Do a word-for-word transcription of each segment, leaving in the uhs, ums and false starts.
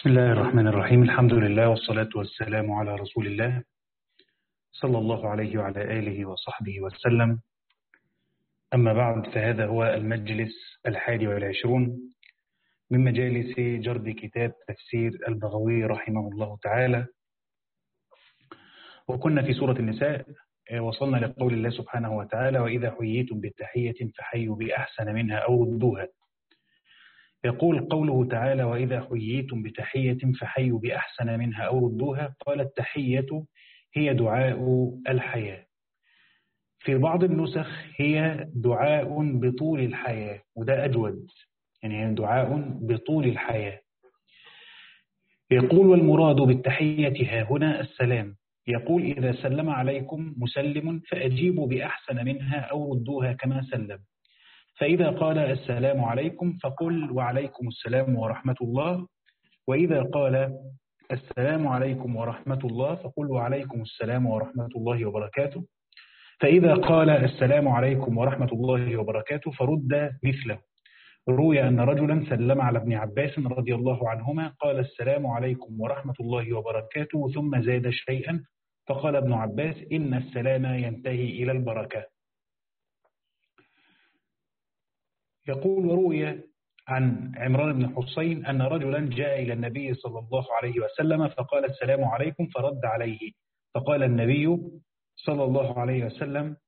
بسم الله الرحمن الرحيم. الحمد لله والصلاة والسلام على رسول الله صلى الله عليه وعلى آله وصحبه وسلم. أما بعد، فهذا هو المجلس الحادي والعشرون من مجالس جرد كتاب تفسير البغوي رحمه الله تعالى، وكنا في سورة النساء. وصلنا لقول الله سبحانه وتعالى: وإذا حييتم بالتحية فحيوا بأحسن منها أو ردوها. يقول قوله تعالى: وإذا حييتم بتحية فحيوا بأحسن منها أو ردوها. قال: التحية هي دعاء الحياة. في بعض النسخ هي دعاء بطول الحياة، وده أجود، يعني دعاء بطول الحياة. يقول: والمراد بالتحية ها هنا السلام. يقول: إذا سلم عليكم مسلم فأجيبوا بأحسن منها أو ردوها كما سلم. فإذا قال السلام عليكم فقل وعليكم السلام ورحمة الله، وإذا قال السلام عليكم ورحمة الله فقل وعليكم السلام ورحمة الله وبركاته. فإذا قال السلام عليكم ورحمة الله وبركاته فرد مثله. روي أن رجلا سلم على ابن عباس رضي الله عنهما، قال: السلام عليكم ورحمة الله وبركاته، ثم زاد شيئا فقال ابن عباس: إن السلام ينتهي إلى البركة. يقول: وروي عن عمران بن حسين أن رجلا جاء إلى النبي صلى الله عليه وسلم فقال: السلام عليكم، فرد عليه فقال النبي صلى الله عليه وسلم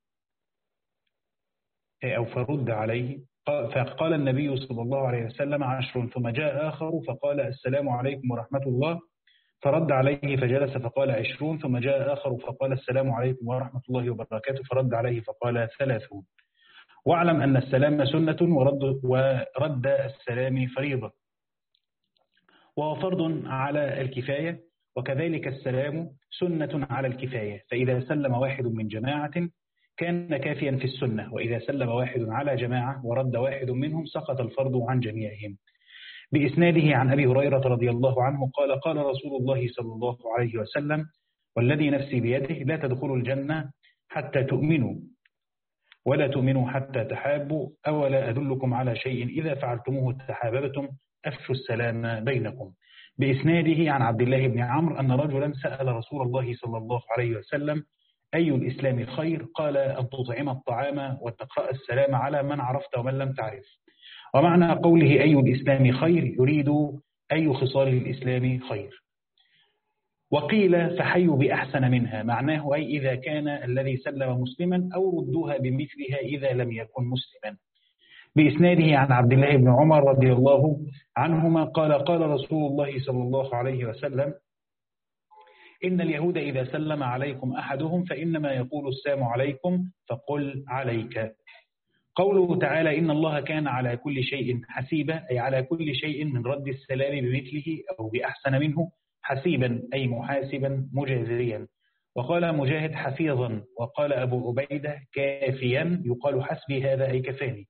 أو فرد عليه فقال النبي صلى الله عليه وسلم: عشر. ثم جاء آخر فقال: السلام عليكم ورحمة الله، فرد عليه فجلس فقال: عشرون. ثم جاء آخر فقال: السلام عليكم ورحمة الله وبركاته، فرد عليه فقال: ثلاثون. واعلم أن السلام سنة ورد, ورد السلام فريضة، وهو فرض على الكفاية، وكذلك السلام سنة على الكفاية. فإذا سلم واحد من جماعة كان كافيا في السنة، وإذا سلم واحد على جماعة ورد واحد منهم سقط الفرض عن جميعهم. بإسناده عن أبي هريرة رضي الله عنه قال: قال رسول الله صلى الله عليه وسلم: والذي نفسي بيده لا تدخلوا الجنة حتى تؤمنوا، ولا تؤمنوا حتى تحابوا، أولا أدلكم على شيء إذا فعلتموه تحاببتم، أفشوا السلام بينكم. بإسناده عن عبد الله بن عمرو أن رجلا سأل رسول الله صلى الله عليه وسلم: أي الإسلام خير؟ قال: أن تطعم الطعام وتقرأ السلام على من عرفت ومن لم تعرف. ومعنى قوله أي الإسلام خير يريد أي خصال الإسلام خير. وقيل: فحيوا بأحسن منها، معناه أي إذا كان الذي سلم مسلما، أو ردوها بمثلها إذا لم يكن مسلما. بإسناده عن عبد الله بن عمر رضي الله عنهما قال: قال رسول الله صلى الله عليه وسلم: إن اليهود إذا سلم عليكم أحدهم فإنما يقول السلام عليكم فقل عليك. قوله تعالى: إن الله كان على كل شيء حسيبا، أي على كل شيء من رد السلام بمثله أو بأحسن منه حسيبا، أي محاسبا مجازيا. وقال مجاهد: حفيظا. وقال أبو عبيدة: كافيا، يقال حسبي هذا أي كفاني.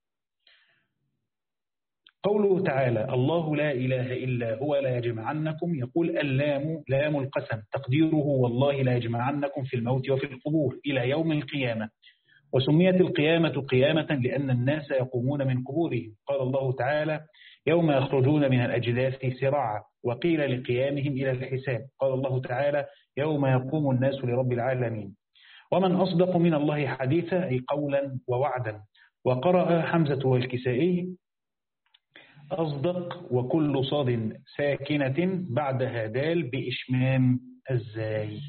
قوله تعالى: الله لا إله إلا هو لا يجمعنكم، يقول اللام لام القسم، تقديره والله لا يجمعنكم في الموت وفي القبور إلى يوم القيامة. وسميت القيامة قيامة لأن الناس يقومون من قبورهم. قال الله تعالى: يوم يخرجون من الأجداث سراعا. وقيل لقيامهم إلى الحساب. قال الله تعالى: يوم يقوم الناس لرب العالمين. ومن أصدق من الله حديثا، أي قولا ووعدا. وقرأ حمزة والكسائي: أصدق وكل صاد ساكنة بعدها دال بإشمام الزاي.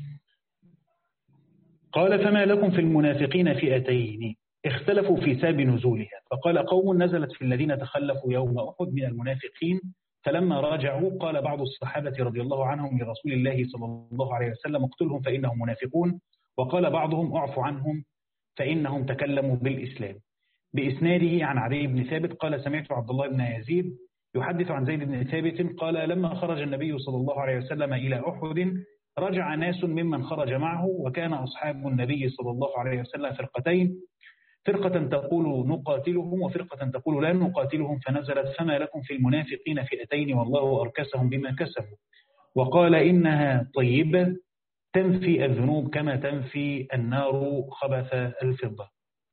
قال: فما لكم في المنافقين فئتين اختلفوا في سبب نزولها. فقال قوم: نزلت في الذين تخلفوا يوم أحد من المنافقين، فلما راجعوا قال بعض الصحابة رضي الله عنهم لرسول الله صلى الله عليه وسلم: اقتلهم فإنهم منافقون. وقال بعضهم: اعف عنهم فإنهم تكلموا بالإسلام. بإسناده عن عدي بن ثابت قال: سمعت عبد الله بن يزيد يحدث عن زيد بن ثابت قال: لما خرج النبي صلى الله عليه وسلم إلى أحد رجع ناس ممن خرج معه، وكان أصحاب النبي صلى الله عليه وسلم فرقتين، فرقة تقول نقاتلهم وفرقة تقول لا نقاتلهم، فنزلت: فما لكم في المنافقين فئتين والله أركسهم بما كسبوا. وقال: إنها طيبة تنفي الذنوب كما تنفي النار خبث الفضة،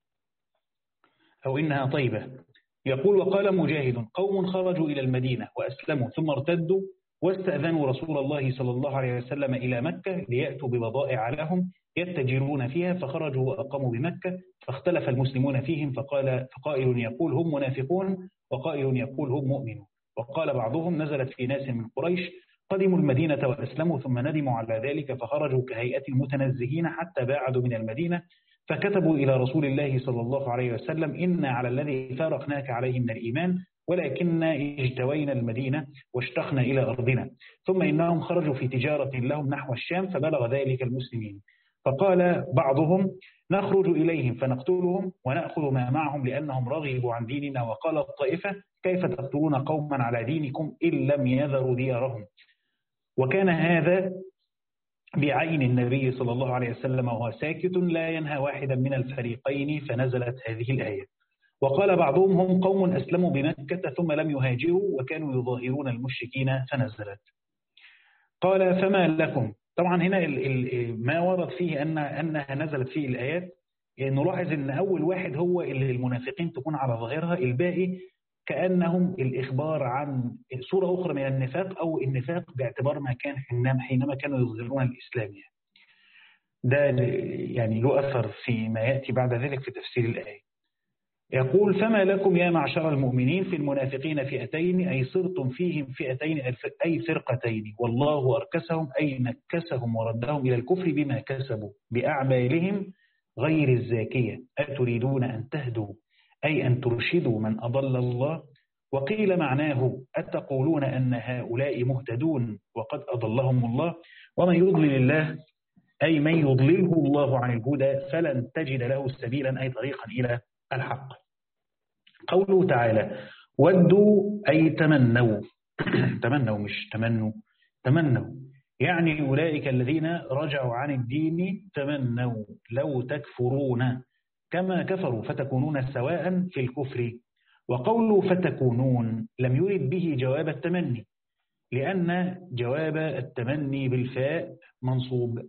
أو إنها طيبة. يقول: وقال مجاهد: قوم خرجوا إلى المدينة وأسلموا ثم ارتدوا واستأذنوا رسول الله صلى الله عليه وسلم إلى مكة ليأتوا ببضائع لهم يتجرون فيها، فخرجوا وأقاموا بمكة، فاختلف المسلمون فيهم، فقال فقائل يقول هم منافقون وقائل يقول هم مؤمنون. وقال بعضهم نزلت في ناس من قريش قدموا المدينة وأسلموا ثم ندموا على ذلك فخرجوا كهيئة المتنزهين حتى باعدوا من المدينة، فكتبوا إلى رسول الله صلى الله عليه وسلم إنا على الذي فارقناك عليه من الإيمان ولكننا اجتوينا المدينة واشتقنا إلى أرضنا، ثم إنهم خرجوا في تجارة لهم نحو الشام فبلغ ذلك المسلمين، فقال بعضهم نخرج إليهم فنقتلهم ونأخذ ما معهم لأنهم رغبوا عن ديننا، وقال الطائفة كيف تقتلون قوما على دينكم إن لم يذروا ديارهم. وكان هذا بعين النبي صلى الله عليه وسلم وهو ساكت لا ينهى واحدا من الفريقين، فنزلت هذه الآية. وقال بعضهم هم قوم أسلموا بمكة ثم لم يهاجروا وكانوا يظاهرون المشركين، فنزلت. قال فما لكم. طبعا هنا ما ورد فيه أن أنها نزلت فيه الآيات، نلاحظ أن أول واحد هو اللي المنافقين تكون على ظاهرها، الباقي كأنهم الإخبار عن صورة أخرى من النفاق أو النفاق باعتبار ما كان حينما كانوا يظهرون الإسلام. ده يعني له أثر في ما يأتي بعد ذلك في تفسير الآية. يقول فما لكم يا معشر المؤمنين في المنافقين فئتين أي صرتم فيهم فئتين أي فرقتين والله أركسهم أي نكسهم وردهم إلى الكفر بما كسبوا بأعمالهم غير الزاكية، أتريدون أن تهدوا أي أن ترشدوا من أضل الله. وقيل معناه أتقولون أن هؤلاء مهتدون وقد أضلهم الله، ومن يضلل الله أي من يضلله الله عن الهدى فلن تجد له سبيلا أي طريقا إلى الحق. قوله تعالى ودوا أي تمنوا تمنوا مش تمنوا تمنوا يعني أولئك الذين رجعوا عن الدين تمنوا لو تكفرون كما كفروا فتكونون سواء في الكفر. وقوله فتكونون لم يرد به جواب التمني لأن جواب التمني بالفاء منصوب،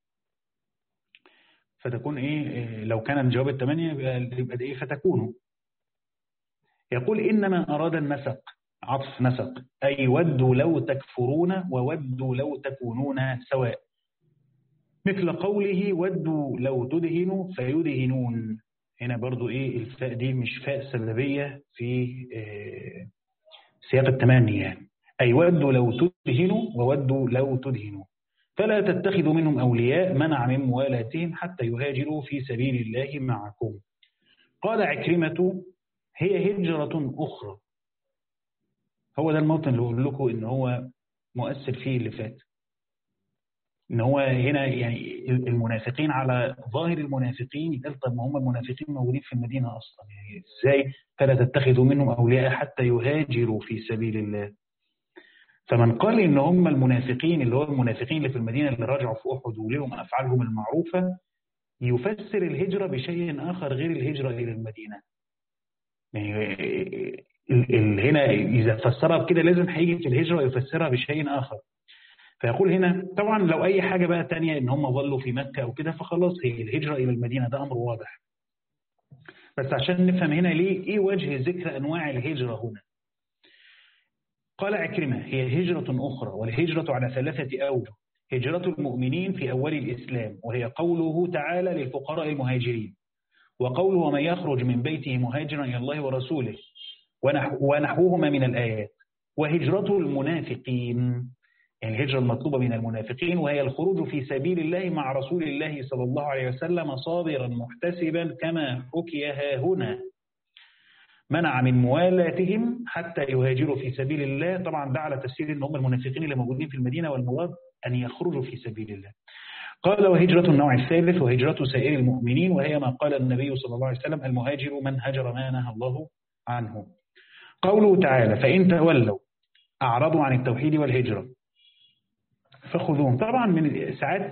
فتكون إيه لو كان جواب التمني يبقى إيه فتكونوا. يقول إنما أراد النسق عطف نسق أي ودوا لو تكفرون وودوا لو تكونون سواء، مثل قوله ودوا لو تدهنوا فيدهنون. هنا برضو إيه الفاء دي مش فاء سببية في إيه سياق التمني، يعني أي ودوا لو تدهنوا وودوا لو تدهنوا. فلا تتخذوا منهم أولياء منع من موالاتهم حتى يهاجروا في سبيل الله معكم. قال عكرمة هي هجرة أخرى. هو ده الموطن اللي أقول لكم إن هو مؤثر فيه اللي فات، إن هو هنا يعني المنافقين على ظاهر المنافقين يتقال طب ما هم المنافقين موجودين في المدينة أصلا، يعني إزاي فلا تتخذوا منهم أولياء حتى يهاجروا في سبيل الله. فمن قال إن هم المنافقين اللي هو المنافقين اللي في المدينة اللي رجعوا في أحد ولهم أفعالهم المعروفة يفسر الهجرة بشيء آخر غير الهجرة إلى المدينة. يعني هنا إذا فسرها بكده لازم هيجي في الهجرة ويفسرها بشيء آخر. فيقول هنا طبعا لو أي حاجة بقى تانية إن هم ظلوا في مكة أو كده فخلاص هي الهجرة إلى المدينة، ده أمر واضح. بس عشان نفهم هنا ليه إيه وجه ذكر أنواع الهجرة هنا. قال عكرمة هي هجرة أخرى، والهجرة على ثلاثة أوجه: هجرة المؤمنين في أول الإسلام وهي قوله تعالى للفقراء المهاجرين، وقوله ومن يخرج من بيته مهاجرا إلى الله ورسوله ونحوهما من الآيات. وهجرة المنافقين يعني الهجرة المطلوبة من المنافقين وهي الخروج في سبيل الله مع رسول الله صلى الله عليه وسلم صابرا محتسبا كما حكي ها هنا، منع من موالاتهم حتى يهاجروا في سبيل الله. طبعا ده على تفسير ان هم المنافقين اللي موجودين في المدينة والمراد أن يخرجوا في سبيل الله. قال وهجرة النوع الثالث وهجرة سائر المؤمنين وهي ما قال النبي صلى الله عليه وسلم المهاجر من هجر ما نهى الله عنه. قوله تعالى فإن تولوا أعرضوا عن التوحيد والهجرة فخذوهم. طبعا من ساعات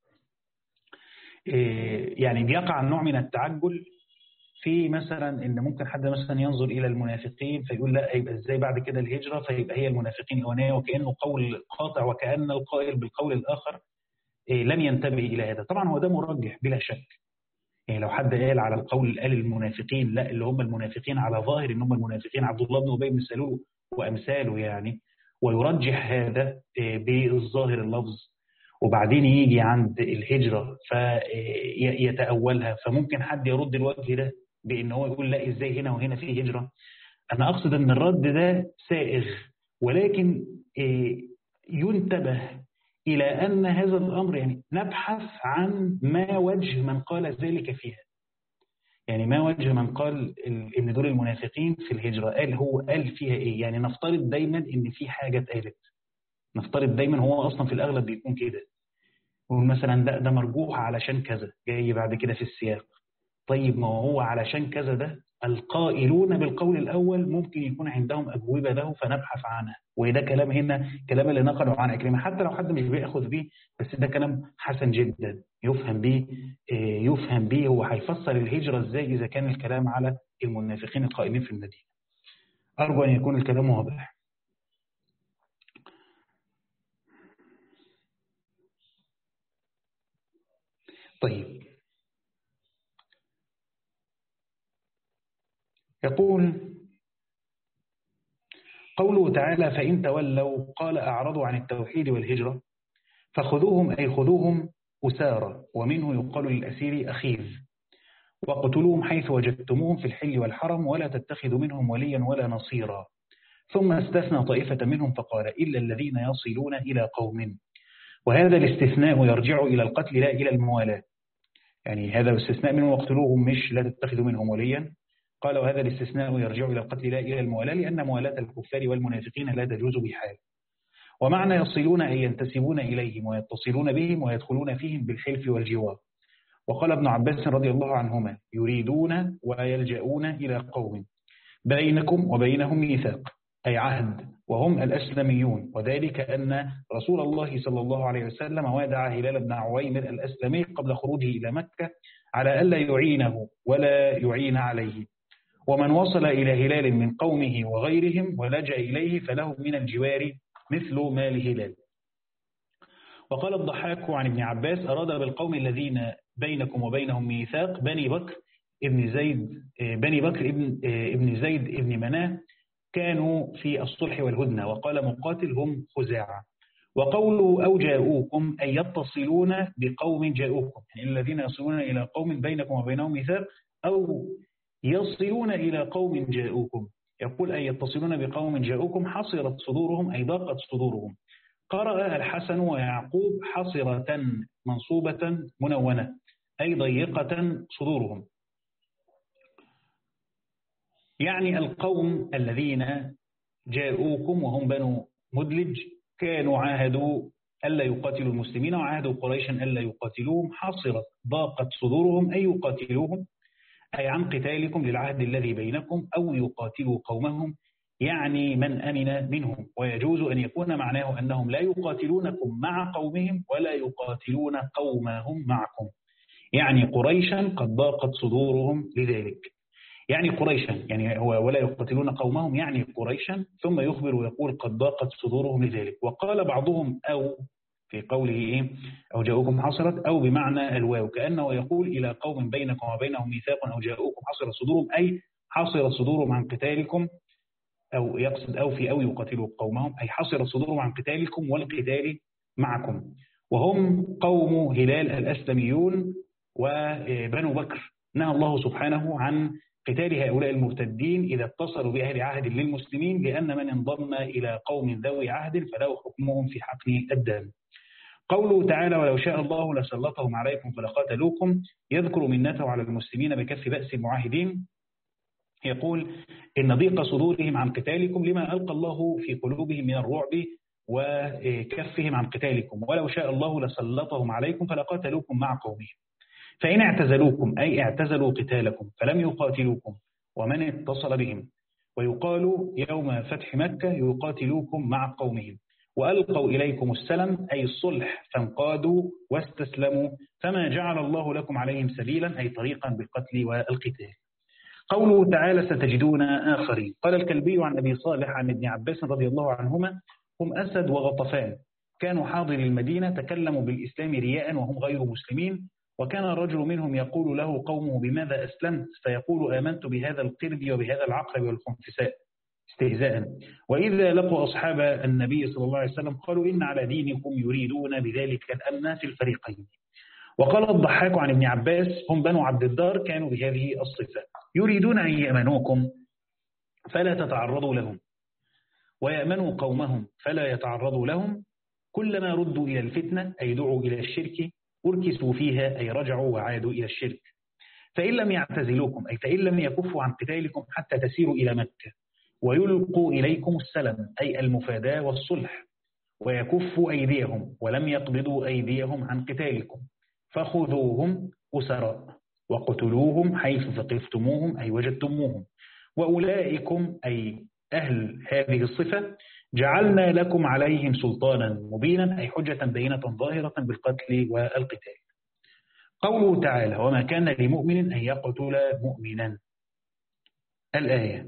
يعني بيقع النوع من التعجل في مثلا ان ممكن حد مثلا ينظر الى المنافقين فيقول لا يبقى ازاي بعد كده الهجرة فيبقى هي المنافقين الاولانيه، وكأنه قول قاطع وكأن القائل بالقول الآخر لم ينتبه إلى هذا. طبعا هو ده مرجح بلا شك، يعني لو حد قال على القول قال المنافقين لا اللي هم المنافقين على ظاهر ان هم المنافقين عبد الله بن أبي بن سلول وامثاله يعني، ويرجح هذا بالظاهر اللفظ، وبعدين يجي عند الهجرة فيتأولها، فممكن حد يرد الوجه ده بأن هو يقول لا إزاي هنا وهنا في هجرة. أنا أقصد أن الرد ده سائغ، ولكن ينتبه إلى أن هذا الأمر يعني نبحث عن ما وجه من قال ذلك فيها، يعني ما وجه من قال إن دول المنافقين في الهجرة، قال هو قال فيها إيه. يعني نفترض دايما إن في حاجة اتقالت، نفترض دايما هو أصلا في الأغلب بيكون كده، ومثلا ده ده مرجوح علشان كذا، جاي بعد كده في السياق. طيب ما هو علشان كذا ده القائلون بالقول الأول ممكن يكون عندهم أجوبة له فنبحث عنها، وده كلام هنا كلام اللي نقله عن عكرمة، حتى لو حد مش بيأخذ بيه، بس ده كلام حسن جدا يفهم بيه، يفهم بيه هو هيفسر الهجرة ازاي إذا كان الكلام على المنافقين القائمين في المدينة. أرجو أن يكون الكلام واضح. طيب، يقول قوله تعالى فإن تولوا قال أعرضوا عن التوحيد والهجرة فخذوهم، أي خذوهم أسارى، ومنه يقال للأسير أخيذ، وقتلوهم حيث وجدتموهم في الحل والحرم ولا تتخذوا منهم وليا ولا نصيرا. ثم استثنى طائفة منهم فقال إلا الذين يصلون إلى قوم، وهذا الاستثناء يرجع إلى القتل لا إلى الموالاة. يعني هذا الاستثناء منهم وقتلوهم مش لا تتخذوا منهم وليا، قال وهذا الاستثناء يرجع إلى القتل لا إلى الموالاة، لأن موالاة الكفار والمنافقين لا تجوز بحال. ومعنى يصلون أي ينتسبون إليهم ويتصلون بهم ويدخلون فيهم بالحلف والجوار. وقال ابن عباس رضي الله عنهما يريدون ويلجؤون إلى قوم بينكم وبينهم ميثاق، أي عهد، وهم الأسلميون، وذلك أن رسول الله صلى الله عليه وسلم وادع هلال بن عويمر الأسلمي قبل خروجه إلى مكة على ألا يعينه ولا يعين عليه، ومن وصل إلى هلال من قومه وغيرهم ولجأ إليه فله من الجوار مثل ما لهلال. وقال الضحاك عن ابن عباس أراد بالقوم الذين بينكم وبينهم ميثاق بني بكر ابن زيد بني بكر ابن ابن زيد ابن مناه، كانوا في الصلح والهدنة. وقال مقاتل هم خزاعة. وقوله أو جاءوكم أي يتصلون بقوم جاءوكم، يعني الذين يصلون إلى قوم بينكم وبينهم ميثاق، أو يصلون إلى قوم جاءوكم. يقول أي يتصلون بقوم جاءوكم حصرت صدورهم أي ضاقت صدورهم. قرأ الحسن ويعقوب حصرة منصوبة منونة أي ضيقة صدورهم، يعني القوم الذين جاءوكم وهم بنو مدلج كانوا عاهدوا ألا يقاتلوا المسلمين وعاهدوا قريشا ألا يقاتلوهم، حصرت ضاقت صدورهم أي يقاتلوهم أي عن قتالكم للعهد الذي بينكم، أو يقاتلوا قومهم يعني من أمن منهم. ويجوز أن يكون معناه أنهم لا يقاتلونكم مع قومهم ولا يقاتلون قومهم معكم، يعني قريشا قد ضاقت صدورهم لذلك، يعني قريشا يعني هو ولا يقاتلون قومهم يعني قريشا، ثم يخبر ويقول قد ضاقت صدورهم لذلك. وقال بعضهم أو في قوله إيه أو جاءوكم حصرت أو بمعنى الواو، كأنه يقول إلى قوم بينكم وبينهم ميثاق أو جاءوكم حصرت صدورهم أي حصرت صدورهم عن قتالكم، أو يقصد أو في أو يقاتلوا قومهم أي حصرت صدورهم عن قتالكم والقتال معكم. وهم قوم هلال الأسلميون وبنو بكر. نهى الله سبحانه عن قتال هؤلاء المرتدين إذا اتصلوا بأهل عهد للمسلمين، لأن من انضم إلى قوم ذوي عهد فله حكمهم في حقن الدم. قوله تعالى ولو شاء الله لسلطهم عليكم فلقاتلوكم، يذكر منته على المسلمين بكف بأس المعاهدين. يقول إن ضيق صدورهم عن قتالكم لما ألقى الله في قلوبهم من الرعب وكفهم عن قتالكم، ولو شاء الله لسلطهم عليكم فلقاتلوكم مع قومهم. فإن اعتزلوكم أي اعتزلوا قتالكم فلم يقاتلوكم ومن اتصل بهم. ويقال يوم فتح مكة يقاتلوكم مع قومهم، وألقوا إليكم السلم أي الصلح فانقادوا واستسلموا، فما جعل الله لكم عليهم سبيلا أي طريقا بالقتل والقتال. قوله تعالى ستجدون آخرين. قال الكلبي عن أبي صالح عن ابن عباس رضي الله عنهما هم أسد وغطفان، كانوا حاضر المدينة تكلموا بالإسلام رياء وهم غير مسلمين، وكان الرجل منهم يقول له قومه بماذا أسلمت؟ فيقول آمنت بهذا القرد وبهذا العقرب والخنفساء. استهزاء. وإذا لقوا أصحاب النبي صلى الله عليه وسلم قالوا إن على دينكم يريدون بذلك الأمن في الفريقين. وقال الضحاك عن ابن عباس هم بنو عبد الدار كانوا بهذه الصفة، يريدون أن يأمنوكم فلا تتعرضوا لهم، ويأمنوا قومهم فلا يتعرضوا لهم، كلما ردوا إلى الفتنة أي دعوا إلى الشرك أركسوا فيها أي رجعوا وعادوا إلى الشرك. فإن لم يعتزلوكم أي فإن لم يكفوا عن قتالكم حتى تسيروا إلى مكة ويلقوا إليكم السلم أي المفاداة والصلح ويكفوا أيديهم ولم يقبضوا أيديهم عن قتالكم فخذوهم أسراء وقتلوهم حيث ثقفتموهم أي وجدتموهم، وأولئكم أي أهل هذه الصفة جعلنا لكم عليهم سلطانا مبينا أي حجة بينة ظاهرة بالقتل والقتال. قوله تعالى وما كان لمؤمن أن يقتل مؤمنا، الآية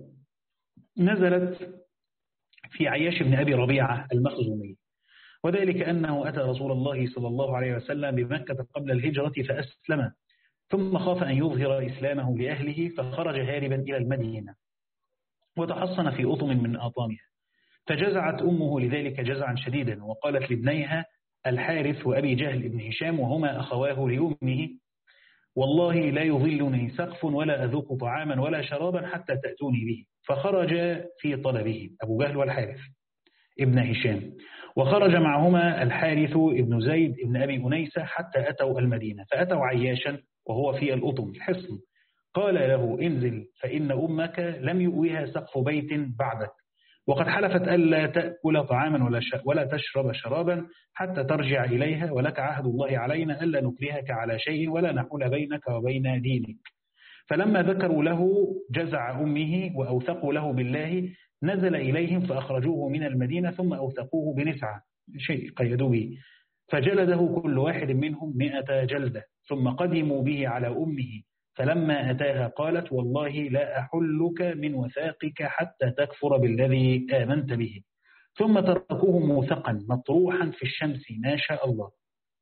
نزلت في عياش بن أبي ربيعة المخزومي، وذلك أنه أتى رسول الله صلى الله عليه وسلم بمكة قبل الهجرة فأسلم، ثم خاف أن يظهر إسلامه لأهله فخرج هاربا إلى المدينة وتحصن في أطم من أطامها، فجزعت أمه لذلك جزعا شديدا، وقالت لابنيها الحارث وأبي جهل بن هشام وهما أخواه لأمه والله لا يظلني سقف ولا أذوق طعاما ولا شرابا حتى تأتوني به، فخرج في طلبه أبو جهل والحارث ابن هشام، وخرج معهما الحارث ابن زيد ابن أبي أنيسة حتى أتوا المدينة، فأتوا عياشا وهو في الأطم الحصن، قال له انزل فإن أمك لم يؤويها سقف بيت بعدك، وقد حلفت ألا تأكل طعاما ولا, ولا تشرب شرابا حتى ترجع إليها، ولك عهد الله علينا ألا نكرهك على شيء ولا نحول بينك وبين دينك. فلما ذكروا له جزع أمه وأوثقوا له بالله نزل إليهم فأخرجوه من المدينة ثم أوثقوه بنسعة شيء قيدوا به، فجلده كل واحد منهم مئة جلدة، ثم قدموا به على أمه، فلما أتاها قالت والله لا أحلك من وثاقك حتى تكفر بالذي آمنت به، ثم تركوه موثقا مطروحا في الشمس ما شاء الله،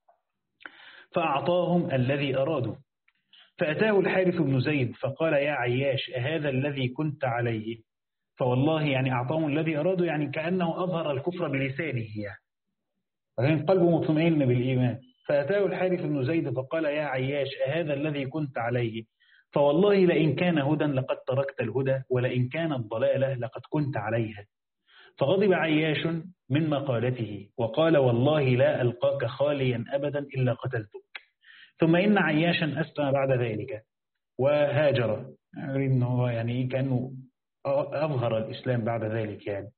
فأعطاهم الذي أرادوا. فأتاه الحارث بن زيد فقال يا عياش أهذا الذي كنت عليه؟ فوالله يعني أعطاهم الذي أرادوا، يعني كأنه أظهر الكفر بلسانه يعني، وكان قلبه مطمئن بالإيمان. فأتاه الحارث بن زيد فقال يا عياش أهذا الذي كنت عليه؟ فوالله لئن كان هدى لقد تركت الهدى ولئن كانت ضلالة لقد كنت عليها. فغضب عياش من مقالته وقال والله لا ألقاك خاليا أبدا إلا قتلتك. ثم إن عياشا أسلم بعد ذلك وهاجر، يعني هو يعني كأنه أظهر الإسلام بعد ذلك يعني.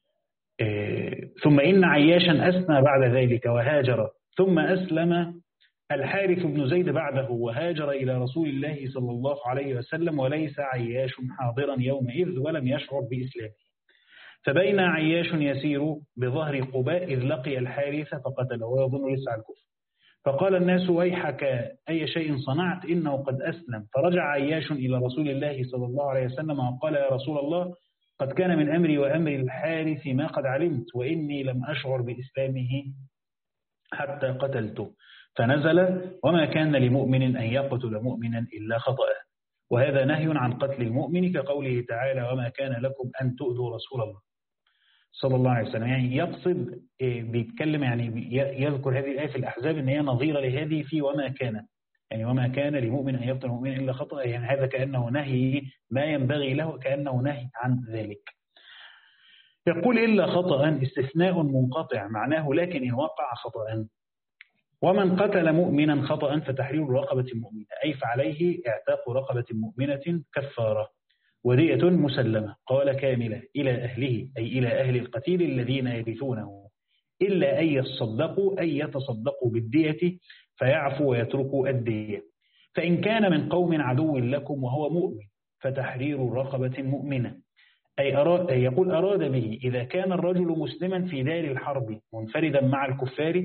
ثم إن عياشا أسلم بعد ذلك وهاجر، ثم أسلم الحارث بن زيد بعده وهاجر إلى رسول الله صلى الله عليه وسلم، وليس عياش حاضرا يومئذ ولم يشعر بإسلامه. فبين عياش يسير بظهر قباء إذ لقي الحارث فقتله ويظن لسه على الكفر، فقال الناس ويحك أي شيء صنعت إنه قد أسلم. فرجع عياش إلى رسول الله صلى الله عليه وسلم وقال يا رسول الله قد كان من أمري وأمر الحارث ما قد علمت، وإني لم أشعر بإسلامه حتى قتلته. فنزل وما كان لمؤمن أن يقتل مؤمنا إلا خطأ، وهذا نهي عن قتل المؤمن كقوله تعالى وما كان لكم أن تؤذوا رسول الله صلى الله عليه وسلم. يعني يقصد بيتكلم يعني يذكر هذه الآية في الأحزاب إن هي نظيرة لهذه في وما كان، يعني وما كان لمؤمن أن يقتل مؤمنا إلا خطأ، يعني هذا كأنه نهي ما ينبغي له، كأنه نهي عن ذلك. يقول إلا خطأ استثناء منقطع معناه لكن إن وقع خطأ. ومن قتل مؤمنا خطأ فتحرير رقبة مؤمنة أي فعليه اعتاق رقبة مؤمنة كفارة ودية مسلمة قال كاملة إلى أهله أي إلى أهل القتيل الذين يرثونه، إلا أن يتصدقوا أي يتصدقوا بالدية فيعفوا ويتركوا الدية. فإن كان من قوم عدو لكم وهو مؤمن فتحرير رقبة مؤمنة أي أراد يقول أراد به إذا كان الرجل مسلما في دار الحرب منفردا مع الكفار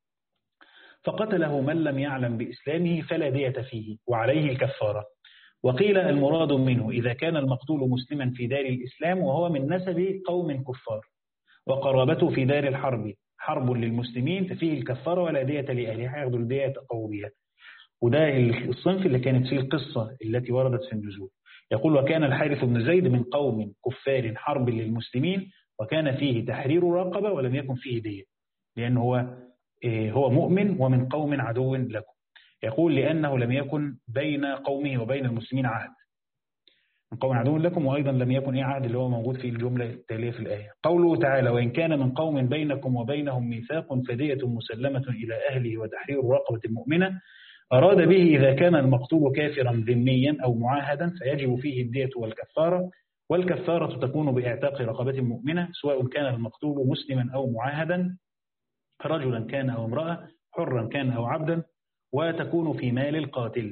فقتله من لم يعلم بإسلامه فلا دية فيه وعليه الكفارة. وقيل المراد منه إذا كان المقتول مسلما في دار الإسلام وهو من نسب قوم كفار وقرابته في دار الحرب حرب للمسلمين ففيه الكفارة ولا دية لأهلها ياخذوا الدية قومية. وده الصنف اللي كانت فيه القصة التي وردت في النزول. يقول وكان الحارث بن زيد من قوم كفار حرب للمسلمين وكان فيه تحرير رقبة ولم يكن فيه دية، لأنه هو هو مؤمن ومن قوم عدو لكم. يقول لأنه لم يكن بين قومه وبين المسلمين عهد، من قوم عدو لكم، وأيضا لم يكن إيه عهد اللي هو موجود في الجملة التالية في الآية. قوله تعالى وإن كان من قوم بينكم وبينهم ميثاق فدية مسلمة إلى أهله وتحرير رقبة مؤمنة، أراد به إذا كان المقتول كافرا ذميا أو معاهدا فيجب فيه الدية والكفارة، والكفارة تكون بإعتاق رقبة مؤمنة سواء كان المقتول مسلما أو معاهدا، رجلا كان أو امرأة، حرا كان أو عبدا، وتكون في مال القاتل.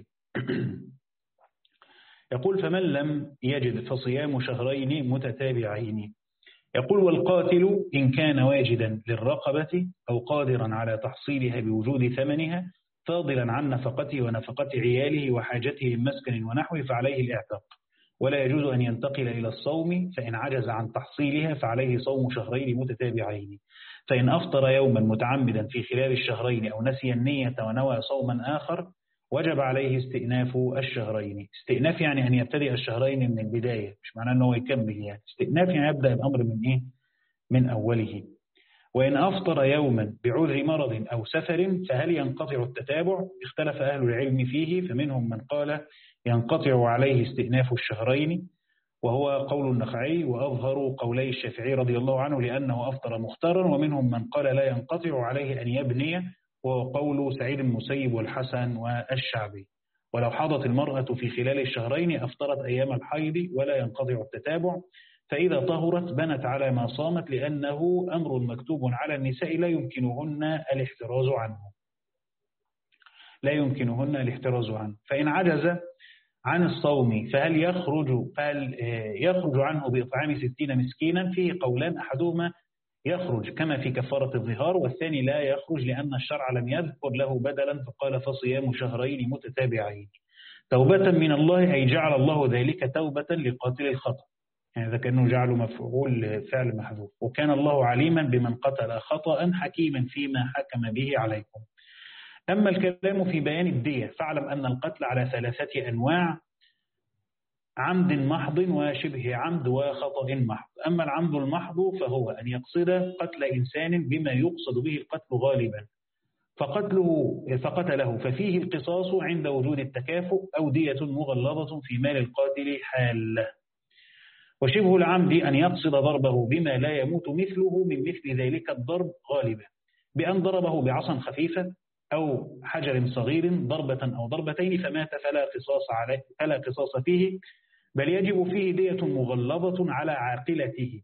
يقول فمن لم يجد فصيام شهرين متتابعين. يقول والقاتل إن كان واجدا للرقبة أو قادرا على تحصيلها بوجود ثمنها فاضلا عن نفقته ونفقة عياله وحاجته من مسكن ونحوه فعليه الإعتاق، ولا يجوز أن ينتقل إلى الصوم، فإن عجز عن تحصيلها فعليه صوم شهرين متتابعين، فإن أفطر يوما متعمدا في خلال الشهرين أو نسي النية ونوى صوما آخر وجب عليه استئناف الشهرين. استئناف يعني أن يبتدئ الشهرين من البداية، مش معناه أنه يكمل، يعني استئناف يعني يبدأ الأمر من إيه؟ من أوله. وإن أفطر يوما بعذر مرض أو سفر فهل ينقطع التتابع؟ اختلف أهل العلم فيه، فمنهم من قال ينقطع عليه استئناف الشهرين وهو قول النخعي، وأظهر قولي الشافعي رضي الله عنه لأنه أفطر مختارا، ومنهم من قال لا ينقطع عليه أن يبني، وهو قول سعيد المسيب والحسن والشعبي. ولو حاضت المرأة في خلال الشهرين أفطرت أيام الحيض ولا ينقطع التتابع، فإذا طهرت بنت على ما صامت، لأنه أمر مكتوب على النساء لا يمكنهن الاحتراز عنه لا يمكنهن الاحتراز عنه فإن عجز عن الصوم فهل يخرج فهل يخرج عنه بإطعام ستين مسكينا؟ فيه قولان، أحدهما يخرج كما في كفارة الظهار، والثاني لا يخرج لأن الشرع لم يذكر له بدلا فقال فصيام شهرين متتابعين توبة من الله، أي جعل الله ذلك توبة لقاتل الخطأ، يعني إذا كأنه جعله مفعول فعل محذوف. وكان الله عليما بمن قتل خطأ حكيما فيما حكم به عليكم. أما الكلام في بيان الدية فاعلم أن القتل على ثلاثة أنواع: عمد محض وشبه عمد وخطأ محض. أما العمد المحض فهو أن يقصد قتل إنسان بما يقصد به القتل غالبا فقتله فقتله ففيه القصاص عند وجود التكافؤ أو دية مغلظة في مال القاتل حال. وشبه العمد أن يقصد ضربه بما لا يموت مثله من مثل ذلك الضرب غالبا، بأن ضربه بعصا خفيفة أو حجر صغير ضربة أو ضربتين فمات فلا قصاص عليه فلا قصاص فيه، بل يجب فيه دية مغلظة على عاقلته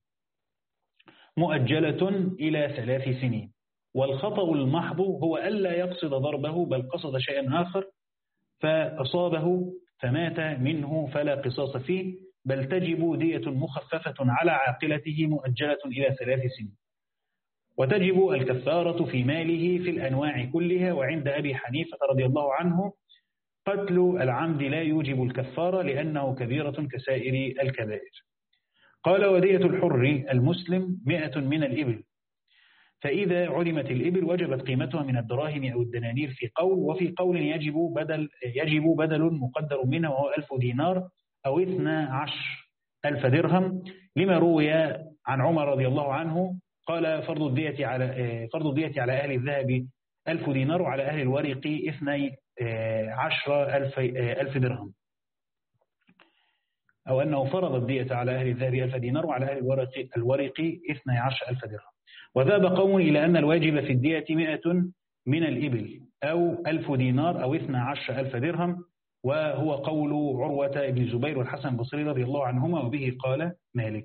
مؤجلة إلى ثلاث سنين. والخطأ المحض هو ألا يقصد ضربه بل قصد شيئا آخر فأصابه فمات منه فلا قصاص فيه، بل تجب دية مخففة على عاقلته مؤجلة إلى ثلاث سنين. وتجب الكفارة في ماله في الأنواع كلها. وعند أبي حنيفة رضي الله عنه قتل العمد لا يوجب الكفارة لأنه كبيرة كسائر الكبائر. قال ودية الحر المسلم مئة من الإبل، فإذا علمت الإبل وجبت قيمتها من الدراهم أو الدنانير في قول، وفي قول يجب بدل يجب بدل مقدر منها وهو ألف دينار أو اثنا عشر ألف درهم، لما روي عن عمر رضي الله عنه قال فرض الدية على فرض الدية على أهل الذهب ألف دينار وعلى أهل الورق اثني عشر ألف ألف درهم، أو أنه فرض الدية على أهل الذهب ألف دينار وعلى أهل الورق الورق اثني عشر ألف درهم. وذهب قوم إلى أن الواجب في الدية مئة من الإبل أو ألف دينار أو اثني عشر ألف درهم، وهو قول عروة بن الزبير والحسن البصري رضي الله عنهما، وبه قال مالك.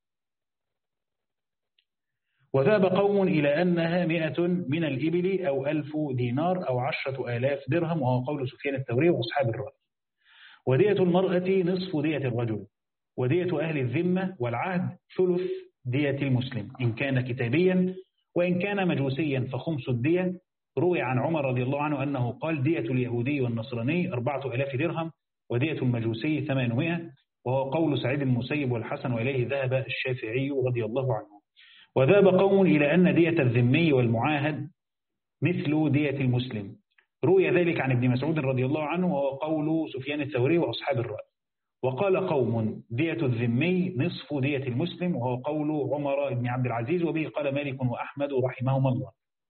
وذهب قوم إلى أنها مئة من الإبل أو ألف دينار أو عشرة آلاف درهم، وهو قول سفيان الثوري وأصحاب الرأي. ودية المرأة نصف دية الرجل، ودية أهل الذمة والعهد ثلث دية المسلم إن كان كتابيا، وإن كان مجوسيا فخمس الدية. روي عن عمر رضي الله عنه أنه قال دية اليهودي والنصراني أربعة آلاف درهم ودية المجوسي ثمانمائة، وهو قول سعيد المسيب والحسن، وإليه ذهب الشافعي رضي الله عنه. وذهب قوم إلى أن دية الذمي والمعاهد مثل دية المسلم، روي ذلك عن ابن مسعود رضي الله عنه، وهو قول سفيان الثوري وأصحاب الرأي. وقال قوم دية الذمي نصف دية المسلم، وهو قول عمر بن عبد العزيز، وبه قال مالك وأحمد رحمهما الله.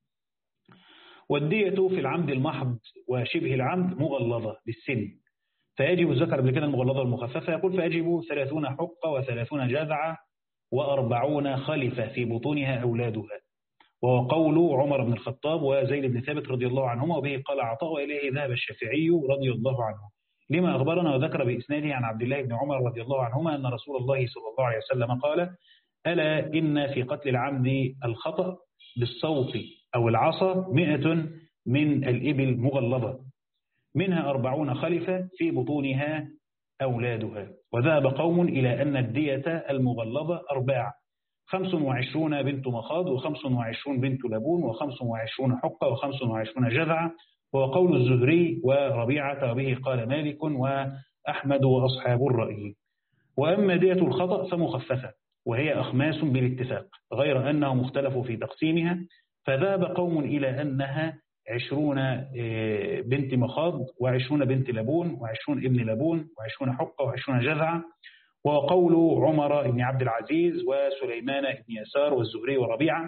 والدية في العمد المحض وشبه العمد مغلظة بالسن، فيجب الذكر قبل كده المغلظة المخففة، يقول فيجب ثلاثون حقة وثلاثون جذعة وأربعون خلفة في بطونها أولادها، وهو قول عمر بن الخطاب وزيد بن ثابت رضي الله عنهما، وبه قال عطاء وإليه ذهب الشافعي رضي الله عنه، لما أخبرنا وذكر بإسناده عن عبد الله بن عمر رضي الله عنهما أن رسول الله صلى الله عليه وسلم قال: ألا إن في قتل العمد الخطأ بالصوت أو العصا مئة من الإبل مغلظة، منها أربعون خلفة في بطونها أولادها. وذهب قوم إلى أن الدية المغلظة أرباع: خمس وعشرون بنت مخاض، وخمس وعشرون بنت لبون، وخمس وعشرون حقة، وخمس وعشرون جذعة، وهو قول الزهري وربيعة، وبه قال مالك وأحمد وأصحاب الرأي. وأما دية الخطأ فمخففة، وهي أخماس بالاتفاق، غير أنه مختلف في تقسيمها، فذهب قوم إلى أنها عشرون بنت مخاض، وعشرون بنت لبون، وعشرون ابن لبون، وعشرون حقة، وعشرون جذعة، وقول عمر بن عبد العزيز وسليمان بن يسار والزهري وربيعة،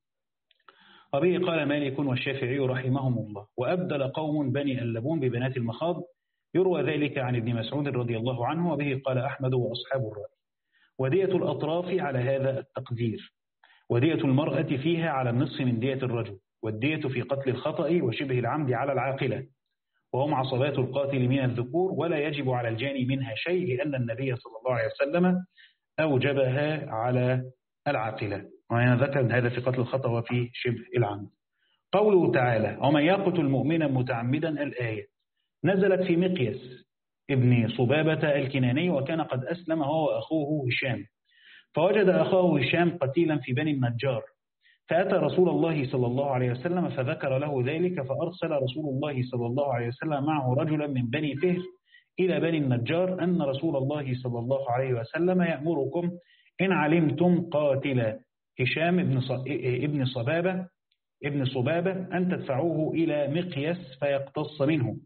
وبه قال مالك والشافعي رحمهم الله. وأبدل قوم بني اللبون ببنات المخاض، يروى ذلك عن ابن مسعود رضي الله عنه، وبه قال أحمد وأصحاب الرأي. ودية الأطراف على هذا التقدير، ودية المرأة فيها على النصف من دية الرجل، والدية في قتل الخطأ وشبه العمد على العاقلة، وهم عصبات القاتل من الذكور، ولا يجب على الجاني منها شيء، لأن النبي صلى الله عليه وسلم أوجبها على العاقلة. وأنا ذكر هذا في قتل الخطأ وفي شبه العمد. قوله تعالى: ومن يقتل مؤمنا متعمدا، الآية نزلت في مقيس ابن صبابة الكناني، وكان قد أسلم هو وأخوه هشام، فوجد أخاه هشام قتيلا في بني النجار، فأتى رسول الله صلى الله عليه وسلم فذكر له ذلك، فأرسل رسول الله صلى الله عليه وسلم معه رجلا من بني فهر إلى بني النجار أن رسول الله صلى الله عليه وسلم يأمركم إن علمتم قاتل هشام ابن صبابة ابن صبابة أن تدفعوه إلى مقيس فيقتص منه،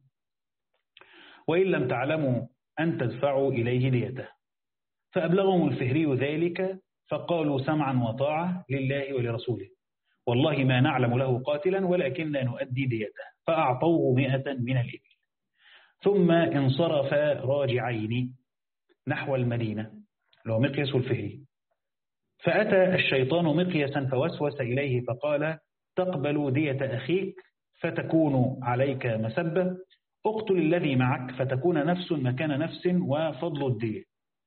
وإن لم تعلموا أن تدفعوا إليه ديته. فأبلغهم الفهري ذلك، فقالوا سمعا وطاعة لله ولرسوله، والله ما نعلم له قاتلا ولكننا نؤدي ديته، فأعطوه مئة من الإبل. ثم انصرف راجعين نحو المدينة، لو مقيس الفهري، فأتى الشيطان مقيسا فوسوس إليه فقال: تقبل دية أخيك فتكون عليك مسبة، اقتل الذي معك فتكون نفس مكان نفس وفضل الدية.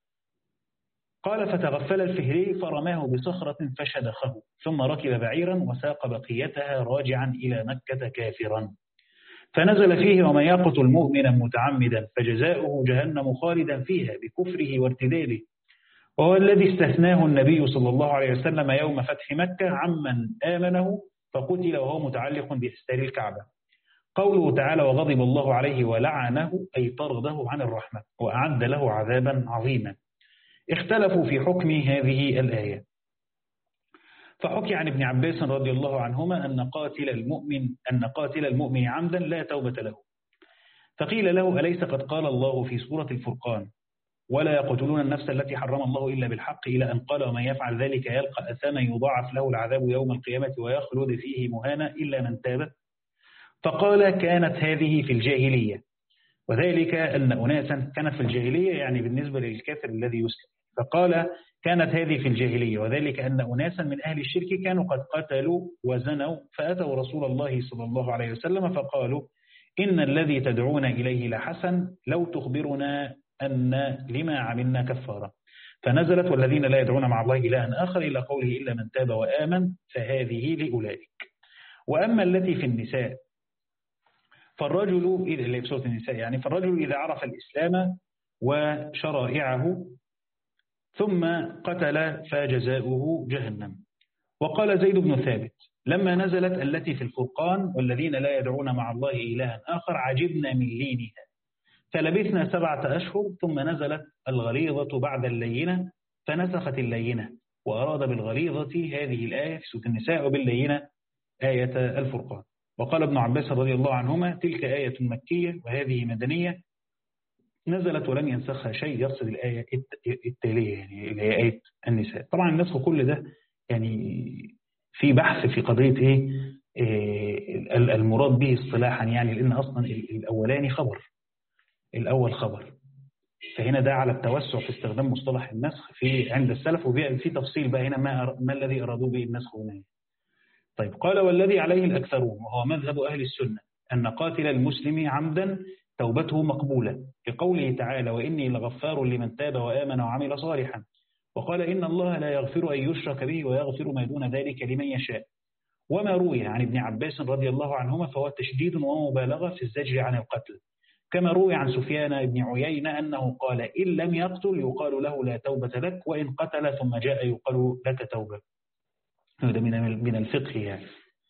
قال: فتغفل الفهري فرماه بصخرة فشدخه، ثم ركب بعيرا وساق بقيتها راجعا إلى مكة كافرا، فنزل فيه: ومن يقتل مؤمنا متعمدا فجزاؤه جهنم خالدا فيها بكفره وارتداده، وهو الذي استثناه النبي صلى الله عليه وسلم يوم فتح مكة عمن آمنه فقتل وهو متعلق بأستار الكعبة. قوله تعالى: وغضب الله عليه ولعنه، أي طرده عن الرحمة وأعد له عذابا عظيما. اختلفوا في حكم هذه الآية، فحكي عن ابن عباس رضي الله عنهما أن قاتل المؤمن أن قاتل المؤمن عمدا لا توبة له، فقيل له: أليس قد قال الله في سورة الفرقان: ولا يقتلون النفس التي حرم الله إلا بالحق، إلى أن قال: ومن يفعل ذلك يلقى أثاما يضاعف له العذاب يوم القيامة ويخلد فيه مهانا إلا من تاب. فقال: كانت هذه في الجاهلية، وذلك أن أناسا كانت في الجاهلية يعني بالنسبة للكافر الذي يسلم، فقال: كانت هذه في الجاهلية، وذلك أن أناسا من أهل الشرك كانوا قد قتلوا وزنوا، فأتوا رسول الله صلى الله عليه وسلم فقالوا: إن الذي تدعون إليه لحسن، لو تخبرنا أن لما عملنا كفارة. فنزلت: والذين لا يدعون مع الله إلها آخر إلا قوله إلا من تاب وآمن فهذه لأولئك. وأما التي في النساء فالرجل إذا اللي في سورة النساء يعني فالرجل إذا عرف الإسلام وشرائعه ثم قتل فجزاؤه جهنم. وقال زيد بن ثابت: لما نزلت التي في الفرقان والذين لا يدعون مع الله إلها آخر عجبنا من لينها، فلبثنا سبعة أشهر، ثم نزلت الغليظة بعد اللينة فنسخت اللينة، وأراد بالغليظة هذه الآية في سورة النساء وباللينة آية الفرقان. وقال ابن عباس رضي الله عنهما: تلك آية مكية وهذه مدنية، نزلت ولم ينسخها شيء يصل الآية التالية يعني اللي هي آية النساء. طبعا النسخ كل ده يعني في بحث في قضية إيه, إيه المراد به اصطلاحا، يعني لأن أصلا الأولاني خبر، الأول خبر، فهنا ده على التوسع في استخدام مصطلح النسخ في عند السلف، وفي تفصيل بقى هنا ما, ما الذي أرادوا به النسخ هنا. طيب قال والذي عليه الأكثرون وهو مذهب أهل السنة أن قاتل المسلم عمدا توبته مقبولة، لقوله تعالى وإني لغفار لمن تاب وآمن وعمل صالحا، وقال إن الله لا يغفر أن يشرك به ويغفر ما دون ذلك لمن يشاء. وما روي عن ابن عباس رضي الله عنهما فهو تشديد ومبالغة في الزجر عن القتل، كما روي عن سفيان بن عيينة أنه قال إن لم يقتل يقال له لا توبة لك، وإن قتل ثم جاء يقال لك توبة. هذا من من الفقه يعني.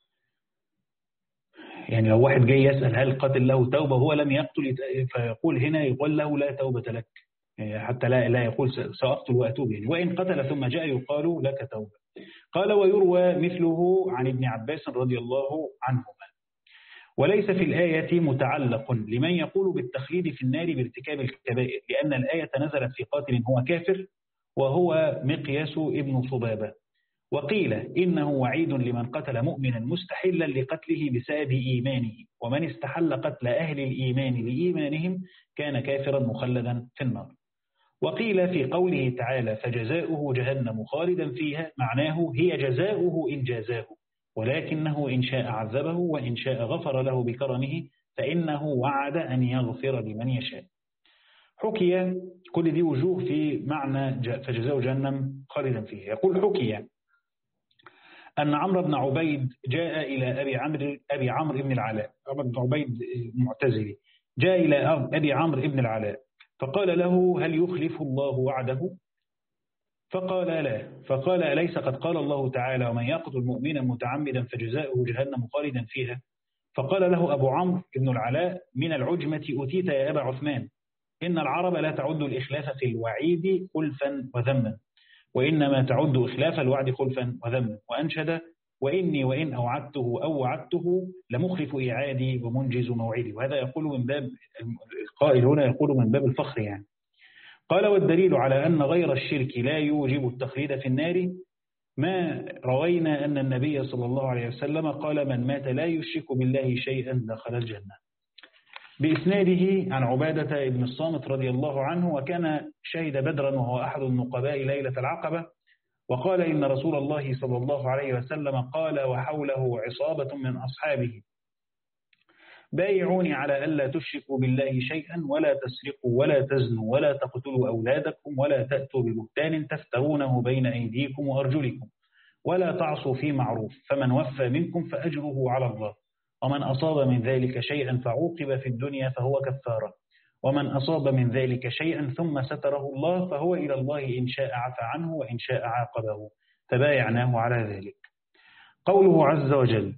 يعني لو واحد جاي يسأل هل قتل له توبة هو لم يقتل فيقول هنا يقول له لا توبة لك، حتى لا لا يقول سأقتل وأتوب يعني، وإن قتل ثم جاء يقال لك توبة. قال ويروى مثله عن ابن عباس رضي الله عنهما. وليس في الآية متعلق لمن يقول بالتخليد في النار بارتكاب الكبائر، لأن الآية نزلت في قاتل هو كافر وهو مقياس ابن صبابة. وقيل إنه وعيد لمن قتل مؤمنا مستحلا لقتله بسبب إيمانه، ومن استحل قتل أهل الإيمان لإيمانهم كان كافرا مخلدا في النار. وقيل في قوله تعالى فجزاؤه جهنم خالدا فيها معناه هي جزاؤه إن جازاه، ولكنه إن شاء عذبه وإن شاء غفر له بكرمه فإنه وعد أن يغفر لمن يشاء. حكي كل دي وجوه في معنى فجزاؤه جهنم خالدا فيها. يقول حكي أن عمرو بن عبيد جاء إلى أبي عمرو أبي عمرو بن العلاء، عمرو بن عبيد المعتزلي جاء إلى أبي عمرو بن العلاء فقال له هل يخلف الله وعده؟ فقال لا. فقال أليس قد قال الله تعالى ومن يقتل مؤمنا متعمدا فجزاؤه جهنم خالدا فيها؟ فقال له أبو عمرو بن العلاء من العجمة أتيت يا أبا عثمان، إن العرب لا تعد الإخلاف في الوعيد خلفا وذما، وإنما تعد إخلاف الوعد خلفا وذما. وأنشد وإني وإن أوعدته أو وعدته لمخلف إعادي ومنجز موعدي. وهذا يقول من باب القائل هنا يقول من باب الفخر يعني. قال والدليل على أن غير الشرك لا يوجب التخليد في النار ما روينا أن النبي صلى الله عليه وسلم قال من مات لا يشرك بالله شيئا دخل الجنة، بإسناده عن عبادة بن الصامت رضي الله عنه، وكان شهد بدرا وهو أحد النقباء ليلة العقبة، وقال إن رسول الله صلى الله عليه وسلم قال وحوله عصابة من أصحابه بايعوني على ألا تشركوا بالله شيئا ولا تسرقوا ولا تزنوا ولا تقتلوا أولادكم ولا تأتوا ببهتان تفترونه بين أيديكم وأرجلكم ولا تعصوا في معروف، فمن وفى منكم فأجره على الله، ومن أصاب من ذلك شيئا فعوقب في الدنيا فهو كفارة، ومن أصاب من ذلك شيئا ثم ستره الله فهو إلى الله إن شاء عفى عنه وإن شاء عاقبه، فبايعناه على ذلك. قوله عز وجل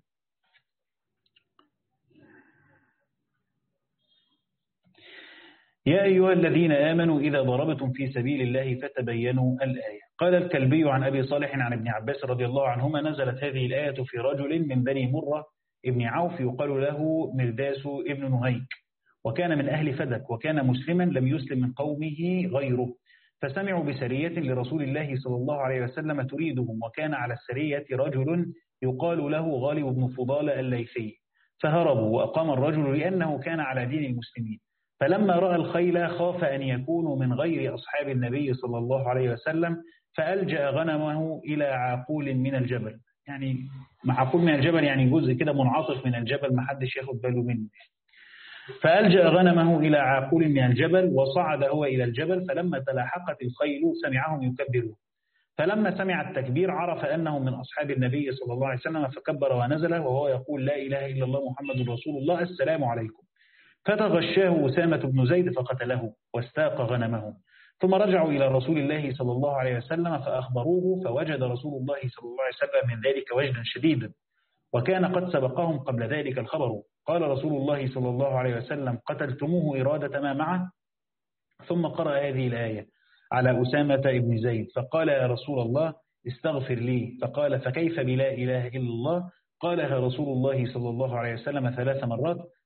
يا أيها الذين آمنوا إذا ضربتم في سبيل الله فتبينوا الآية. قال الكلبي عن أبي صالح عن ابن عباس رضي الله عنهما نزلت هذه الآية في رجل من بني مرة ابن عوف يقال له مرداس ابن نهيك، وكان من أهل فدك، وكان مسلما لم يسلم من قومه غيره، فسمعوا بسرية لرسول الله صلى الله عليه وسلم تريدهم، وكان على السرية رجل يقال له غالب بن فضال الليثي، فهربوا وأقام الرجل لأنه كان على دين المسلمين، فلما رأى الخيل خاف أن يكونوا من غير أصحاب النبي صلى الله عليه وسلم، فألجأ غنمه إلى عقول من الجبل، يعني عقول من الجبل يعني جزء كده منعطف من الجبل ما حدش ياخد باله منه، فألجأ غنمه إلى عقول من الجبل وصعد هو إلى الجبل، فلما تلاحقت الخيل سمعهم يكبرون، فلما سمع التكبير عرف أنه من أصحاب النبي صلى الله عليه وسلم، فكبر ونزل وهو يقول لا إله إلا الله محمد رسول الله السلام عليكم، فتغشاه أسامة بن زيد فقتله واستاق غنمه، ثم رجعوا إلى رسول الله صلى الله عليه وسلم فأخبروه، فوجد رسول الله صلى الله عليه وسلم من ذلك وجدا شديدا، وكان قد سبقهم قبل ذلك الخبر. قال رسول الله صلى الله عليه وسلم قتلتموه إرادة ما معه؟ ثم قرأ هذه الآية على أسامة بن زيد، فقال يا رسول الله استغفر لي، فقال فكيف بلا إله إلا الله؟ قالها رسول الله صلى الله عليه وسلم ثلاث مرات،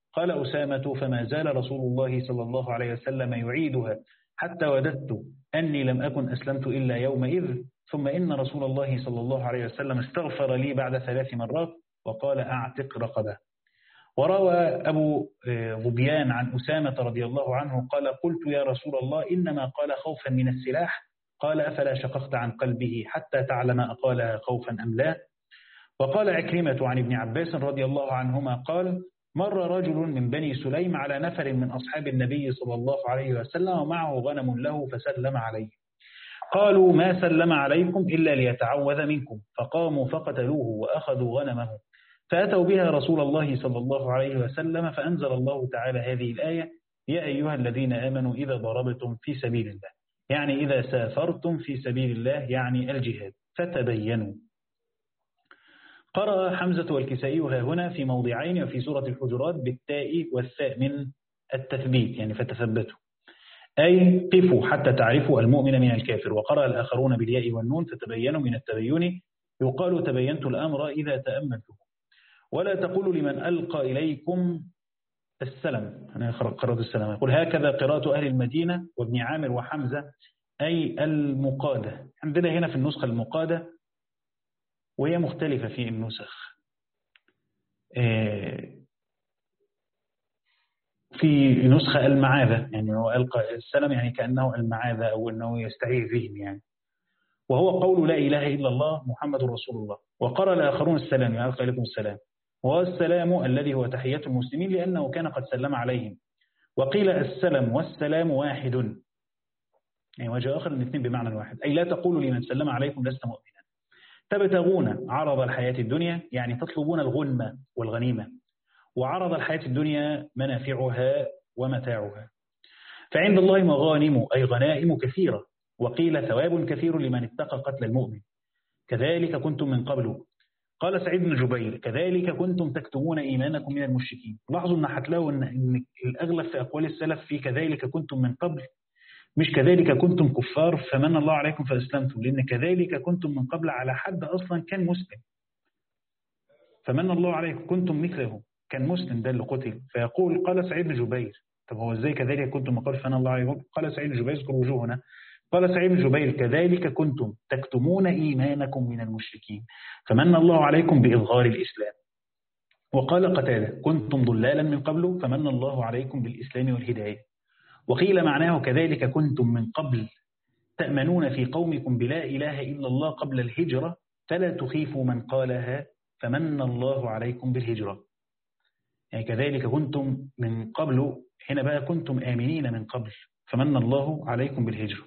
قال أسامة: فما زال رسول الله صلى الله عليه وسلم يعيدها حتى وددت أني لم أكن أسلمت إلا يومئذ، ثم إن رسول الله صلى الله عليه وسلم استغفر لي بعد ثلاث مرات وقال: أعتق رقبة. وروى أبو ظبيان عن أسامة رضي الله عنه قال: قلت يا رسول الله إنما قال خوفا من السلاح، قال: أفلا شققت عن قلبه حتى تعلم أقالها خوفا أم لا؟ وقال عكرمة عن ابن عباس رضي الله عنهما قال: مر رجل من بني سليم على نفر من أصحاب النبي صلى الله عليه وسلم ومعه غنم له فسلم عليه، قالوا: ما سلم عليكم إلا ليتعوذ منكم، فقاموا فقتلوه وأخذوا غنمه، فأتوا بها رسول الله صلى الله عليه وسلم، فأنزل الله تعالى هذه الآية: يا أيها الذين آمنوا إذا ضربتم في سبيل الله، يعني إذا سافرتم في سبيل الله، يعني الجهاد، فتبينوا. قرأ حمزة والكسائي ها هنا في موضعين وفي سورة الحجرات بالتاء والثاء من التثبيت، يعني فتثبتوا، أي قفوا حتى تعرفوا المؤمن من الكافر. وقرأ الآخرون بالياء والنون فتبينوا من التبين، يقال تبينت الأمر إذا تأملته. ولا تقولوا لمن ألقى إليكم السلام، أنا قرأت السلام، يقول هكذا قراءة أهل المدينة وابن عامر وحمزة، أي المقادة. عندنا هنا في النسخة المقادة وهي مختلفة في النسخ. في نسخة المعاذة، يعني هو ألقى السلام يعني كأنه المعاذة أو أنه يستعيذ بهم يعني، وهو قول لا إله إلا الله محمد رسول الله. وقرأ الآخرون السلام، يعني ألقى إليكم السلام، وهو السلام الذي هو تحية المسلمين لأنه كان قد سلم عليهم. وقيل السلام والسلام واحد، يعني وجه آخر الاثنين بمعنى واحد، أي لا تقولوا لمن سلم عليكم لست مؤمنا. تبتغون عرض الحياة الدنيا، يعني تطلبون الغنم والغنيمة، وعرض الحياة الدنيا منافعها ومتاعها. فعند الله مغانم أي غنائم كثيرة، وقيل ثواب كثير لمن اتقى قتل المؤمن. كذلك كنتم من قبل. قال سعيد بن جبير: كذلك كنتم تكتمون إيمانكم من المشركين. لاحظوا أن هتلاقوا أن الأغلب في أقوال السلف في كذلك كنتم من قبل، مش كذلك كنتم كفار فمن الله عليكم فأسلمتم، لأن كذلك كنتم من قبل على حد أصلا كان مسلم، فمن الله عليكم كنتم مثله، كان مسلم ده اللي قتل. فيقول قال سعيد بن جبير: طب هو ازاي كذلك كنتم من قبل فمن الله عليكم؟ قال سعيد بن جبير: اذكر وجوهنا. قال سعيد بن جبير: كذلك كنتم تكتمون إيمانكم من المشركين فمن الله عليكم بإظهار الإسلام. وقال قتادة: كنتم ضلالا من قبل فمن الله عليكم بالإسلام والهداية. وقيل معناه: كذلك كنتم من قبل تأمنون في قومكم بلا إله إلا الله قبل الهجرة فلا تخيفوا من قالها فمن الله عليكم بالهجرة. يعني كذلك كنتم من قبل، هنا بقى كنتم آمنين من قبل فمن الله عليكم بالهجرة،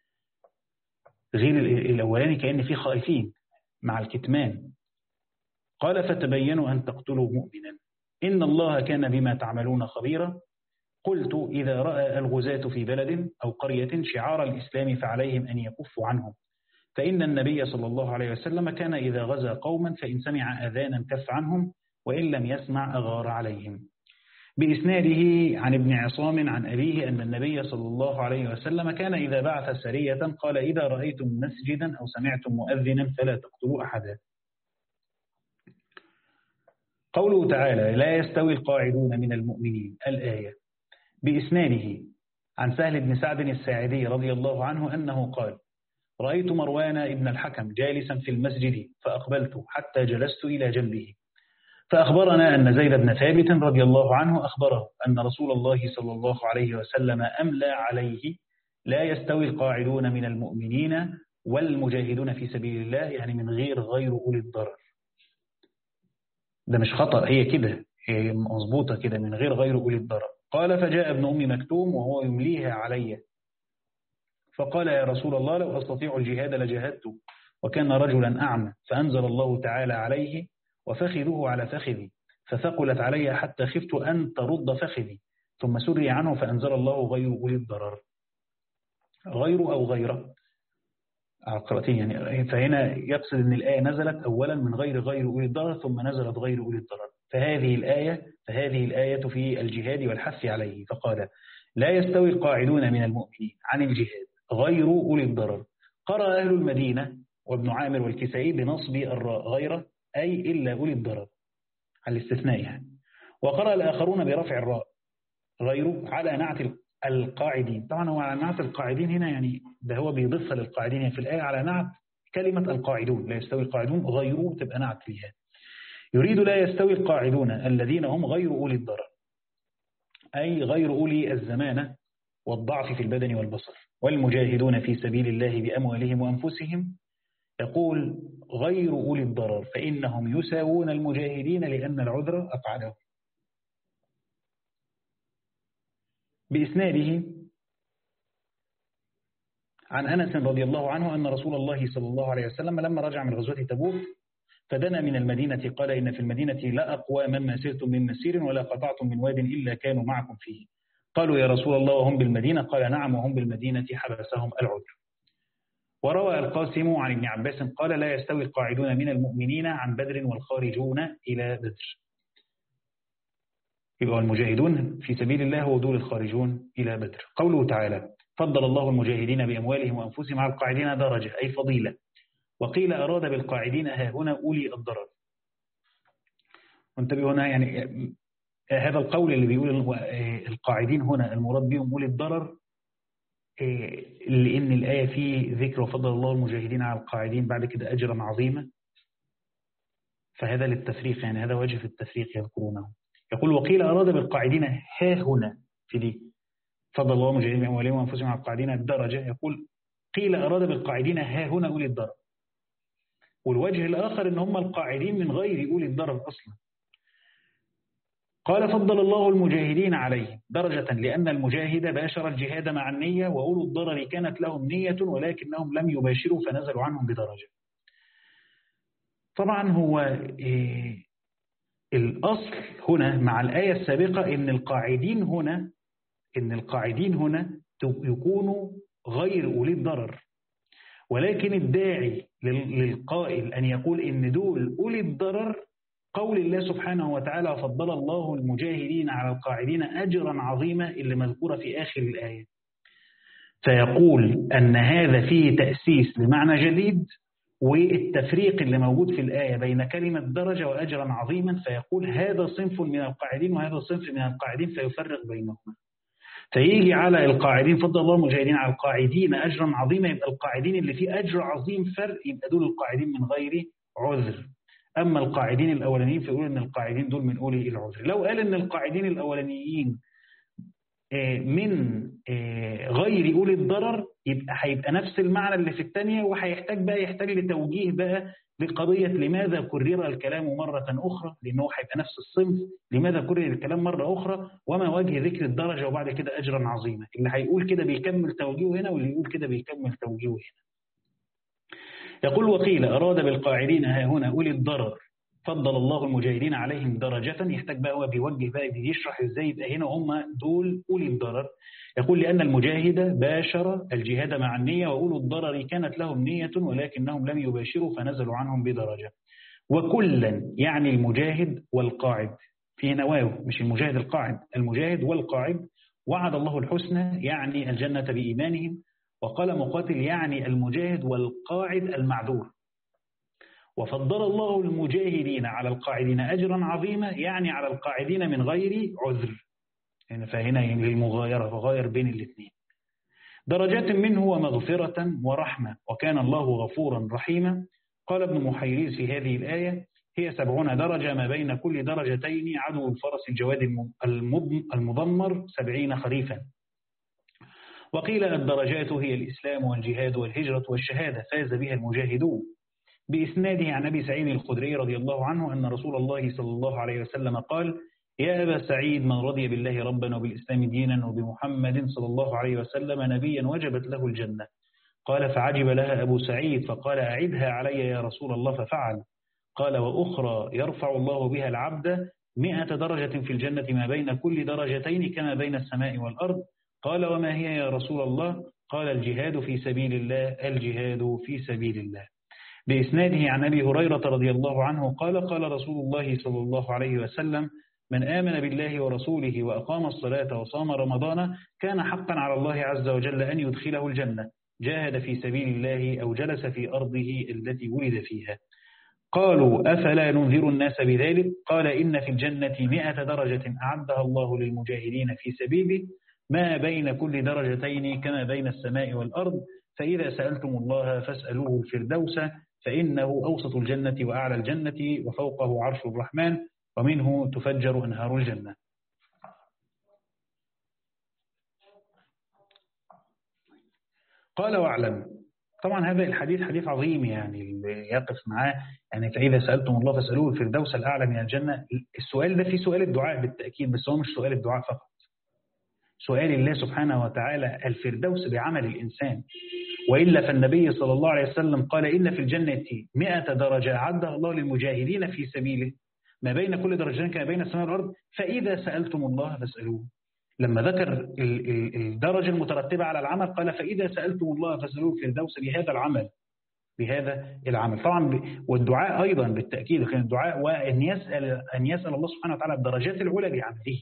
غير الأولاني كأن فيه خائفين مع الكتمان. قال: فتبينوا أن تقتلوا مؤمنا إن الله كان بما تعملون خبيرا. قلت: إذا رأى الغزاة في بلد أو قرية شعار الإسلام فعليهم أن يكفوا عنهم، فإن النبي صلى الله عليه وسلم كان إذا غزا قوما فإن سمع أذانا كف عنهم وإن لم يسمع أغار عليهم. بإسناده عن ابن عصام عن أبيه أن النبي صلى الله عليه وسلم كان إذا بعث سرية قال: إذا رأيتم مسجدا أو سمعتم مؤذنا فلا تقتلوا أحدا. قوله تعالى: لا يستوي القاعدون من المؤمنين، الآية. بإسناده عن سهل بن سعد الساعدي رضي الله عنه أنه قال: رأيت مروان ابن الحكم جالسا في المسجد فأقبلت حتى جلست إلى جنبه، فأخبرنا أن زيد بن ثابت رضي الله عنه أخبره أن رسول الله صلى الله عليه وسلم أملى عليه: لا يستوي القاعدون من المؤمنين والمجاهدون في سبيل الله، يعني من غير غير أولي الضرر. ده مش خطأ، هي كده، هي مظبوطة كده، من غير غير أولي الضرر. قال: فجاء ابن أم مكتوم وهو يمليها علي، فقال: يا رسول الله لو أستطيع الجهاد لجاهدت، وكان رجلا أعمى، فأنزل الله تعالى عليه: وفخذه على فخذي، فثقلت علي حتى خفت أن ترد فخذي، ثم سري عنه فأنزل الله غير أولي الضرر. غير أو غيره عقرتين، يعني فهنا يقصد أن الآية نزلت أولا من غير غير أولي الضرر ثم نزلت غير أولي الضرر. فهذه الآية فهذه الآية في الجهاد والحث عليه، فقال: لا يستوي القاعدون من المؤمنين عن الجهاد غير أولي الضرر. قرأ أهل المدينة وابن عامر والكسائي بنصب الراء غيره، أي إلا أولي الضرر على الاستثناء يعني. وقرأ الآخرون برفع الراء غيره على نعت القاعدين. طبعا هو على نعت القاعدين هنا يعني ده هو بيضيفها للقاعدين في الآية على نعت كلمة القاعدون، لا يستوي القاعدون، غيره تبقى نعت ليها. يريد لا يستوي القاعدون الذين هم غير أولي الضرر، أي غير أولي الزمانة والضعف في البدن والبصر، والمجاهدون في سبيل الله بأموالهم وأنفسهم. يقول غير أولي الضرر فإنهم يساوون المجاهدين لأن العذر أقعدهم. بإسناده عن أنس رضي الله عنه أن رسول الله صلى الله عليه وسلم لما رجع من غزوة تبوك فدنا من المدينة قال إن في المدينة لا أقوى مما سرتم من مسير ولا قطعتم من واد إلا كانوا معكم فيه. قالوا يا رسول الله وهم بالمدينة؟ قال نعم وهم بالمدينة حبسهم العذر. وروى القاسم عن ابن عباس قال لا يستوي القاعدون من المؤمنين عن بدر والخارجون إلى بدر. يبقى المجاهدون في سبيل الله ودول الخارجون إلى بدر. قوله تعالى فضل الله المجاهدين بأموالهم وأنفسهم على القاعدين درجة أي فضيلة. وقيل أراد بالقاعدين ها هنا أولي الضرر. وانتبهوا هنا يعني هذا القول اللي بيقول القاعدين هنا المراد بهم أولي الضرر لأن الآية فيه ذكر وفضل الله المجاهدين على القاعدين بعد كده أجرا عظيما، فهذا للتفريق يعني هذا وجه في التفريق يذكرونه. يقول وقيل أراد بالقاعدين ها هنا في دي فضل الله المجاهدين بأموالهم وأنفسهم على القاعدين الدرجة. يقول قيل أراد بالقاعدين ها هنا أولي الضرر، والوجه الآخر إن هم القاعدين من غير أولي الضرر أصلا. قال فضل الله المجاهدين عليه درجة لأن المجاهد باشر الجهاد مع النية وأولو الضرر كانت لهم نية ولكنهم لم يباشروا فنزلوا عنهم بدرجة. طبعا هو إيه الأصل هنا مع الآية السابقة إن القاعدين هنا إن القاعدين هنا يكونوا غير أولي الضرر، ولكن الداعي للقائل أن يقول إن دول أولي الضرر قول الله سبحانه وتعالى فضل الله المجاهدين على القاعدين أجرا عظيما اللي مذكورة في آخر الآية، فيقول أن هذا فيه تأسيس لمعنى جديد والتفريق اللي موجود في الآية بين كلمة درجة وأجرا عظيما، فيقول هذا صنف من القاعدين وهذا صنف من القاعدين فيفرق بينهما. فيجي على القاعدين فضل الله المجاهدين على القاعدين أجرا عظيما، يبقى القاعدين اللي فيه أجر عظيم فرق يبقى دول القاعدين من غير عذر. أما القاعدين الأولانيين فيقول أن القاعدين دول من أولي العذر. لو قال أن القاعدين الأولانيين من غير أولي الضرر يبقى هيبقى نفس المعنى اللي في الثانية، وهيحتاج بقى يحتاج لتوجيه بقى لقضية لماذا كرر الكلام مرة أخرى، لأنه هيبقى نفس الصنف، لماذا كرر الكلام مرة أخرى وما وجه ذكر الدرجة وبعد كده أجرا عظيما. اللي هيقول كده بيكمل توجيهه هنا واللي يقول كده بيكمل توجيهه هنا. يقول وقيل أراد بالقاعدين ها هنا أولي الضرر فضل الله المجاهدين عليهم درجة. يحتاج بقى هو بيوجه بقى يشرح ازاي يبقى هنا هم دول أولي الضرر. يقول لأن المجاهد باشر الجهاد مع النية وأولو الضرر كانت لهم نية ولكنهم لم يباشروا فنزلوا عنهم بدرجة. وكلا يعني المجاهد والقاعد في نواه، مش المجاهد القاعد، المجاهد والقاعد وعد الله الحسنى يعني الجنة بإيمانهم. وقال مقاتل يعني المجاهد والقاعد المعذور. وفضل الله المجاهدين على القاعدين أجرا عظيما يعني على القاعدين من غير عذر، يعني فهنا للمغايرة فغاير بين الاثنين. درجات منه ومغفرة ورحمة وكان الله غفورا رحيما. قال ابن محيريز في هذه الآية هي سبعون درجة ما بين كل درجتين عدو الفرس الجواد المضمر سبعين خريفا. وقيل الدرجات هي الإسلام والجهاد والهجرة والشهادة فاز بها المجاهدون. بإسناده عن أبي سعيد الخدري رضي الله عنه أن رسول الله صلى الله عليه وسلم قال يا أبا سعيد من رضي بالله ربا وبالإسلام دينا وبمحمد صلى الله عليه وسلم نبيا وجبت له الجنة. قال فعجب لها أبو سعيد فقال أعدها علي يا رسول الله ففعل. قال وأخرى يرفع الله بها العبد مئة درجة في الجنة ما بين كل درجتين كما بين السماء والأرض. قال وما هي يا رسول الله؟ قال الجهاد في سبيل الله الجهاد في سبيل الله. بإسناده عن أبي هريرة رضي الله عنه قال قال رسول الله صلى الله عليه وسلم من آمن بالله ورسوله وأقام الصلاة وصام رمضان كان حقا على الله عز وجل أن يدخله الجنة جاهد في سبيل الله أو جلس في أرضه التي ولد فيها. قالوا أفلا ننذر الناس بذلك؟ قال إن في الجنة مئة درجة أعدها الله للمجاهدين في سبيله ما بين كل درجتين كما بين السماء والأرض، فإذا سألتم الله فاسألوه الفردوس فإنه أوسط الجنة وأعلى الجنة وفوقه عرش الرحمن ومنه تفجر أنهار الجنة. قال واعلم. طبعا هذا الحديث حديث عظيم، يعني اللي يقف معاه يعني فإذا سألتم الله فاسألوه الفردوس الأعلى من الجنة. السؤال ده في سؤال الدعاء بالتأكيد، بس هو مش سؤال الدعاء فقط، سؤال الله سبحانه وتعالى الفردوس بعمل الإنسان. وإلا فالنبي صلى الله عليه وسلم قال إن في الجنة مئة درجة أعدها الله للمجاهدين في سبيله ما بين كل درجتين كما بين السماء والأرض، فإذا سألتم الله فاسألوه. لما ذكر الدرجة المترتبة على العمل قال فإذا سألتم الله فاسألوه الفردوس بهذا العمل، بهذا العمل طبعا. والدعاء أيضا بالتأكيد كان الدعاء وأن يسأل أن يسأل الله سبحانه وتعالى الدرجات العلى بعمله.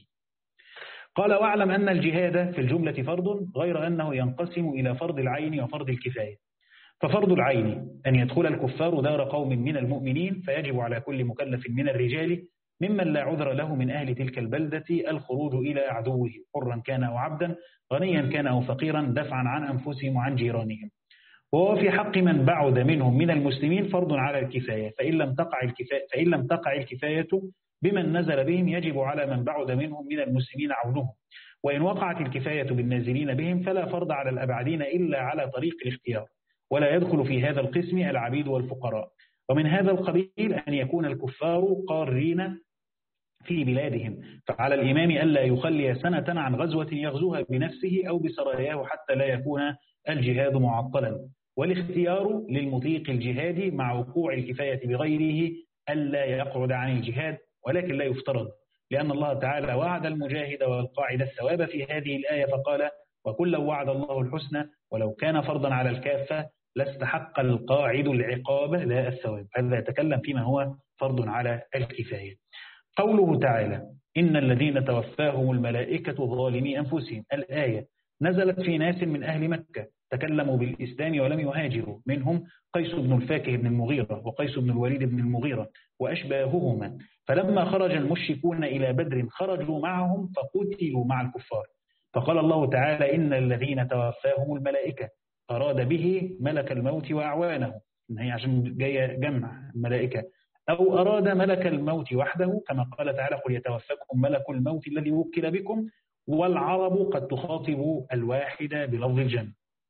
قال واعلم أن الجهاد في الجملة فرض، غير أنه ينقسم إلى فرض العين وفرض الكفاية. ففرض العين أن يدخل الكفار دار قوم من المؤمنين، فيجب على كل مكلف من الرجال ممن لا عذر له من أهل تلك البلدة الخروج إلى عدوه حرا كان أو عبدا غنيا كان أو فقيرا دفعا عن أنفسهم وعن جيرانهم. وهو في حق من بعد منهم من المسلمين فرض على الكفاية، فإن لم تقع الكفاية, فإن لم تقع الكفاية بمن نزل بهم يجب على من بعد منهم من المسلمين عونهم. وإن وقعت الكفاية بالنازلين بهم فلا فرض على الأبعدين إلا على طريق الاختيار، ولا يدخل في هذا القسم العبيد والفقراء. ومن هذا القبيل أن يكون الكفار قارين في بلادهم، فعلى الإمام ألا يخلي سنة عن غزوة يغزوها بنفسه أو بسراياه حتى لا يكون الجهاد معطلا. والاختيار للمطيق الجهاد مع وقوع الكفاية بغيره ألا يقعد عن الجهاد، ولكن لا يفترض، لأن الله تعالى وعد المجاهد والقاعد الثواب في هذه الآية فقال وكلا وعد الله الحسنى ولو كان فرضا على الكافة لاستحق القاعد العقاب لا الثواب. هذا يتكلم فيما هو فرض على الكفاية. قوله تعالى إن الذين توفاهم الملائكة ظالمي أنفسهم، الآية نزلت في ناس من أهل مكة تكلموا بالإسلام ولم يهاجروا، منهم قيس بن الفاكه بن المغيرة وقيس بن الوليد بن المغيرة وأشباههما. فلما خرج المشركون إلى بدر خرجوا معهم فقتلوا مع الكفار، فقال الله تعالى إن الذين توفاهم الملائكة أراد به ملك الموت وأعوانه، إن هي عشان جاية جمع الملائكة، أو أراد ملك الموت وحده كما قال تعالى قل يتوفاكم ملك الموت الذي وكل بكم، والعرب قد تخاطب الواحد بلفظ الجمع.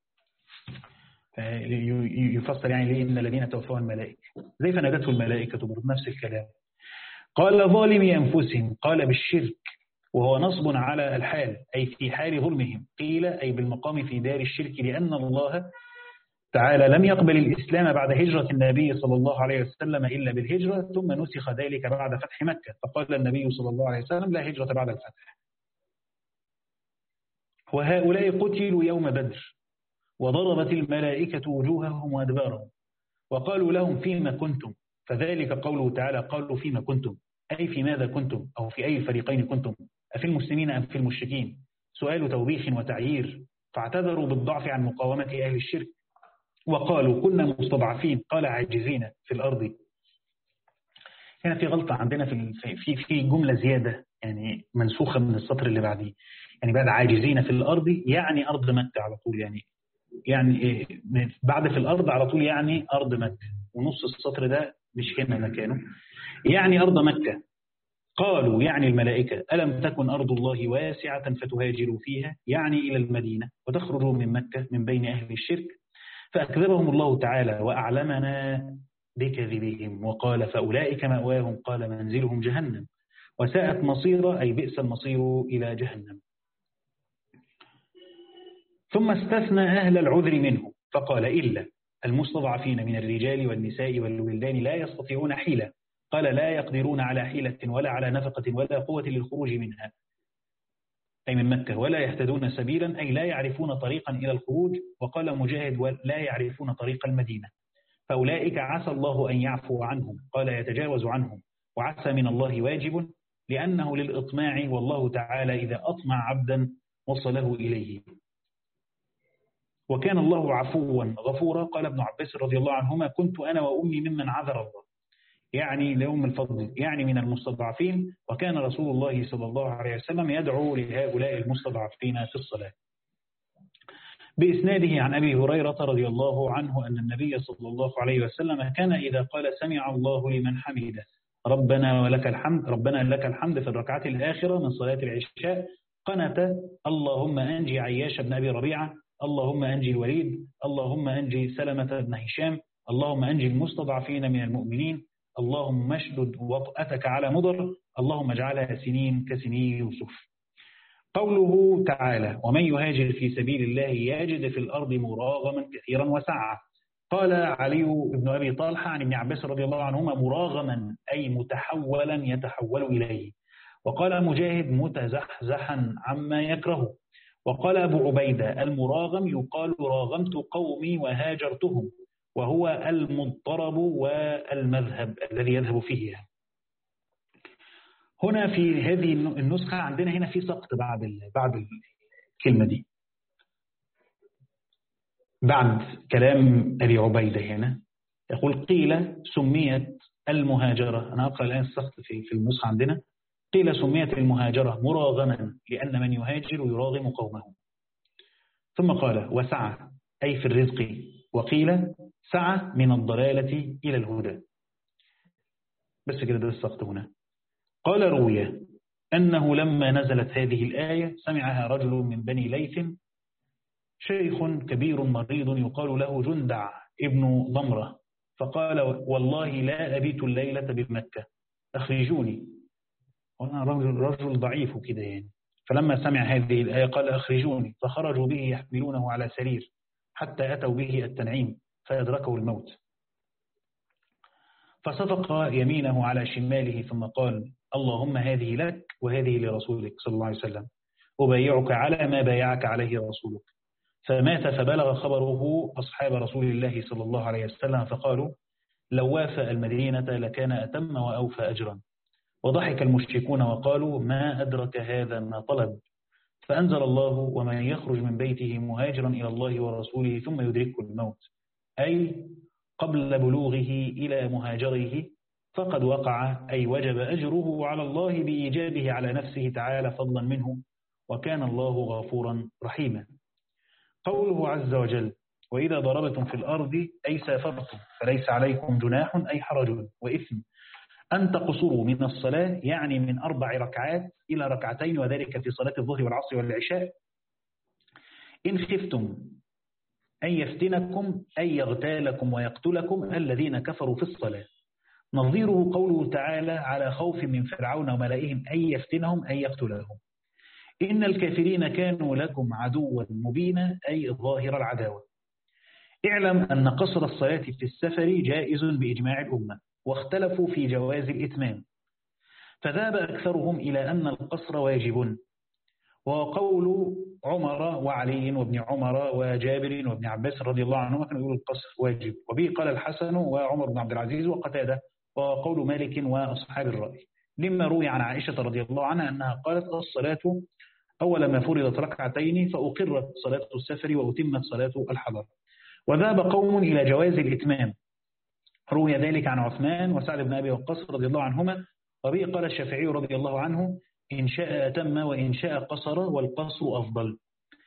يفسر يعني ليه إن الذين توفاهم الملائكة زي فنادته الملائكة برضو نفس الكلام. قال ظالمي أنفسهم، قال بالشرك وهو نصب على الحال أي في حال ظلمهم، قيل أي بالمقام في دار الشرك، لأن الله تعالى لم يقبل الإسلام بعد هجرة النبي صلى الله عليه وسلم إلا بالهجرة، ثم نسخ ذلك بعد فتح مكة، فقال النبي صلى الله عليه وسلم لا هجرة بعد الفتح. وهؤلاء قتلوا يوم بدر وضربت الملائكة وجوههم وأدبارهم وقالوا لهم فيما كنتم، فذلك قوله تعالى قالوا فيما كنتم أي في ماذا كنتم أو في أي الفريقين كنتم، أفي المسلمين أم في المشركين، سؤال توبيخ وتعيير، فاعتذروا بالضعف عن مقاومة أهل الشرك وقالوا كنا مستضعفين قال عاجزين في الأرض. هنا في غلطة عندنا في في في جملة زيادة يعني منسوخة من السطر اللي بعديه، يعني بعد عاجزين في الأرض يعني أرض مكة على طول، يعني يعني بعد في الأرض على طول يعني أرض مكة، ونص السطر ده مش هنا مكانه، يعني أرض مكة. قالوا يعني الملائكة ألم تكن أرض الله واسعة فتهاجروا فيها، يعني إلى المدينة وتخرجوا من مكة من بين أهل الشرك، فأكذبهم الله تعالى وأعلمنا بكذبهم وقال فأولئك مأواهم قال منزلهم جهنم وساءت مصيرا أي بئس المصير إلى جهنم. ثم استثنى أهل العذر منه فقال إلا المستضعفين من الرجال والنساء والولدان لا يستطيعون حيلة، قال لا يقدرون على حيلة ولا على نفقة ولا قوة للخروج منها أي من مكة، ولا يهتدون سبيلا أي لا يعرفون طريقا إلى الخروج، وقال مجاهد لا يعرفون طريق المدينة، فأولئك عسى الله أن يعفو عنهم، قال يتجاوز عنهم، وعسى من الله واجب لأنه للإطماع، والله تعالى إذا أطمع عبدا وصله إليه، وكان الله عفوا غفورا. قال ابن عباس رضي الله عنهما كنت أنا وأمي ممن عذر الله، يعني لهم الفضل، يعني من المستضعفين، وكان رسول الله صلى الله عليه وسلم يدعو لهؤلاء المستضعفين في الصلاة. بإسناده عن أبي هريرة رضي الله عنه أن النبي صلى الله عليه وسلم كان إذا قال سمع الله لمن حمده ربنا ولك الحمد ربنا لك الحمد في الركعة الآخرة من صلاة العشاء قنت اللهم أنجي عياش بن أبي ربيعة، اللهم أنجي الوليد، اللهم أنجي سلمة بن هشام، اللهم أنجي المستضعفين من المؤمنين، اللهم اشدد وطأتك على مضر، اللهم اجعلها سنين كسنين يوسف. قوله تعالى ومن يهاجر في سبيل الله يجد في الأرض مراغما كثيرا وسعة. قال علي بن أبي طلحة عن ابن عباس رضي الله عنهما مراغما أي متحولا يتحول إليه. وقال مجاهد متزحزحا عما يكره. وقال أبو عبيدة المراغم يقال راغمت قومي وهاجرتهم، وهو المضطرب والمذهب الذي يذهب فيه. هنا في هذه النسخة عندنا هنا في سقط بعد بعد الكلمة دي، بعد كلام أبي عبيدة هنا يقول قيل سميت المهاجرة، أنا أقرأ الآن السقط في في النسخة عندنا، قيل سميت المهاجرة مراغما لأن من يهاجر يراغم قومه. ثم قال وسعى أي في الرزق، وقيل سعى من الضلالة إلى الهدى. بس كده ده السقط هنا. قال روي أنه لما نزلت هذه الآية سمعها رجل من بني ليث شيخ كبير مريض يقال له جندع ابن ضمرة، فقال والله لا أبيت الليلة بمكة أخرجوني، وأنا رجل, رجل ضعيف كده يعني. فلما سمع هذه الآية قال أخرجوني، فخرجوا به يحملونه على سرير حتى أتوا به التنعيم فأدركه الموت، فصفق يمينه على شماله ثم قال اللهم هذه لك وهذه لرسولك صلى الله عليه وسلم، أبايعك على ما بايعك عليه رسولك. فمات فبلغ خبره أصحاب رسول الله صلى الله عليه وسلم فقالوا لو وافى المدينة لكان أتم وأوفى أجرا. وضحك المشركون وقالوا ما أدرك هذا ما طلب. فأنزل الله ومن يخرج من بيته مهاجرا إلى الله ورسوله ثم يدركه الموت، أي قبل بلوغه إلى مهاجره فقد وقع، أي وجب أجره على الله بإيجابه على نفسه تعالى فضلا منه، وكان الله غفورا رحيما. قوله عز وجل وإذا ضربتم في الأرض أي سافرتم فليس عليكم جناح أي حرج وإثم أن تقصروا من الصلاة، يعني من أربع ركعات إلى ركعتين، وذلك في صلاة الظهر والعصر والعشاء، إن خفتم أن يفتنكم أي يغتالكم ويقتلكم الذين كفروا في الصلاة. نظيره قوله تعالى على خوف من فرعون وملئهم أن يفتنهم أي يقتلهم. إن الكافرين كانوا لكم عدوا مبينا أي ظاهر العداوة. اعلم أن قصر الصلاة في السفر جائز بإجماع الأمة، واختلفوا في جواز الإتمام، فذهب أكثرهم إلى أن القصر واجب، وقول عمر وعلي وابن عمر وجابر وابن عباس رضي الله عنهما كانوا يقولوا القصر واجب، وبه قال الحسن وعمر بن عبد العزيز وقتادة، وقول مالك وأصحاب الرأي، لما روي عن عائشة رضي الله عنها أنها قالت الصلاة أول ما فرضت ركعتين فأقرت صلاة السفر وأتمت صلاة الحضر. وذهب قوم إلى جواز الإتمام، روي ذلك عن عثمان وسعد بن أبي وقاص رضي الله عنهما، وبه قال الشافعي رضي الله عنه إن شاء أتم وإن شاء قصر والقصر أفضل.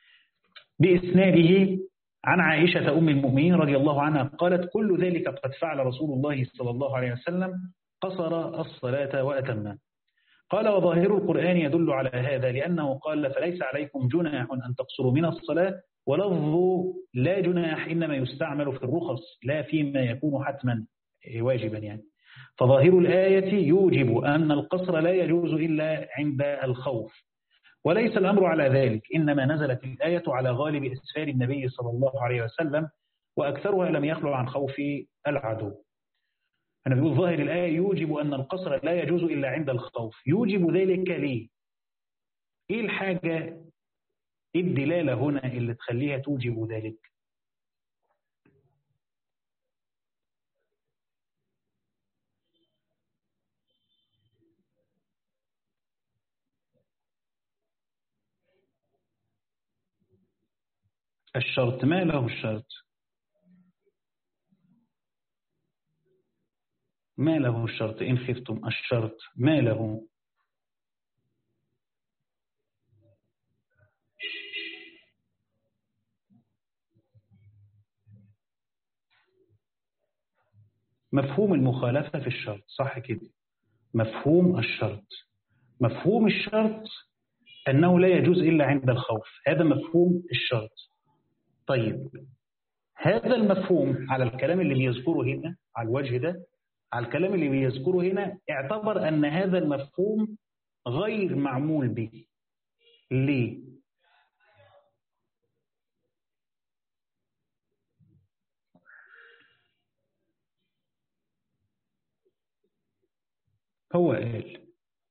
بإسناده عن عائشة أم المؤمنين رضي الله عنها قالت كل ذلك قد فعل رسول الله صلى الله عليه وسلم، قصر الصلاة وأتم. قال وظاهر القرآن يدل على هذا، لأنه قال فليس عليكم جناح أن تقصروا من الصلاة، ولفظ لا جناح إنما يستعمل في الرخص لا فيما يكون حتما واجبا يعني. فظاهر الآية يوجب أن القصر لا يجوز إلا عند الخوف، وليس الأمر على ذلك، إنما نزلت الآية على غالب إسفار النبي صلى الله عليه وسلم، وأكثرها لم يخلو عن خوف العدو. أنا بقول ظاهر الآية يوجب أن القصر لا يجوز إلا عند الخوف. يوجب ذلك ليه؟ إيه الحاجة، إيه الدلالة هنا اللي تخليها توجب ذلك؟ الشرط، ما له الشرط؟ ما له الشرط إن خفتم الشرط ما له. مفهوم المخالفة في الشرط، صح كده؟ مفهوم الشرط، مفهوم الشرط أنه لا يجوز إلا عند الخوف، هذا مفهوم الشرط. طيب هذا المفهوم على الكلام اللي بيذكره هنا على الوجه ده، على الكلام اللي بيذكره هنا اعتبر أن هذا المفهوم غير معمول به. ليه؟ هو قال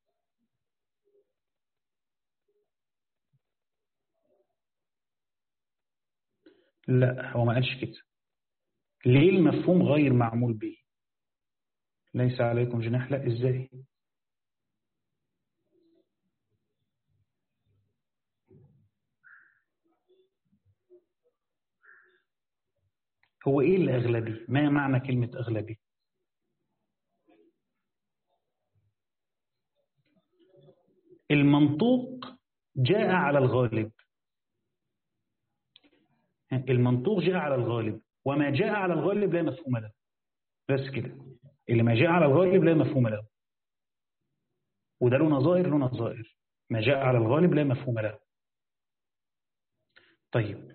لا، هو ما قالش كده. ليه المفهوم غير معمول به؟ ليس عليكم جناح، لا ازاي؟ هو ايه الأغلبي؟ ما معنى كلمة أغلبي؟ المنطوق جاء على الغالب، المنطوق جاء على الغالب، وما جاء على الغالب لا مفهوم له. بس كده، اللي ما جاء على الغالب لا مفهوم له، وده له نظائر له نظائر. ما جاء على الغالب لا مفهوم له. طيب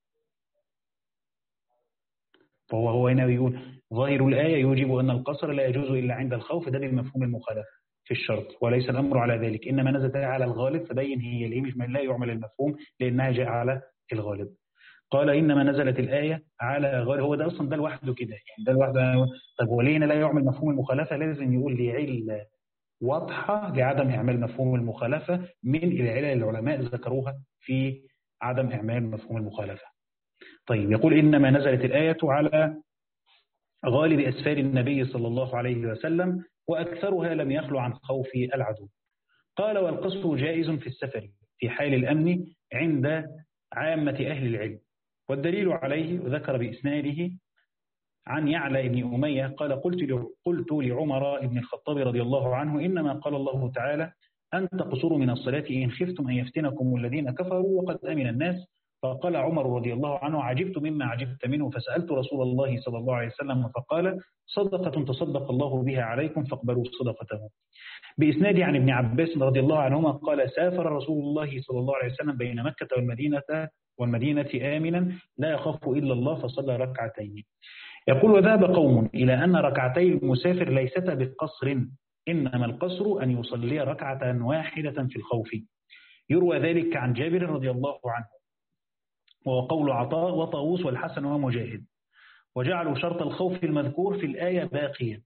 فهو هو هنا بيقول ظاهر الآية يوجب أن القصر لا يجوز إلا عند الخوف، ده بمفهوم المخالفة في الشرط، وليس الأمر على ذلك، إنما نزلت على الغالب، فبين هي ليه مش لا يعمل المفهوم لأنها جاء على الغالب. قال إنما نزلت الآية على غالب، هو ده أصلا ده لوحده كده يعني، ده لوحده. طب وليه لا يعمل مفهوم المخالفة؟ لازم يقول لي علة واضحة لعدم إعمال مفهوم المخالفة من العلل العلماء ذكروها في عدم إعمال مفهوم المخالفة. طيب يقول إنما نزلت الآية على غالب أسفار النبي صلى الله عليه وسلم، وأكثرها لم يخلو عن خوف العدو. قال والقصر جائز في السفر في حال الأمن عند عامة أهل العلم، والدليل عليه ذكر بإسناده عن يعلى بن أمية قال قلت قلت لعمر بن الخطاب رضي الله عنه إنما قال الله تعالى أن تقصروا من الصلاة إن خفتم أن يفتنكم الذين كفروا وقد أمن الناس. فقال عمر رضي الله عنه عجبت مما عجبت منه، فسألت رسول الله صلى الله عليه وسلم فقال صدقة تصدق الله بها عليكم فاقبلوا صدقته. بإسناد عن ابن عباس رضي الله عنهما قال سافر رسول الله صلى الله عليه وسلم بين مكة والمدينة والمدينة آمنا لا يخاف إلا الله فصلى ركعتين. يقول وذهب قوم إلى أن ركعتي المسافر ليستا بقصر، إنما القصر أن يصلي ركعة واحدة في الخوف. يروى ذلك عن جابر رضي الله عنه، وهو قول عطاء وطاووس والحسن ومجاهد، وجعلوا شرط الخوف المذكور في الآية باقيا.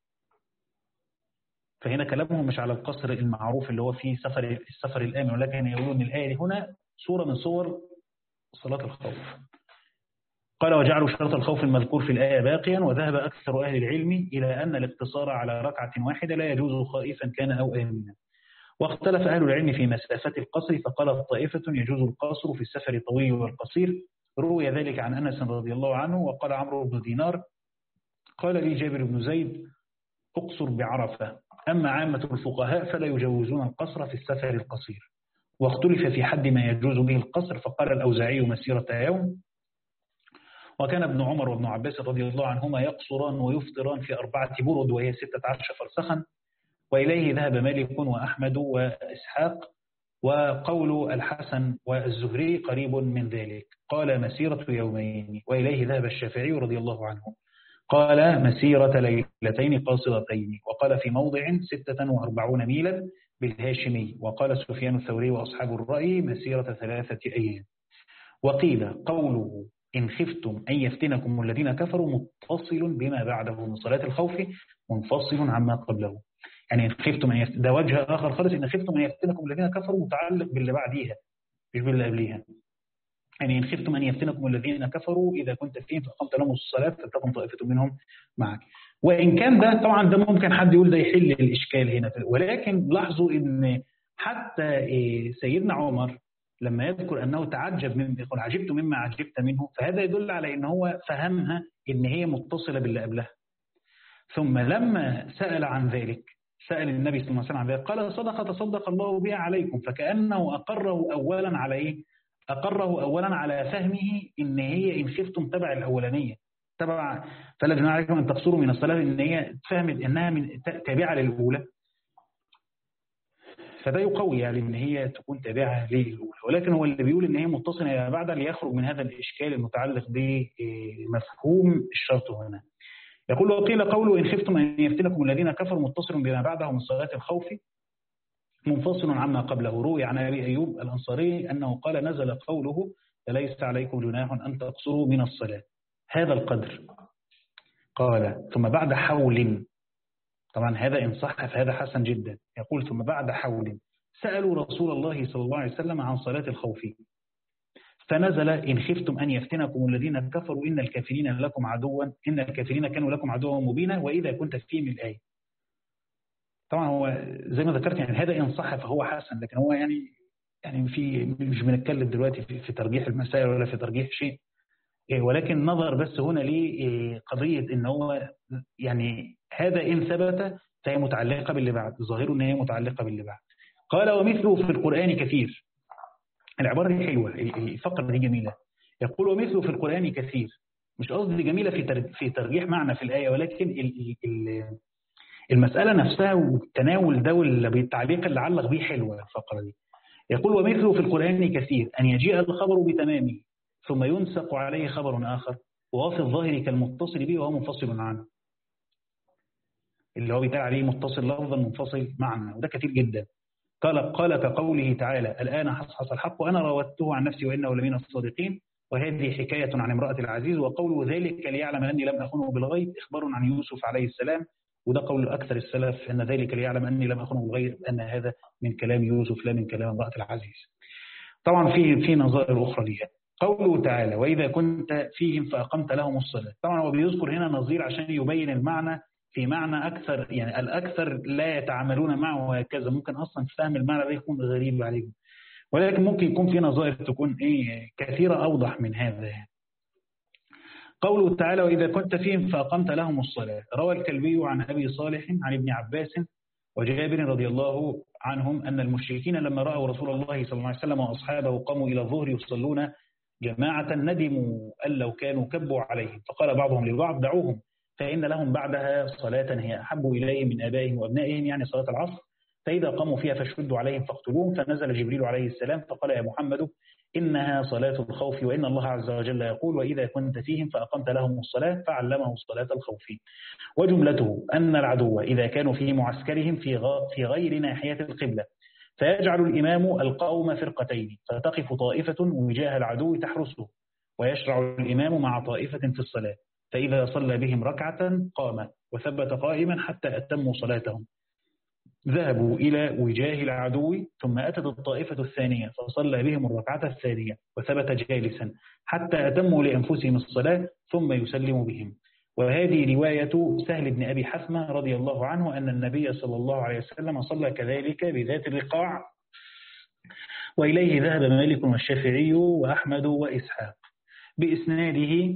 فهنا كلامهم مش على القصر المعروف اللي هو فيه سفر السفر الآمن، ولكن يقولون الآية هنا صورة من صور صلاة الخوف. قال وجعلوا شرط الخوف المذكور في الآية باقيا، وذهب أكثر أهل العلم إلى أن الاقتصار على ركعة واحدة لا يجوز خائفا كان أو آمنا. واختلف أهل العلم في مسافة القصر، فقال طائفة يجوز القصر في السفر الطويل والقصير، روي ذلك عن أنس رضي الله عنه. وقال عمرو بن دينار قال لي جابر بن زيد اقصر بعرفة، أما عامة الفقهاء فلا يجوزون القصر في السفر القصير. واختلف في حد ما يجوز به القصر، فقال الأوزاعي مسيرة يوم، وكان ابن عمر وابن عباس رضي الله عنهما يقصران ويفطران في أربعة برد وهي ستة عشر فرسخا، وإليه ذهب مالك وأحمد وإسحاق، وقول الحسن والزهري قريب من ذلك قال مسيرة يومين، وإليه ذهب الشافعي رضي الله عنه قال مسيرة ليلتين قاصرتين، وقال في موضع ستة وأربعون ميلا بالهاشمي، وقال سفيان الثوري وأصحاب الرأي مسيرة ثلاثة أيام. وقيل قوله إن خفتم أن يفتنكم الذين كفروا متصل بما بعده من صلاة الخوف منفصل عما قبله، يعني إن خفتم أن يفتن ده وجه آخر خالص، إن خفتم أن يفتنكم الذين كفروا متعلق باللي بعديها مش باللي قبليها. يعني إن خفتم أن يفتنكم الذين كفروا إذا كنت فيهم فأقمت لهم الصلاة فلتكن طائفة منهم معك. وإن كان ده طبعا ده ممكن حد يقول ده يحل الإشكال هنا، ولكن لاحظوا إن حتى سيدنا عمر لما يذكر أنه تعجب من يقول عجبت مما عجبت منه، فهذا يدل على إن هو فهمها إن هي متصلة باللي قبلها. ثم لما سأل عن ذلك، سأل النبي صلى الله عليه وسلم عن ذلك، قال صدق تصدق الله بها عليكم، فكأنه أقره أولا على إيه؟ أقره أولا على فهمه إن هي إن خفتم تبع الأولانية، تبع فلا جناح عليكم أن تقصروا من الصلاة، إن هي فهمت إنها من تابعة للأولى، فده يقوي يعني إن هي تكون تابعة للأولى. ولكن هو اللي بيقول إن هي متصلة إلى بعد ليخرج من هذا الإشكال المتعلق بمفهوم الشرط هنا. يقول وقيل قوله إن خفتم أن يفتنكم الذين كفروا متصل بما بعده من صلاة الخوف منفصل عما قبله. روي عن أبي أيوب الأنصاري أنه قال نزل قوله فليس عليكم جناح أن تقصروا من الصلاة هذا القدر. قال ثم بعد حول، طبعا هذا إن صح فهذا حسن جدا. يقول ثم بعد حول سألوا رسول الله صلى الله عليه وسلم عن صلاة الخوف فنزل إن خفتم أن يفتنكم الذين كفروا إن الكافرين لكم عدوا إن الكافرين كانوا لكم عدوا مبينا وإذا كنت فيهم الآية. طبعا هو زي ما ذكرت يعني هذا إن صح فهو حسن، لكن هو يعني يعني في مش بنتكلم دلوقتي في, في ترجيح المسائل ولا في ترجيح شيء، ولكن نظر بس هنا لقضية إن هو يعني هذا إن ثبت فهي متعلقة باللي بعد، ظاهره إن هي متعلقة باللي بعد. قال ومثله في القرآن كثير. العبارة دي حلوة، الفقرة دي جميلة. يقول ومثله في القرآن كثير، مش قصدي جميلة في في ترجيح معنى في الآية، ولكن المسألة نفسها والتناول ده والتعليق اللي علق بيه حلوة الفقرة دي. يقول ومثله في القرآن كثير أن يجيء الخبر بتمامه ثم ينسق عليه خبر آخر وهو في الظاهر كالمتصل به وهو منفصل عنه، اللي هو بيتقال عليه متصل لفظا منفصل معنى، وده كثير جدا. قال قال كقوله تعالى الآن حصحص الحق وأنا راودته عن نفسي وإنه لمن الصادقين، وهذه حكاية عن امرأة العزيز. وقوله ذلك ليعلم أني لم أخنه بالغيب إخبار عن يوسف عليه السلام، وده قول أكثر السلف أن ذلك ليعلم أني لم أخنه بالغيب أن هذا من كلام يوسف لا من كلام امرأة العزيز. طبعا في في نظائر أخرى ليها. قوله تعالى وإذا كنت فيهم فأقمت لهم الصلاة، طبعا هو بيذكر هنا نظير عشان يبين المعنى في معنى أكثر، يعني الأكثر لا يتعاملون معه وهكذا، ممكن أصلا فهم المعنى ده يكون غريب عليهم، ولكن ممكن يكون في نظائر تكون إيه كثيرة أوضح من هذا. قوله تعالى وإذا كنت فيهم فأقمت لهم الصلاة. روى الكلبي عن أبي صالح عن ابن عباس وجابر رضي الله عنهم أن المشركين لما رأوا رسول الله صلى الله عليه وسلم وأصحابه قاموا إلى الظهر يصلون جماعة ندموا أن لو كانوا كبوا عليهم، فقال بعضهم لبعض دعوهم فإن لهم بعدها صلاة هي أحب إليهم من آبائهم وأبنائهم، يعني صلاة العصر، فإذا قاموا فيها فاشدوا عليهم فاقتلوهم. فنزل جبريل عليه السلام فقال يا محمد إنها صلاة الخوف وإن الله عز وجل يقول وإذا كنت فيهم فأقمت لهم الصلاة، فعلمه صلاة الخوف. وجملته أن العدو إذا كانوا في معسكرهم في في غير ناحية القبلة فيجعل الإمام القوم فرقتين فتقف طائفة وجاه العدو تحرسه، ويشرع الإمام مع طائفة في الصلاة، فإذا صلى بهم ركعة قام وثبت قائما حتى أتموا صلاتهم، ذهبوا إلى وجاه العدو ثم أتت الطائفة الثانية فصلى بهم الركعة الثانية وثبت جالسا حتى أتموا لأنفسهم الصلاة ثم يسلم بهم. وهذه رواية سهل بن أبي حثمة رضي الله عنه أن النبي صلى الله عليه وسلم صلى كذلك بذات الرقاع، وإليه ذهب مالك والشافعي وأحمد وإسحاق بإسناده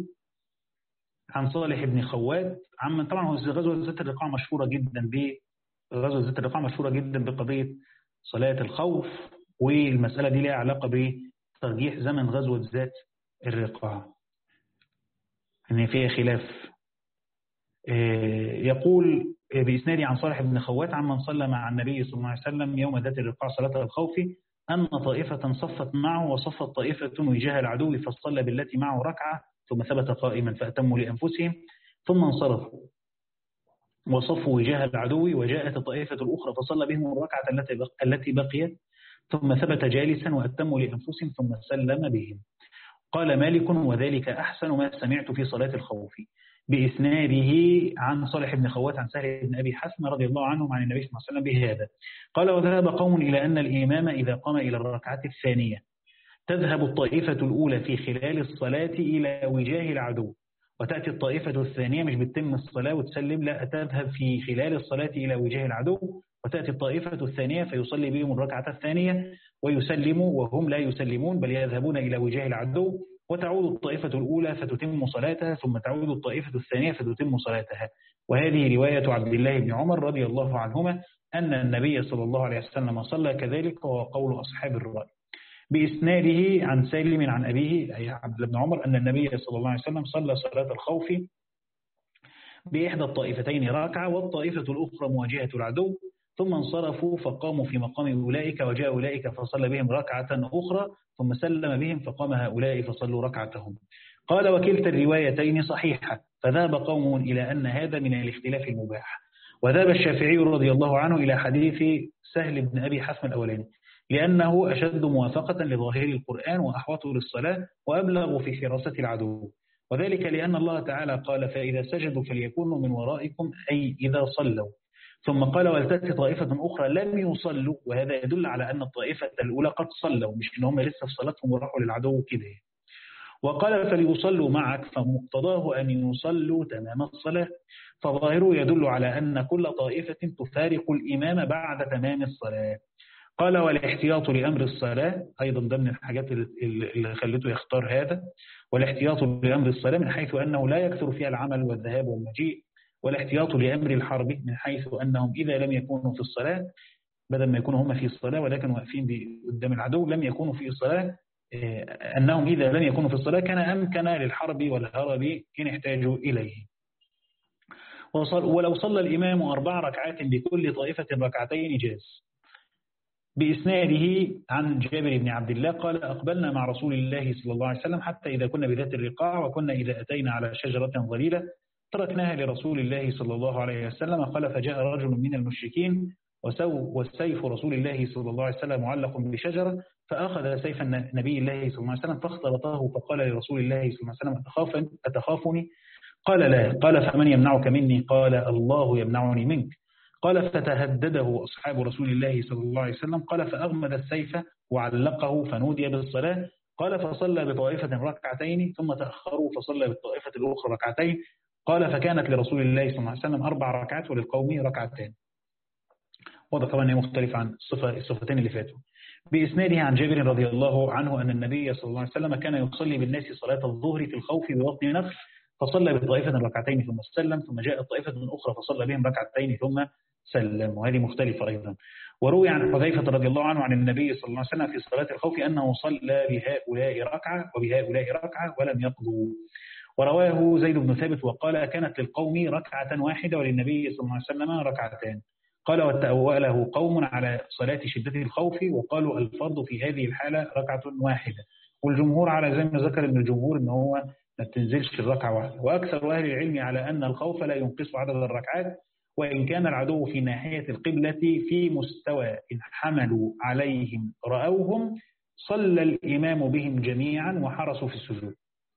عن صالح بن خوات عمن. طبعا غزوة ذات الرقاع مشهورة جدا ب غزوة ذات الرقاع مشهورة جدا بقضية صلاة الخوف، والمسألة دي لها علاقة بترجيح زمن غزوة ذات الرقاع إن فيها خلاف. يقول بإسنادي عن صالح بن خوات عمن صلى مع النبي صلى الله عليه وسلم يوم ذات الرقاع صلاة الخوف أن طائفة صفت معه وصفت طائفة وجاه العدو فصلى بالتي معه ركعة ثم ثبت قائما فأتموا لأنفسهم ثم انصرفوا وصفوا وجاه العدو، وجاءت الطائفة الأخرى فصلى بهم الركعة التي بقيت ثم ثبت جالسا وأتموا لأنفسهم ثم سلم بهم. قال مالك وذلك أحسن ما سمعت في صلاة الخوف بإسناده عن صالح بن خوات عن سهل بن أبي حثمة رضي الله عنه عن النبي صلى الله عليه وسلم بهذا. قال وذهب قوم إلى أن الإمام إذا قام إلى الركعة الثانية تذهب الطائفة الأولى في خلال الصلاة إلى وجاه العدو، وتأتي الطائفة الثانية مش بتتم الصلاة وتسلم، لا تذهب في خلال الصلاة إلى وجاه العدو، وتأتي الطائفة الثانية فيصلي بهم الركعة الثانية ويسلموا وهم لا يسلمون بل يذهبون إلى وجاه العدو، وتعود الطائفة الأولى فتتم صلاتها ثم تعود الطائفة الثانية فتتم صلاتها، وهذه رواية عبد الله بن عمر رضي الله عنهما أن النبي صلى الله عليه وسلم صلى كذلك، وهو قول أصحاب الرأي. بإسناده عن سالم عن أبيه أي عبد الله بن عمر أن النبي صلى الله عليه وسلم صلى صلاة الخوف بإحدى الطائفتين ركعة والطائفة الأخرى مواجهة العدو، ثم انصرفوا فقاموا في مقام أولئك، وجاء أولئك فصلى بهم ركعة أخرى، ثم سلم بهم فقام هؤلاء فصلوا ركعتهم. قال وكلتا الروايتين صحيحة، فذهب قوم إلى أن هذا من الاختلاف المباح، وذهب الشافعي رضي الله عنه إلى حديث سهل بن أبي حسم الأولاني لأنه أشد موافقة لظاهر القرآن وأحوط للصلاة وأبلغ في حراسة العدو، وذلك لأن الله تعالى قال فإذا سجدوا فليكونوا من ورائكم أي إذا صلوا، ثم قال ولتأتي طائفة أخرى لم يصلوا، وهذا يدل على أن الطائفة الأولى قد صلوا، مش إن هم لسه في صلاتهم وراحوا للعدو كده. وقال فليصلوا معك، فمقتضاه أن يصلوا تمام الصلاة، فظاهره يدل على أن كل طائفة تفارق الإمام بعد تمام الصلاة. قال والاحتياط لأمر الصلاة أيضا ده من الحاجات اللي خلته يختار هذا، والاحتياط لأمر الصلاة من حيث أنه لا يكثر فيها العمل والذهاب والمجيء، والاحتياط لأمر الحرب من حيث أنهم إذا لم يكونوا في الصلاة، بدل ما يكونوا هم في الصلاة ولكن واقفين قدام العدو لم يكونوا في الصلاة، أنهم إذا لم يكونوا في الصلاة كان أمكن للحرب والهرب إن احتاجوا إليه. ولو صلى الإمام أربع ركعات بكل طائفة ركعتين جاز. بإسناده عن جابر بن عبد الله قال أقبلنا مع رسول الله صلى الله عليه وسلم حتى إذا كنا بذات الرقاع وكنا إذا أتينا على شجرة ظليلة تركناها لرسول الله صلى الله عليه وسلم. قال فجاء رجل من المشركين والسيف رسول الله صلى الله عليه وسلم معلق بشجرة، فأخذ سيف نبي الله صلى الله عليه وسلم فاختلطه فقال لرسول الله صلى الله عليه وسلم أتخاف أتخافني؟ قال لا. قال فمن يمنعك مني؟ قال الله يمنعني منك. قال فتهدده أصحاب رسول الله صلى الله عليه وسلم. قال فأغمد السيف وعلقه فنودي بالصلاة. قال فصلى بطائفة ركعتين ثم تأخروا فصلى بالطائفة الأخرى ركعتين. قال فكانت لرسول الله صلى الله عليه وسلم أربع ركعات وللقوم ركعتين. وهذا طبعا مختلف عن الصفة الصفتين اللي فاتوا. بإسناده عن جابر رضي الله عنه أن النبي صلى الله عليه وسلم كان يصلي بالناس صلاة الظهر في الخوف بوطن نخل، فصلى بطائفة ركعتين ثم سلم، ثم جاءت طائفة أخرى فصلى بهم ركعتين ثم سلم، وهذه مختلفة أيضا. وروي عن حذيفة رضي الله عنه عن النبي صلى الله عليه وسلم في صلاة الخوف أنه صلى بهؤلاء ركعة وبهؤلاء ركعة ولم يقضوا. ورواه زيد بن ثابت وقال كانت للقوم ركعة واحدة وللنبي صلى الله عليه وسلم ركعتان. قال وتأوله قوم على صلاة شدة الخوف وقالوا الفرض في هذه الحالة ركعة واحدة، والجمهور على زي ما ذكر من الجمهور أنه هو ما تنزلش الركعة واحدة. وأكثر أهل العلم على أن الخوف لا ينقص عدد الركعات، وإن كان العدو في ناحية القبلة في مستوى إن حملوا عليهم رأوهم صلى الإمام بهم جميعا وحرسوا في السجود.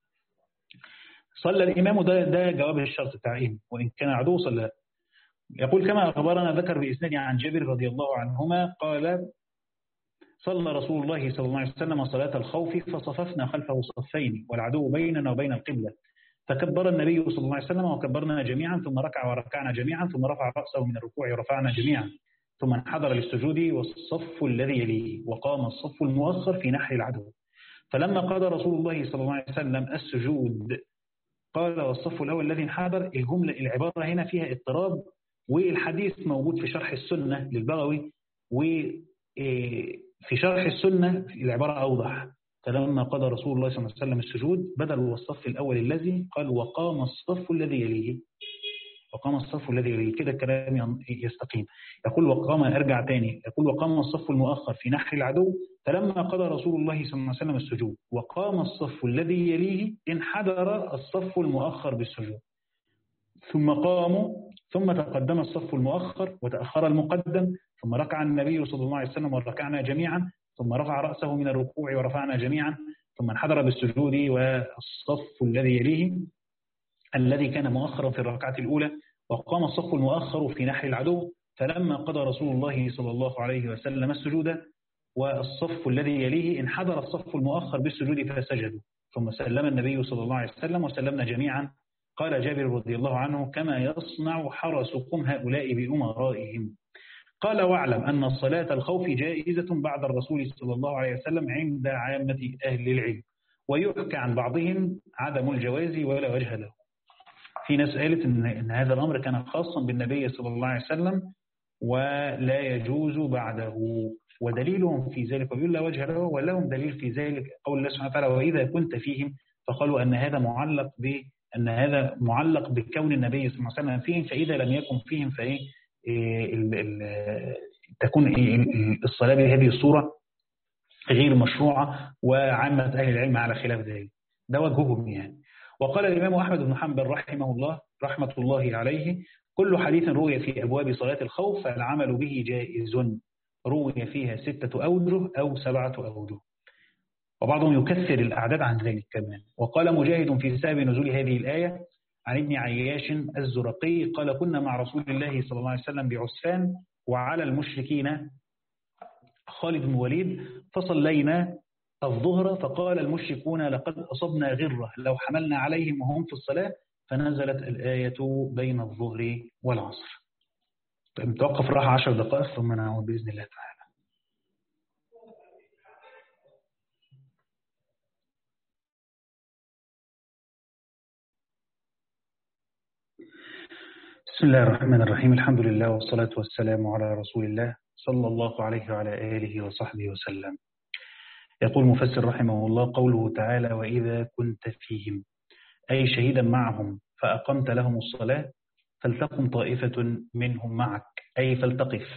صلى الإمام ده, ده جواب الشرط تعيين، وإن كان العدو صلى. يقول كما أخبرنا ذكر بإسناد عن جابر رضي الله عنهما قال صلى رسول الله صلى الله عليه وسلم صلاة الخوف فصففنا خلفه صفين والعدو بيننا وبين القبلة، فكبر النبي صلى الله عليه وسلم وكبرنا جميعا، ثم ركع وركعنا جميعا، ثم رفع رأسه من الركوع ورفعنا جميعا، ثم انحدر للسجود والصف الذي يليه، وقام الصف المؤخر في نحر العدو. فلما قضى رسول الله صلى الله عليه وسلم السجود قال والصف الأول الذي انحدر. الجملة العبارة هنا فيها اضطراب، والحديث موجود في شرح السنة للبغوي، وفي شرح السنة العبارة أوضح. فلما قضى رسول الله صلى الله عليه وسلم السجود بدل والصف الأول الذي قال وقام الصف الذي يليه، وقام الصف الذي يليه كده الكلام يستقيم. يقول وقام ارجع تاني يقول وقام الصف المؤخر في نحر العدو، فلما قضى رسول الله صلى الله عليه وسلم السجود وقام الصف الذي يليه انحدر الصف المؤخر بالسجود، ثم قاموا ثم تقدم الصف المؤخر وتأخر المقدم، ثم ركع النبي صلى الله عليه وسلم وركعنا جميعا، ثم رفع رأسه من الركوع ورفعنا جميعا، ثم انحدر بالسجود والصف الذي يليه الذي كان مؤخرا في الركعة الأولى، وقام الصف المؤخر في نحر العدو. فلما قضى رسول الله صلى الله عليه وسلم السجود والصف الذي يليه انحدر الصف المؤخر بالسجود فسجدوا، ثم سلم النبي صلى الله عليه وسلم وسلمنا جميعا. قال جابر رضي الله عنه كما يصنع حرسكم هؤلاء بأمرائهم. قال واعلم أن الصلاة الخوف جائزة بعد الرسول صلى الله عليه وسلم عند عامة أهل العلم، ويحكى عن بعضهم عدم الجواز ولا وجه له. في ناس قالت إن, إن هذا الأمر كان خاصا بالنبي صلى الله عليه وسلم ولا يجوز بعده، ودليلهم في ذلك ويقول لا وجه له، ولهم دليل في ذلك قول الله سبحانه وتعالى وإذا كنت فيهم، فقالوا أن هذا معلق بأن هذا معلق بكون النبي صلى الله عليه وسلم فيهم، فإذا لم يكن فيهم فإيه تكون الصلاة بهذه الصورة غير مشروعة، وعامة أهل العلم على خلاف ذلك. ده وجههم يعني. وقال الإمام أحمد بن حنبل رحمه الله رحمة الله عليه كل حديث روي في أبواب صلاة الخوف فالعمل به جائز، روي فيها ستة أوجه أو سبعة أوجه، وبعضهم يكثر الأعداد عن ذلك كمان. وقال مجاهد في سبب نزول هذه الآية عن ابن عياش الزرقي قال كنا مع رسول الله صلى الله عليه وسلم بعسفان وعلى المشركين خالد بن وليد فصلينا الظهر فقال المشركون لقد أصبنا غرة لو حملنا عليهم وهم في الصلاة، فنزلت الآية بين الظهر والعصر. متوقف راحة عشر دقائق ثم نعود بإذن الله تعالى. بسم الله الرحمن الرحيم، الحمد لله والصلاة والسلام على رسول الله صلى الله عليه وعلى آله وصحبه وسلم. يقول مفسر رحمه الله قوله تعالى وإذا كنت فيهم أي شهيدا معهم فأقمت لهم الصلاة فلتقم طائفة منهم معك أي فلتقف،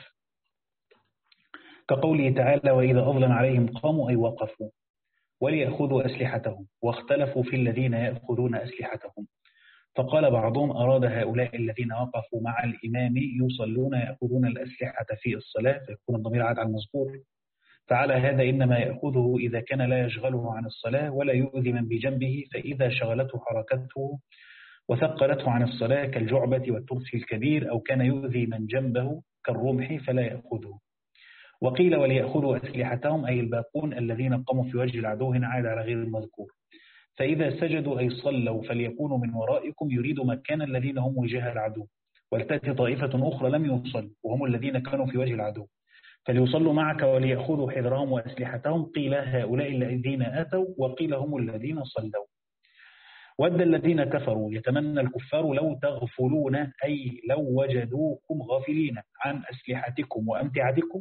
كقوله تعالى وإذا أظلم عليهم قاموا أي وقفوا وليأخذوا أسلحتهم، واختلفوا في الذين يأخذون أسلحتهم، فقال بعضهم أراد هؤلاء الذين وقفوا مع الإمام يصلون يأخذون الأسلحة في الصلاة فيكون الضمير عاد على المذكور، فعلى هذا إنما يأخذه إذا كان لا يشغله عن الصلاة ولا يؤذي من بجنبه، فإذا شغلته حركته وثقلته عن الصلاة كالجعبة والترس الكبير أو كان يؤذي من جنبه كالرمح فلا يأخذه. وقيل وليأخذوا أسلحتهم أي الباقون الذين قاموا في وجه العدو هنا عاد على غير المذكور، فإذا سجدوا أي صلوا فليكونوا من ورائكم يريد مكان الذين هم وجه العدو، ولتأتي طائفة أخرى لم يصلوا وهم الذين كانوا في وجه العدو فليصلوا معك وليأخذوا حذرهم وأسلحتهم، قيل هؤلاء الذين أتوا وقيل هم الذين صلوا. ود الذين كفروا يتمنى الكفار لو تغفلون أي لو وجدوكم غافلين عن أسلحتكم وأمتعتكم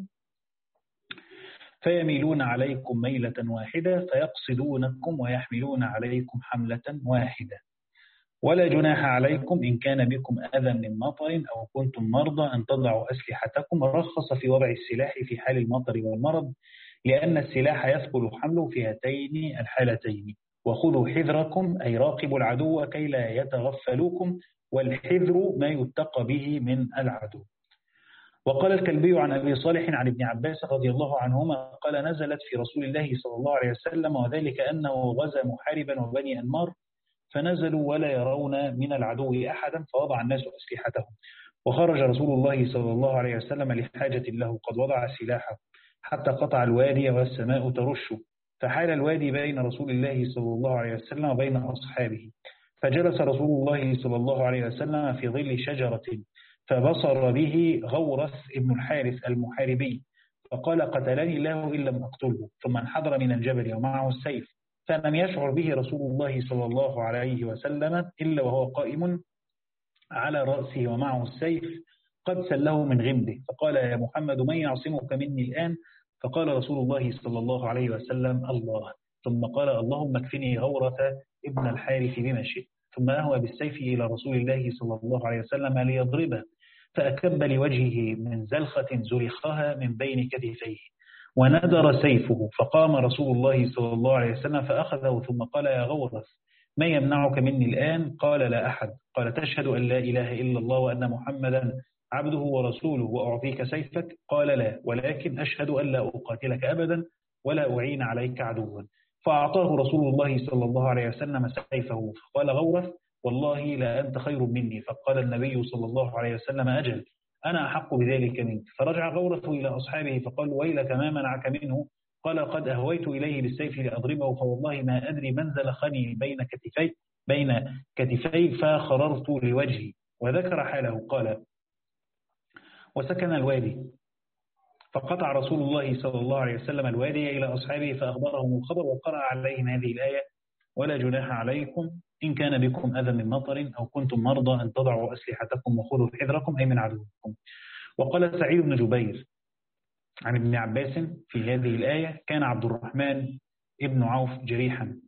فيميلون عليكم ميلة واحدة فيقصدونكم ويحملون عليكم حملة واحدة. ولا جناح عليكم إن كان بكم أذى من مطر أو كنتم مرضى أن تضعوا أسلحتكم، رخص في وضع السلاح في حال المطر والمرض لأن السلاح يثقل حمله في هاتين الحالتين. وخذوا حذركم أي راقبوا العدو كي لا يتغفلوكم، والحذر ما يتقى به من العدو. وقال الكلبي عن أبي صالح عن ابن عباس رضي الله عنهما قال نزلت في رسول الله صلى الله عليه وسلم وذلك أنه غزا محاربا وبني أنمار فنزلوا ولا يرون من العدو أحدا فوضع الناس أسلحتهم، وخرج رسول الله صلى الله عليه وسلم لحاجة له قد وضع سلاحه حتى قطع الوادي والسماء ترش، فحال الوادي بين رسول الله صلى الله عليه وسلم وبين أصحابه، فجلس رسول الله صلى الله عليه وسلم في ظل شجرة فبصر به غورث ابن الحارث المحاربي فقال قتلني الله إن لم أقتله، ثم انحدر من الجبل ومعه السيف، فلم يشعر به رسول الله صلى الله عليه وسلم إلا وهو قائم على رأسه ومعه السيف قد سله من غمده، فقال يا محمد من يعصمك مني الآن؟ فقال رسول الله صلى الله عليه وسلم الله، ثم قال اللهم اكفني غورث ابن الحارث بما شئت، ثم أهوى بالسيف إلى رسول الله صلى الله عليه وسلم ليضربه، فأكب لوجهه من زلخة زرخها من بين كتفيه وندر سيفه، فقام رسول الله صلى الله عليه وسلم فأخذه ثم قال يا غورث ما يمنعك مني الآن؟ قال لا أحد. قال تشهد أن لا إله إلا الله وأن محمدا عبده ورسوله وأعطيك سيفك؟ قال لا، ولكن أشهد أن لا أقاتلك أبدا ولا أعين عليك عدوا. فأعطاه رسول الله صلى الله عليه وسلم سيفه، فقال غورث والله لا أنت خير مني، فقال النبي صلى الله عليه وسلم أجل أنا أحق بذلك منك. فرجع غورث إلى أصحابه فقال ويلك ما منعك منه؟ قال قد أهويت إليه بالسيف لأضربه فوالله ما أدري من زلخني بين كتفي بين كتفي فخررت لوجهي، وذكر حاله قال وسكن الوادي فقطع رسول الله صلى الله عليه وسلم الوادي إلى أصحابه فأخبرهم الخبر وقرأ عليهم هذه الآية ولا جناح عليكم إن كان بكم أذى من مطر أو كنتم مرضى أن تضعوا أسلحتكم وخذوا حذركم أي من عدوكم. وقال سعيد بن جبير عن ابن عباس في هذه الآية: كان عبد الرحمن ابن عوف جريحا،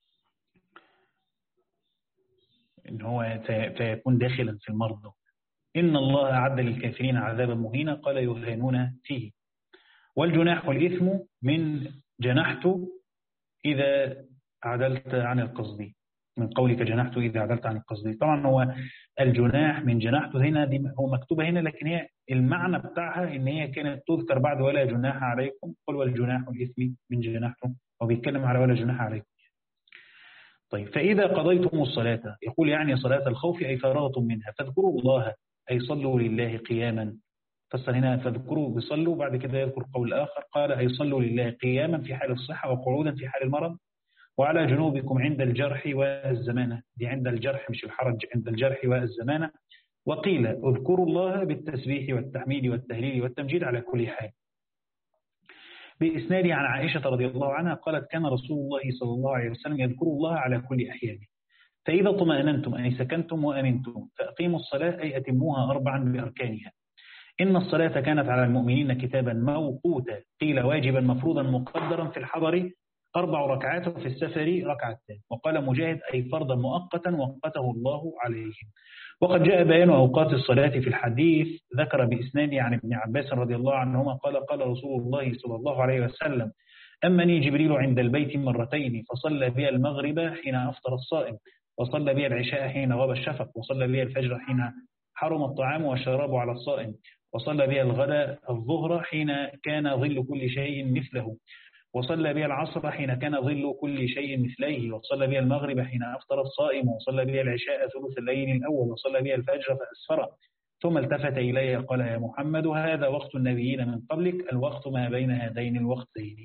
إن هو سيكون داخلا في المرضى. إن الله أعد للكافرين عذابا مهينا قال يهانون فيه. والجناح الإثم من جنحت إذا عدلت عن القصد، من قولك جنحت إذا عدلت عن القصد. طبعا هو الجناح من جنحت هنا دي هو مكتوبة هنا، لكن هي المعنى بتاعها إن هي كانت تذكر بعد ولا جناح عليكم، قل والجناح الإثم من جنحت، وبيتكلم على ولا جناح عليكم. طيب فإذا قضيتم الصلاة، يقول يعني صلاة الخوف أي فرغتم منها، فاذكروا الله أي صلوا لله قياما. فصل هنا فاذكروا بصلوا، بعد كده يذكر قول آخر قال أي صلوا لله قياما في حال الصحة وقعودا في حال المرض وعلى جنوبكم عند الجرح والزمانة. دي عند الجرح مش الحرج، عند الجرح والزمانة. وقيل اذكروا الله بالتسبيح والتحميد والتهليل والتمجيد على كل حال. بإسناد عن عائشة رضي الله عنها قالت كان رسول الله صلى الله عليه وسلم يذكر الله على كل أحيانه. فإذا طمأننتم أي سكنتم وأمنتم فأقيموا الصلاة أي أتموها أربعا بأركانها. إن الصلاة كانت على المؤمنين كتابا موقوتا، قيل واجبا مفروضا مقدرا في الحضر أربع ركعات وفي السفر ركعتان. وقال مجاهد أي فرضا مؤقتا وقته الله عليهم. وقد جاء بيان أوقات الصلاة في الحديث، ذكر بإسناد عن ابن عباس رضي الله عنهما قال قال رسول الله صلى الله عليه وسلم أمني جبريل عند البيت مرتين فصلى بي المغرب حين أفطر الصائم، وصلى بي العشاء حين غاب الشفق، وصلى بي الفجر حين حرم الطعام والشراب على الصائم، وصلى بي الغداء الظهر حين كان ظل كل شيء مثله، وصلى بي العصر حين كان ظل كل شيء مثليه، وصلى بي المغرب حين أفطر الصائم، وصلى بي العشاء ثلث الليل الأول، وصلى بي الفجر فأسفر. ثم التفت إلي قال يا محمد هذا وقت النبيين من قبلك، الوقت ما بين هذين الوقتين.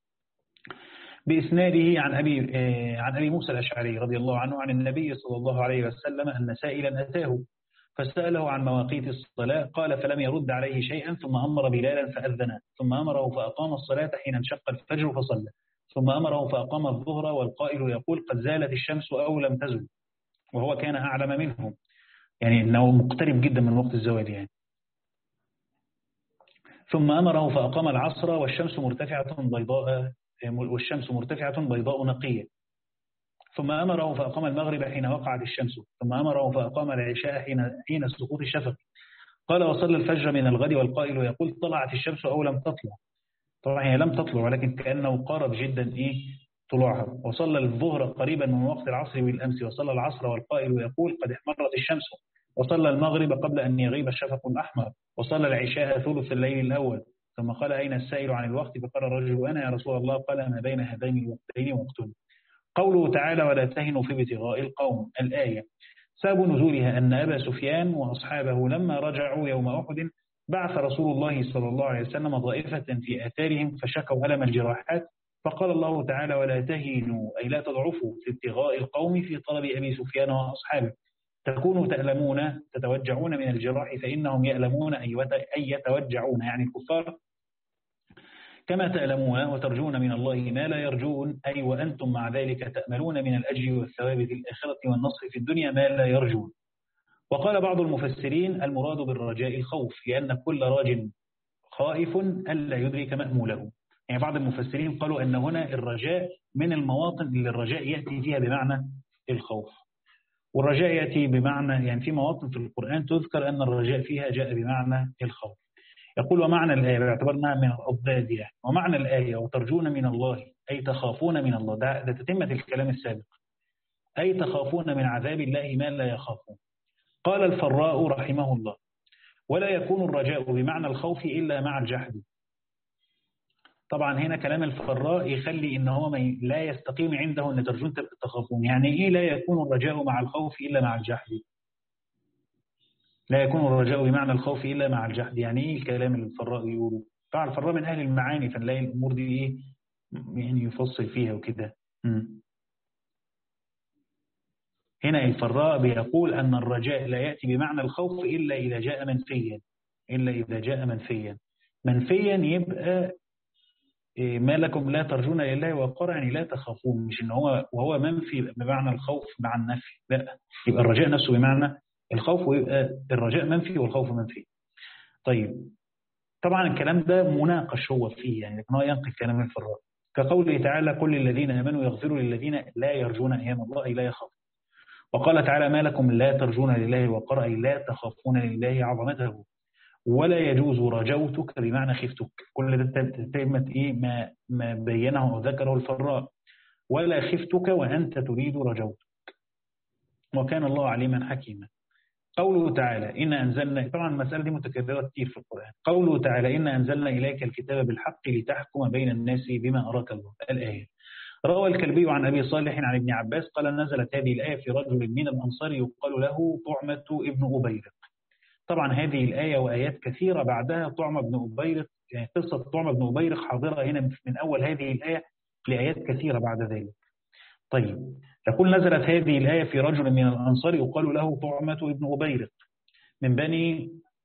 بإسناده عن أبي عن أبي موسى الأشعري رضي الله عنه عن النبي صلى الله عليه وسلم أن سائلا أتاه فسأله عن مواقيت الصلاة قال فلم يرد عليه شيئا، ثم أمر بلالا فأذن، ثم أمره فأقام الصلاة حين انشق الفجر فصلى، ثم أمره فأقام الظهر والقائل يقول قد زالت الشمس أو لم تزل، وهو كان أعلم منهم، يعني أنه مقترب جدا من وقت الزوال يعني. ثم أمره فأقام العصر والشمس مرتفعة بيضاء والشمس مرتفعة بيضاء نقية، ثم أمره فأقام المغرب حين وقعت الشمس، ثم أمره فأقام العشاء حين حين سقوط الشفق. قال وصلى الفجر من الغد والقائل يقول طلعت الشمس أو لم تطلع. طبعا هي لم تطلع ولكن كأنه قارب جدا إيه طلوعها. وصلى الظهر قريبا من وقت العصر بالأمس، وصلى العصر والقائل يقول قد احمرت الشمس، وصلى المغرب قبل أن يغيب الشفق الأحمر، وصلى العشاء ثلث الليل الأول. ثم قال أين السائل عن الوقت؟ فقال الرجل أنا يا رسول الله. قال ما بين هذين الوقتين وقت. قوله تعالى ولا تهنوا في ابتغاء القوم، الآية سبب نزولها أن أبا سفيان وأصحابه لما رجعوا يوم أحد بعث رسول الله صلى الله عليه وسلم ضائفة في آثارهم فشكوا ألم الجراحات، فقال الله تعالى ولا تهنوا أي لا تضعفوا في ابتغاء القوم في طلب أبي سفيان وأصحابه، تكونوا تألمون تتوجعون من الجراح فإنهم يألمون أي يتوجعون يعني الكفار كما تألمون، وترجون من الله ما لا يرجون أي وأنتم مع ذلك تأملون من الأجر والثواب في الآخرة والنصر في الدنيا ما لا يرجون. وقال بعض المفسرين المراد بالرجاء الخوف، لأن كل راج خائف ألا يدرك مأموله. يعني بعض المفسرين قالوا أن هنا الرجاء من المواطن اللي الرجاء يأتي فيها بمعنى الخوف، والرجاء يأتي بمعنى يعني في مواطن في القرآن تذكر أن الرجاء فيها جاء بمعنى الخوف. يقول ومعنى الآية باعتبارنا من الأضداد يعني، ومعنى الآية وترجون من الله أي تخافون من الله، ده, ده تتمة الكلام السابق، أي تخافون من عذاب الله ما لا يخافون. قال الفراء رحمه الله ولا يكون الرجاء بمعنى الخوف إلا مع الجحد. طبعا هنا كلام الفراء يخلي إن هو لا يستقيم عنده أن ترجون تخافون. يعني إيه لا يكون الرجاء مع الخوف إلا مع الجحد؟ لا يكون الرجاء بمعنى الخوف إلا مع الجحد، يعني إيه الكلام اللي الفراء يقوله؟ طبعا الفراء من أهل المعاني فنلاقي الأمور دي إيه يعني يفصل فيها وكده. هنا الفراء بيقول أن الرجاء لا يأتي بمعنى الخوف إلا إذا جاء منفيا، إلا إذا جاء منفيا. منفيا يبقى ما لكم لا ترجون لله وقرا، يعني لا تخافون، مش ان هو وهو منفي بمعنى الخوف مع النفي، لا، يبقى الرجاء نفسه بمعنى الخوف، ويبقى الرجاء منفي والخوف منفي. طيب، طبعا الكلام ده مناقش هو فيه يعني، لكن هو ينقل كلام من الفراء كقوله تعالى: كل الذين امنوا يغفروا للذين لا يرجون ايام الله، اي لا يخافون. وقال تعالى: ما لكم لا ترجون لله وقرا، اي لا تخافون لله عظمته. ولا يجوز رجوتك بمعنى خفتك، كل ده تتمت ايه ما ما بينه وذكره الفراء. ولا خفتك وانت تريد رجوتك، وكان الله عليما حكيما. قوله تعالى: إن أنزلنا، طبعا المسألة دي متكررة كتير في القرآن. قوله تعالى: إن أنزلنا إليك الكتاب بالحق لتحكم بين الناس بما أراك الله، الآية. روى الكلبي عن أبي صالح عن ابن عباس قال: نزلت هذه الآية في رجل من الأنصار يقال له طعمة ابن أبيرق. طبعا هذه الآية وآيات كثيرة بعدها طعمة بن أبيرق، يعني قصة طعمة بن أبيرق حاضرة هنا من أول هذه الآية لآيات كثيرة بعد ذلك. طيب، يقول: نزلت هذه الآية في رجل من الأنصار يقال له طعمة ابن أبيرق من بني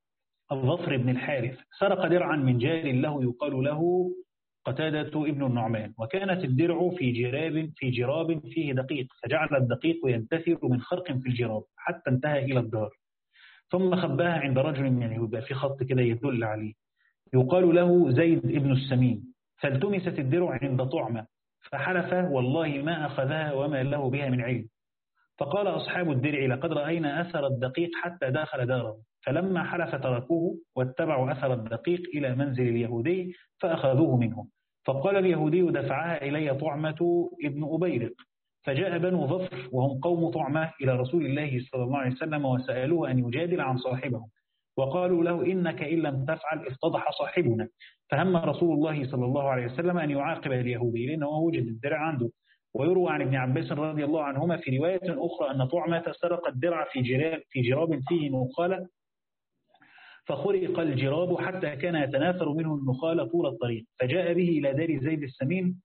الظفر بن الحارث، سرق درعا من جار له يقال له قتادة ابن النعمان، وكانت الدرع في جراب في جراب فيه دقيق، فجعل الدقيق ينتثر من خرق في الجراب حتى انتهى إلى الدار، ثم خباها عند رجل من اليهود، في خط كده يدل عليه، يقال له زيد ابن السمين، فالتمست الدرع عند طعمة، فحلف والله ما أخذها وما له بها من علم. فقال أصحاب الدرع: لقد رأينا أثر الدقيق حتى داخل داره، فلما حلف تركوه واتبعوا أثر الدقيق إلى منزل اليهودي فأخذوه منه. فقال اليهودي: دفعها إلي طعمة ابن أبيرق. فجاء بنو ظفر وهم قوم طعمة إلى رسول الله صلى الله عليه وسلم وسألوه أن يجادل عن صاحبهم، وقالوا له: إنك إن لم تفعل افتضح صاحبنا. فهم رسول الله صلى الله عليه وسلم أن يعاقب اليهودي لأنه وجد الدرع عنده. ويروى عن ابن عباس رضي الله عنهما في رواية أخرى أن طعمة سرق الدرع في جراب, في جراب فيه نخالة، فخرق الجراب حتى كان يتناثر منه النخال طول الطريق، فجاء به إلى دار زيد السمين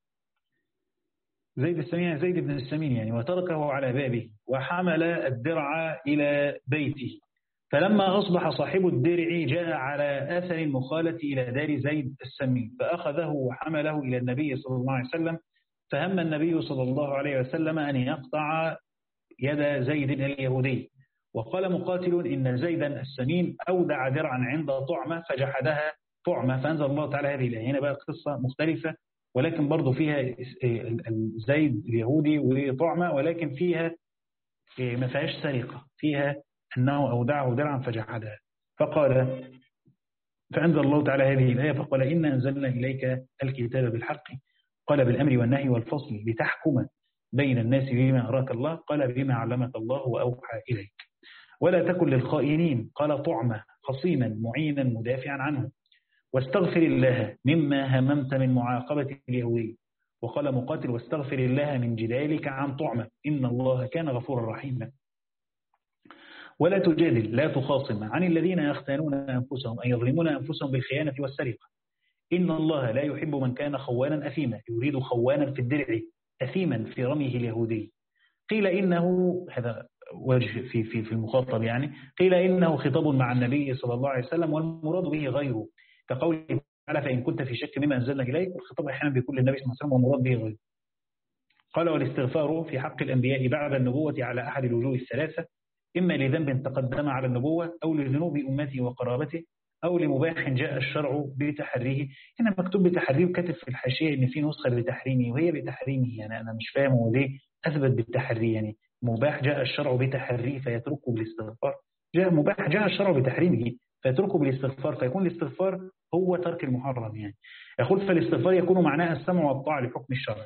زيد السمين زيد بن السمين يعني، وتركه على بابه وحمل الدرع إلى بيته. فلما أصبح صاحب الدرع جاء على أثر النخالة إلى دار زيد السمين، فأخذه وحمله إلى النبي صلى الله عليه وسلم. فهم النبي صلى الله عليه وسلم أن يقطع يد زيد اليهودي. وقال مقاتل: إن زيدا السمين أودع درعا عند طعمة فجحدها طعمة، فأنزل الله تعالى هذه الآية. هنا بقى قصة مختلفة، ولكن برضو فيها زيد اليهودي وطعمة، ولكن فيها ما فيهاش سرقة، فيها أنه أودعه درعا فجحدها. فقال فأنزل الله تعالى هذه الآية فقال: إن أنزلنا إليك الكتاب بالحق، قال بالأمر والنهي والفصل لتحكم بين الناس بما أراك الله، قال بما علمك الله وأوحى إليك. ولا تكن للخائنين، قال طعمة خصيما معينا مدافعا عنه. واستغفر الله مما هممت من معاقبة اليهودي. وقال مقاتل: واستغفر الله من جدالك عن طعمة، إن الله كان غفورا رحيما. ولا تجادل، لا تخاصم عن الذين يختانون أنفسهم أي يظلمون أنفسهم بالخيانة والسرقة، إن الله لا يحب من كان خوانا أثيما، يريد خوانا في الدرع أثيما في رميه اليهودي. قيل إنه، هذا وجه في في في المخاطب يعني، قيل إنه خطاب مع النبي صلى الله عليه وسلم والمراد به غيره، كقوله تعالى: فإن كنت في شك مما أنزلنا إليك. والخطاب أحيانا بيكون للنبي صلى الله عليه وسلم والمراد به غيره. قال: والاستغفار في حق الأنبياء بعد النبوة على أحد الوجوه الثلاثة، إما لذنب تقدم على النبوة، أو لذنوب أمته وقرابته، أو لمباح جاء الشرع بتحريه. هنا مكتوب بتحريه، وكاتب في الحاشية إن في نسخة بتحريمه وهي بتحريمه، يعني أنا مش فاهم هو ليه أثبت بالتحريه، يعني مباح جاء الشرع بتحريه فيتركه بالاستغفار، جاء مباح جاء الشرع بتحريمه فيتركه بالاستغفار، فيكون الاستغفار هو ترك المحرم يعني. يقول: فالاستغفار يكون معناه السمع والطاعة لحكم الشرع.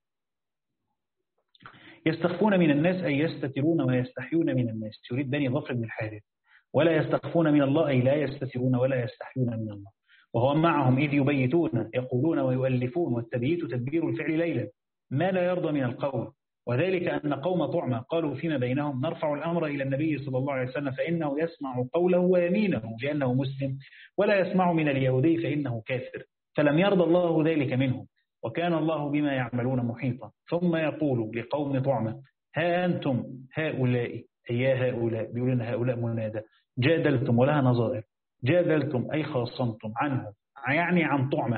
يستخفون من الناس أي يستترون ويستحيون من الناس، يريد بني ظفر بن الحارث. ولا يستخفون من الله أي لا يستترون ولا يستحيون من الله. وهو معهم إذ يبيتون يقولون ويؤلفون، والتبييت تدبير الفعل ليلا ما لا يرضى من القول. وذلك أن قوم طعمة قالوا فيما بينهم: نرفع الأمر إلى النبي صلى الله عليه وسلم فإنه يسمع قوله ويمينه لأنه مسلم، ولا يسمع من اليهودي فإنه كافر، فلم يرضى الله ذلك منهم، وكان الله بما يعملون محيطا. ثم يقول لقوم طعمة: ها أنتم هؤلاء، أي يا هؤلاء، بيقول لنا هؤلاء منادى، جادلتم ولها نظائر، جادلتم أي خاصمتم عنه يعني عن طعمة،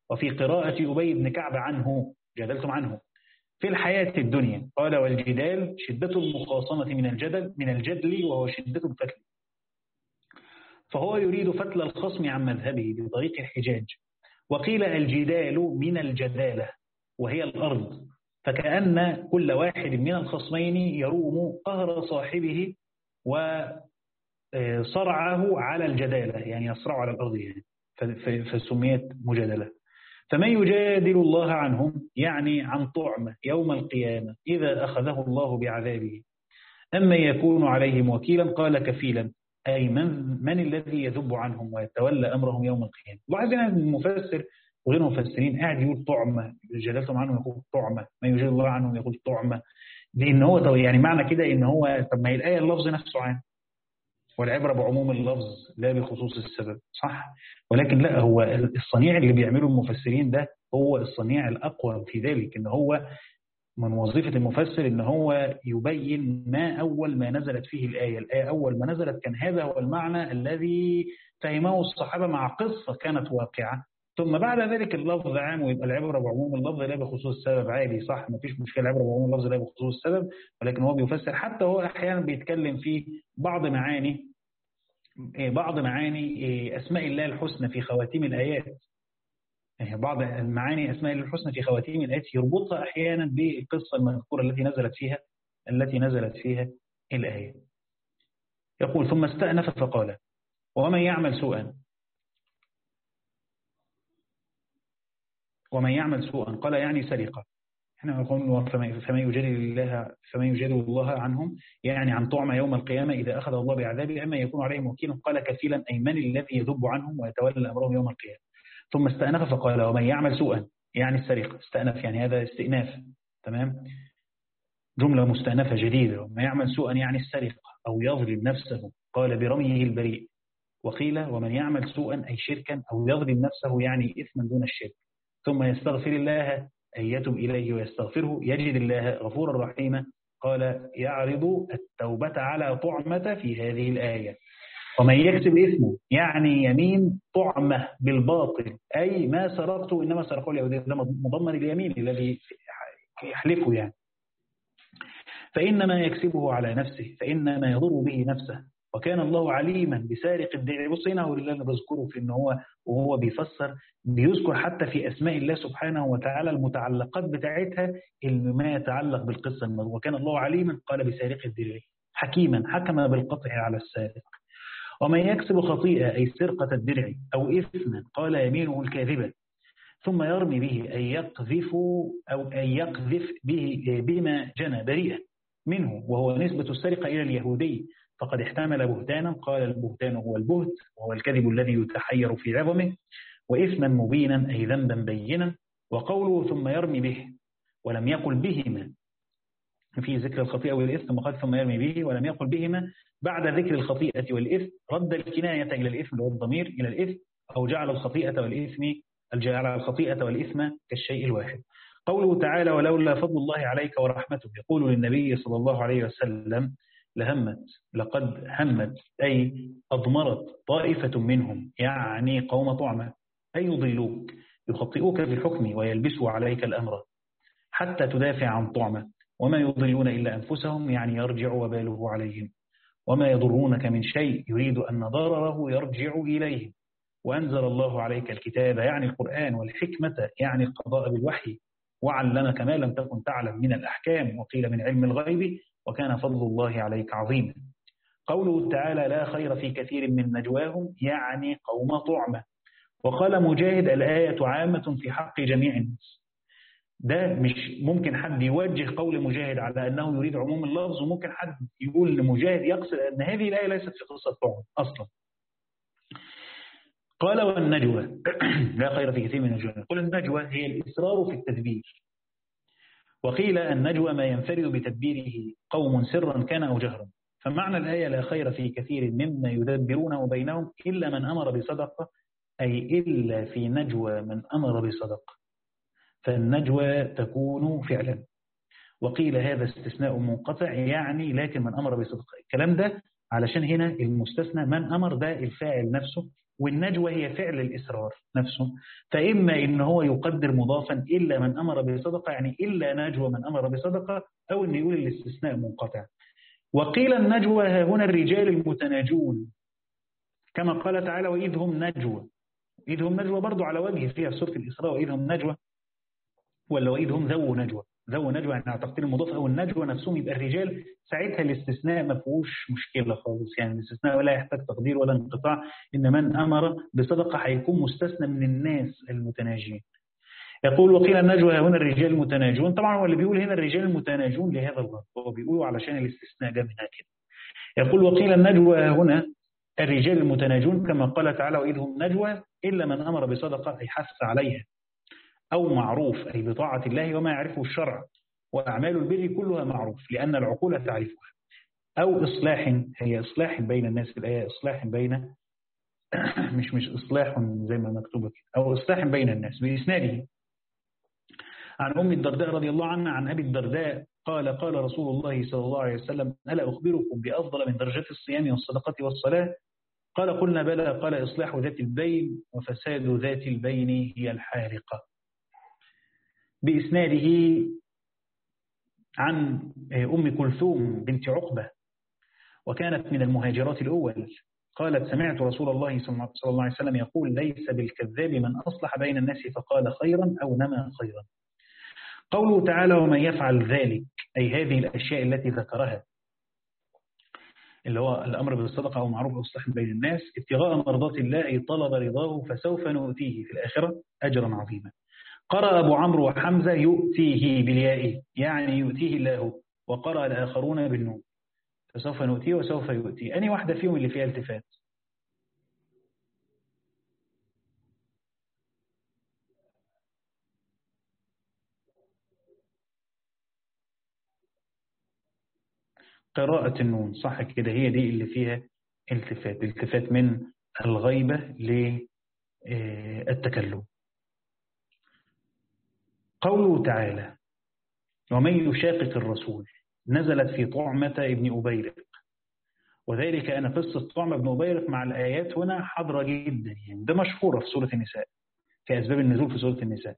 وفي قراءة أبي بن كعب عنه جادلتم عنه في الحياة الدنيا. قال والجدال شدة المخاصمة من الجدل من الجدل وهو شدة الفتل، فهو يريد فتل الخصم عن مذهبه بطريق الحجاج. وقيل الجدال من الجدالة وهي الأرض، فكأن كل واحد من الخصمين يروم قهر صاحبه وصرعه على الجدالة، يعني يصرع على الأرض يعني، فسميت مجادلة. فمن يجادل الله عنهم يعني عن طعمة يوم القيامة إذا أخذه الله بعذابه، أما يكون عليهم وكيلا قال كفيلا، أي من, من الذي يذب عنهم ويتولى أمرهم يوم القيامة. لاحظ هنا المفسر وغير المفسرين قاعد يقول طعمة، جادلتم عنهم يقول طعمة، ما يجادل الله عنهم يقول طعمة، لأن هو يعني معنى كده إن هو طب ما هي الآية اللفظ نفسه عام، والعبرة بعموم اللفظ لا بخصوص السبب، صح؟ ولكن لا، هو الصنيع اللي بيعمله المفسرين ده هو الصنيع الأقوى في ذلك، إن هو من وظيفة المفسر إن هو يبين ما أول ما نزلت فيه الآية. الآية أول ما نزلت كان هذا هو المعنى الذي فهمه الصحابة مع قصة كانت واقعة، ثم بعد ذلك اللفظ عام ويبقى العبرة بعموم اللفظ لا بخصوص السبب، عادي صح، مفيش مشكلة العبرة بعموم اللفظ لا بخصوص السبب، ولكن هو بيفسر حتى هو أحيانا بيتكلم في بعض معاني بعض معاني أسماء الله الحسنى في خواتيم الآيات، يعني بعض المعاني أسماء الله الحسنى في خواتيم الآيات يربطها أحيانا بالقصة المذكورة التي نزلت فيها التي نزلت فيها الآية. يقول ثم استأنف فقال ومن يعمل سوءا ومن يعمل سوءا قال يعني سرقة، احنا نقول فما يجادل الله فما يجادل الله عنهم يعني عن طعم يوم القيامة إذا أخذ الله بعذابه، أما يكون عليهم وكيلا قال كفيلا، أي من الذي يذب عنهم ويتولى أمرهم يوم القيامة. ثم استأنف فقال ومن يعمل سوءا يعني السرقة، استأنف يعني هذا استئناف، تمام، جملة مستأنفة جديدة. ومن يعمل سوءا يعني السرقة أو يظلم نفسه قال برميه البريء. وقيل ومن يعمل سوءا أي شركا أو يظلم نفسه يعني إثما دون الشرك، ثم يستغفر الله أن يتوب إليه ويستغفره يجد الله غفورا رحيما، قال يعرض التوبة على طعمة في هذه الآية. ومن يكسب إثمه يعني يمين طعمة بالباطل، أي ما سرقته إنما سرقه اليهودي، ده مضمن اليمين الذي يحلفه يعني، فإنما يكسبه على نفسه فإنما يضر به نفسه، وكان الله عليما بسارق الدرع. بص هنا هو اللي بذكره في إن هو وهو بيفسر بيذكر حتى في أسماء الله سبحانه وتعالى المتعلقات بتاعتها اللي ما يتعلق بالقصة المذكورة. وكان الله عليما قال بسارق الدرع، حكيما حكم بالقطع على السارق. ومن يكسب خطيئة أي سرقة الدرع أو إثما قال يمينه الكاذبة، ثم يرمي به أي يقذف أو أي يقذف به بما جنى بريئا منه، وهو نسبة السرقة إلى اليهودي، فقد احتمل بهتانا قال البهتان هو البهت وهو الكذب الذي يتحير في عظمه، وإثما مبينا أي ذنبا بينا. وقوله ثم يرمي به ولم يقل بهما في ذكر الخطيئة والإثم، وقد ثم يرمي به ولم يقل بهما بعد ذكر الخطيئة والإثم، رد الكناية إلى الإثم والضمير إلى الإثم، أو جعل الخطيئة والإثم جعل الخطيئة والإثم كالشيء الواحد. قوله تعالى ولولا فضل الله عليك ورحمته، يقول للنبي صلى الله عليه وسلم لهمت لقد همت أي أضمرت طائفة منهم يعني قوم طعمة أي يضلوك يخطئوك في الحكم ويلبسوا عليك الأمر حتى تدافع عن طعمة، وما يضلون إلا أنفسهم يعني يرجع وباله عليهم، وما يضرونك من شيء يريد أن ضرره يرجع إليهم. وأنزل الله عليك الكتاب يعني القرآن والحكمة يعني القضاء بالوحي، وعلمك ما لم تكن تعلم من الأحكام، وقيل من علم الغيب، وكان فضل الله عليك عظيما. قوله تعالى لا خير في كثير من نجواهم يعني قوم طعمة. وقال مجاهد الآية عامة في حق جميع الناس. ده مش ممكن حد يوجه قول مجاهد على أنه يريد عموم اللفظ، وممكن حد يقول لمجاهد يقصد أن هذه الآية ليست في قصة طعم أصلا. قال والنجوى لا خير في كثير من النجوى، قل النجوى هي الإصرار في التدبير. وقيل النجوى ما ينفرد بتدبيره قوم سرا كان أو جهرا، فمعنى الآية لا خير في كثير مما يدبرونه بينهم إلا من أمر بصدقة، أي إلا في نجوى من أمر بصدقة، فالنجوى تكون فعلا. وقيل هذا استثناء منقطع يعني لكن من أمر بصدقة، الكلام ده علشان هنا المستثنى من أمر ده الفاعل نفسه والنجوى هي فعل الإسرار نفسه. فإما إن هو يقدر مضافا إلا من أمر بصدقة، يعني إلا نجوى من أمر بصدقة، أو إن يقول الاستثناء منقطع. وقيل النجوى ها هنا الرجال المتناجون، كما قال تعالى وإذ هم نجوى. إذ هم نجوى برضو على وجه فيها في سورة الإسراء وإذ هم نجوى، ولا وإذ هم ذو نجوى. ذو نجوى يعني على تقدير المضاف، أو النجوى نفسهم يبقى الرجال. ساعتها الاستثناء ما فيهوش مشكلة خالص، يعني الاستثناء ولا يحتاج تقدير ولا انقطاع، إن من أمر بصدقة هيكون مستثنى من الناس المتناجين. يقول وقيل النجوى هنا الرجال المتناجون. طبعا هو اللي بيقول هنا الرجال المتناجون لهذا الغرض، هو بيقوله علشان الاستثناء جاء منها كده. يقول وقيل النجوى هنا الرجال المتناجون كما قال تعالى وإذ هم نجوى إلا من أمر بصدقة أي حث عليها، أو معروف أي بطاعة الله وما يعرفه الشرع، وأعمال البر كلها معروف لأن العقول تعرفها، أو إصلاح، هي إصلاح بين الناس، الآية إصلاح بين مش مش إصلاح زي ما مكتوبة، أو إصلاح بين الناس. بإسناده عن أم الدرداء رضي الله عنها عن أبي الدرداء قال قال رسول الله صلى الله عليه وسلم ألا أخبركم بأفضل من درجات الصيام والصدقة والصلاة؟ قال قلنا بلى. قال إصلاح ذات البين وفساد ذات البين هي الحارقة. بإسناده عن أم كلثوم بنت عقبة وكانت من المهاجرات الأول قالت سمعت رسول الله صلى الله عليه وسلم يقول ليس بالكذاب من أصلح بين الناس فقال خيرا أو نمى خيرا. قوله تعالى ومن يفعل ذلك أي هذه الأشياء التي ذكرها اللي هو الأمر بالصدقة أو معروف أو إصلاح بين الناس ابتغاء مرضات الله أي طلب رضاه فسوف نؤتيه في الآخرة أجرا عظيما. قرأ أبو عمرو وحمزة يؤتيه بالياء يعني يؤتيه الله، وقرأ الآخرون بالنون فسوف نؤتيه وسوف يؤتيه. أني واحدة فيهم اللي فيها التفات؟ قراءة النون صح كده، هي دي اللي فيها التفات، التفات من الغيبة للتكلم. قوله تعالى ومن يشاقق الرسول نزلت في طعمة ابن أبيرق، وذلك أن قصة طعمة ابن أبيرق مع الآيات هنا حضرة جدا، يعني ده مشهورة في سورة النساء كأسباب النزول في سورة النساء.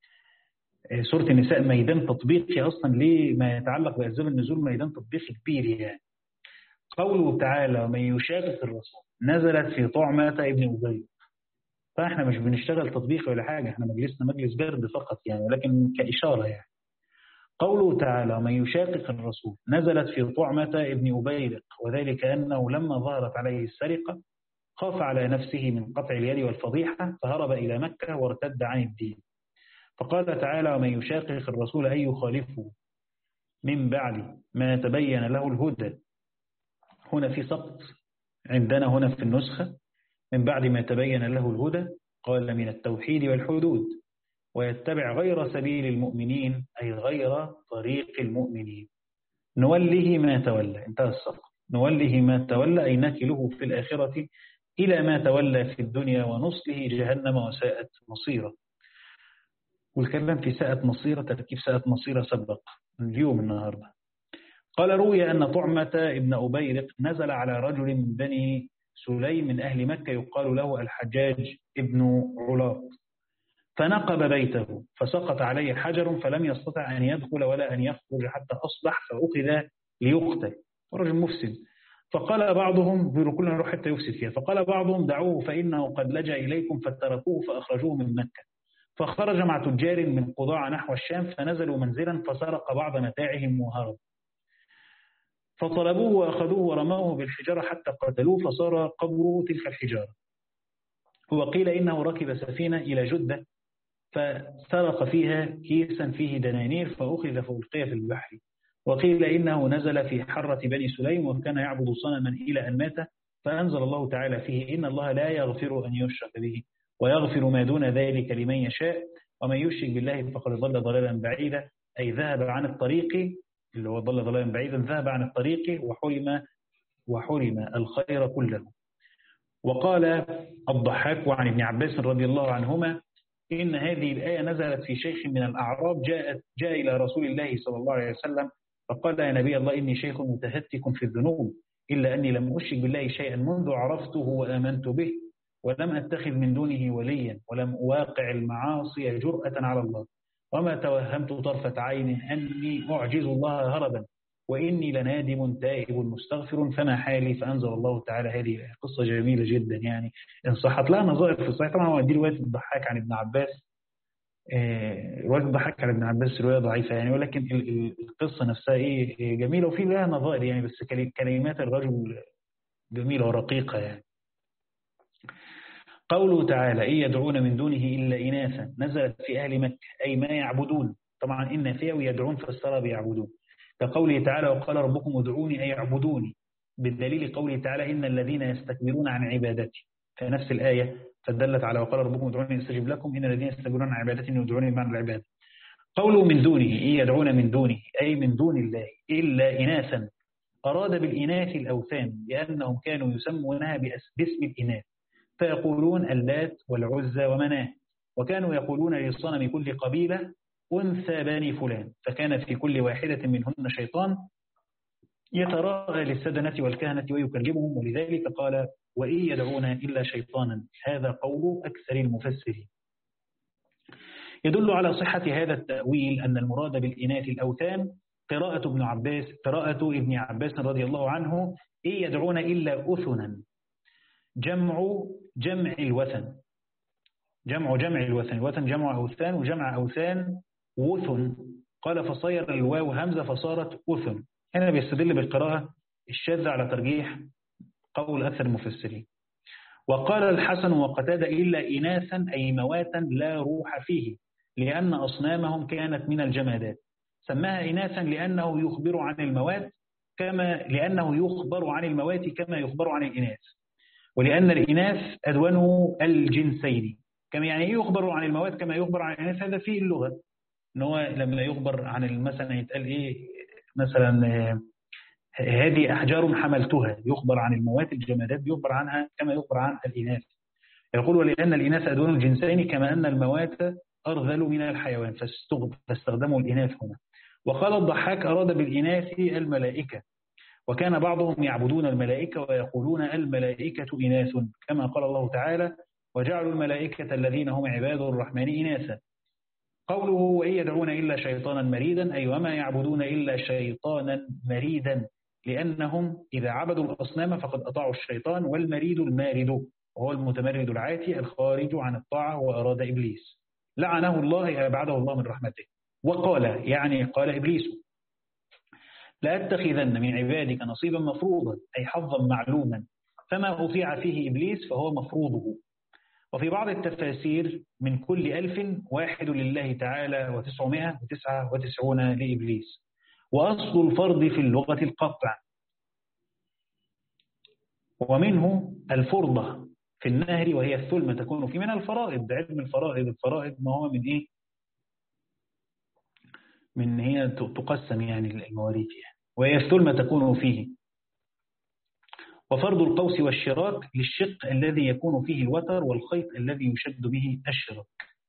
سورة النساء ميدان تطبيقي أصلا ليه ما يتعلق بأسباب النزول، ميدان تطبيقي كبير يعني. قوله تعالى ومن يشاقق الرسول نزلت في طعمة ابن أبيرق، فاحنا مش بنشتغل تطبيقي ولا حاجة، احنا مجلسنا مجلس برد فقط يعني، ولكن كإشارة يعني. قوله تعالى ومن يشاقق الرسول نزلت في طعمة ابن أبيرق، وذلك أنه لما ظهرت عليه السرقة خاف على نفسه من قطع اليد والفضيحة فهرب إلى مكة وارتد عن الدين. فقال تعالى ومن يشاقق الرسول أي يخالفه من بعد ما تبين له الهدى، هنا في سقط عندنا هنا في النسخة من بعد ما تبين له الهدى قال من التوحيد والحدود ويتبع غير سبيل المؤمنين أي غير طريق المؤمنين نوله ما تولى، انتهى السقط. نوله ما تولى أي نكله في الآخرة إلى ما تولى في الدنيا ونصله جهنم وساءت مصيرا. والكلام في ساءت مصيرة تركيب ساءت مصيرة سبق اليوم النهاردة. قال روي أن طعمة ابن أبيرق نزل على رجل من بني سليم من أهل مكة يقال له الحجاج ابن علاط، فنقب بيته فسقط عليه حجر فلم يستطع أن يدخل ولا أن يخرج حتى أصبح فأخذ ليقتل، رجل مفسد. فقال بعضهم بيقولوا كلنا نروح حتى يفسد فيها، فقال بعضهم دعوه فإنه قد لجأ إليكم فتركوه فأخرجوه من مكة. فخرج مع تجار من قضاع نحو الشام فنزلوا منزلا فسرق بعض متاعهم وهرب، فطلبوه وأخذوه ورموه بالحجارة حتى قتلوه فصار قبره تلك الحجارة. وقيل إنه ركب سفينة إلى جدة فسرق فيها كيسا فيه دنانير فأخذ فألقي في البحر. وقيل إنه نزل في حرة بني سليم وكان يعبد صنما إلى أن مات فأنزل الله تعالى فيه إن الله لا يغفر أن يشرك به ويغفر ما دون ذلك لمن يشاء ومن يشرك بالله فقد ضل ضلالا بعيدا أي ذهب عن الطريق، اللي هو ضل ضلالا بعيدا ذهب عن الطريق وحرم وحرم الخير كله. وقال الضحاك عن ابن عباس رضي الله عنهما إن هذه الآية نزلت في شيخ من الأعراب جاء, جاء إلى رسول الله صلى الله عليه وسلم فقال يا نبي الله إني شيخ متهتك في الذنوب إلا أني لم أشرك بالله شيئا منذ عرفته وآمنت به ولم أتخذ من دونه وليا ولم أواقع المعاصي جرأة على الله وما توهمت طرفة عين أني أعجز الله هربا وإني لنادم تائب مستغفر فما حالي. فأنزل الله تعالى هذه قصة جميلة جدا يعني إن صحت لها نظائر في الصحيح. طبعا هو دي رواية الضحاك عن ابن عباس، رواية الضحاك عن ابن عباس رواية ضعيفة يعني، ولكن القصة نفسها إيه جميلة وفي لها نظائر يعني، بس كلمات الرجل جميلة ورقيقة يعني. قوله تعالى إن يدعون من دونه إلا إناثا نزلت في أهل مكة أي ما يعبدون. طبعا إن فيها ويدعون فسرها بيعبدون، كقوله تعالى وقال ربكم ادعوني أي اعبدوني، بالدليل قوله تعالى إن الذين يستكبرون عن عبادتي في نفس الآية فدلت على وقال ربكم ادعوني استجب لكم إن الذين يستكبرون عن عبادتي يدعوني بمعنى العبادة. قوله من دونه إن يدعون من دونه أي من دون الله إلا إناثا، أراد بالإناث الأوثان لأنهم كانوا يسمونها باسم الإناث فيقولون اللات والعزى ومناه، وكانوا يقولون للصنم كل قبيلة أنثى بني فلان، فكان في كل واحدة منهن شيطان يتراءى للسدنة والكهنة ويكلمهم، ولذلك قال وإن يدعون إلا شيطانا. هذا قول أكثر المفسرين. يدل على صحة هذا التأويل أن المراد بالإناث الأوثان قراءة ابن عباس قراءة ابن عباس رضي الله عنه إن يدعون إلا أثنا، جمع جمع الوثن، جمع جمع الوثن، الوثن جمع أوثان وجمع أوثان وثن، قال فصير الواو همزة فصارت أثن. هنا بيستدل بالقراءة الشاذة على ترجيح قول أكثر المفسرين. وقال الحسن وقتادة إلا إناثا أي مواتا لا روح فيه لأن أصنامهم كانت من الجمادات، سماها إناثا لأنه يخبر عن الموات كما لأنه يخبر عن الموات كما يخبر عن الإناث، ولأن الإناث أدونه الجنسين كما يعني يخبر عن الموات كما يخبر عن الإناث. هذا فيه اللغة إن هو لما يخبر عن مثلا يتقال إيه مثلا هذه أحجار حملتها، يخبر عن الموات الجمادات يخبر عنها كما يخبر عن الإناث. يقول ولأن الإناث أدوان الجنسين كما أن الموات أرذل من الحيوان فاستخدموا الإناث هنا. وقال الضحاك أراد بالإناث الملائكة، وكان بعضهم يعبدون الملائكة ويقولون الملائكة إناث كما قال الله تعالى وجعلوا الملائكة الذين هم عباد الرحمن إناثا. قوله وإن يدعون إلا شيطانا مريدا أي وما يعبدون إلا شيطانا مريدا، لأنهم إذا عبدوا الأصنام فقد أطاعوا الشيطان، والمريد المارد وهو المتمرد العاتي الخارج عن الطاعة وأراد إبليس لعنه الله أبعده الله من رحمته. وقال يعني قال إبليس لأتخذن من عبادك نصيبا مفروضا أي حظا معلوما، فما أطيع فيه إبليس فهو مفروضه. وفي بعض التفاسير من كل ألف واحد لله تعالى وتسعمائة وتسعة وتسعون لإبليس. وأصل الفرض في اللغة القطع، ومنه الفرضة في النهر وهي الثلمة تكون في من الفرائض. علم الفرائض، الفرائض ما هو من إيه؟ من هي تقسم يعني المواريث يعني، وهي الثلمة تكون فيه. وفرض القوس والشراك للشق الذي يكون فيه الوتر والخيط الذي يشد به الشراك.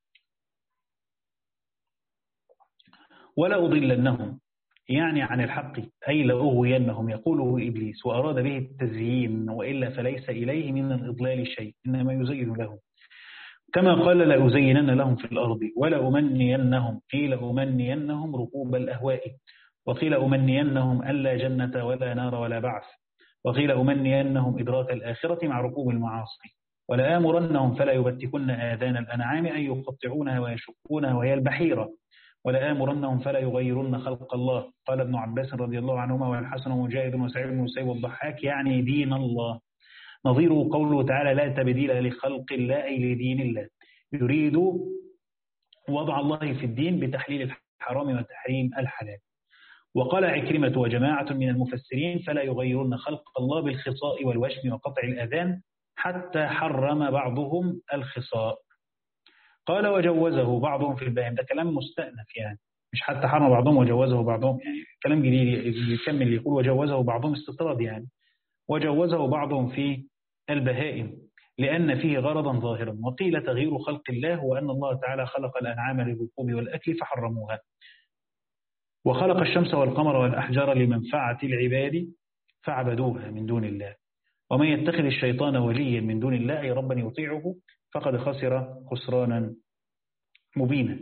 ولا أضلنهم يعني عن الحق أي لأغوينهم يقوله إبليس، وأراد به التزيين وإلا فليس إليه من الإضلال شيء إنما يزين له، كما قال لأزينن لهم في الأرض ولا أمنينهم، قيل أمنينهم ركوب الأهواء، وقيل أمنينهم ألا جنة ولا نار ولا بعث، وقيل أمنينهم إدراك الآخرة مع ركوب المعاصي، ولا آمرنهم فلا يبتكن آذان الأنعام أي يقطعونها ويشقونها وهي البحيرة، ولا آمرنهم فلا يغيرن خلق الله. قال ابن عباس رضي الله عنهما والحسن ومجاهد وسعيد بن المسيب والضحاك يعني دين الله، نظيره قوله تعالى لا تبديل لخلق الله أي لدين الله، يريد وضع الله في الدين بتحليل الحرام وتحريم الحلال. وقال عكرمة وجماعة من المفسرين فلا يغيرن خلق الله بالخصاء والوشم وقطع الأذان حتى حرم بعضهم الخصاء. قال وجوزه بعضهم في البهائم، ده كلام مستأنف يعني، مش حتى حرم بعضهم وجوزه بعضهم يعني كلام جديد يكمل يقول وجوزه بعضهم استطراد يعني، وجوزه بعضهم في البهائم لأن فيه غرضا ظاهرا. وقيل تغيير خلق الله وأن الله تعالى خلق الأنعام للركوب والأكل فحرموها، وخلق الشمس والقمر والأحجار لمنفعة العباد فعبدوها من دون الله. ومن يتخذ الشيطان وليا من دون الله أي ربا يطيعه فقد خسر خسرانا مبينا.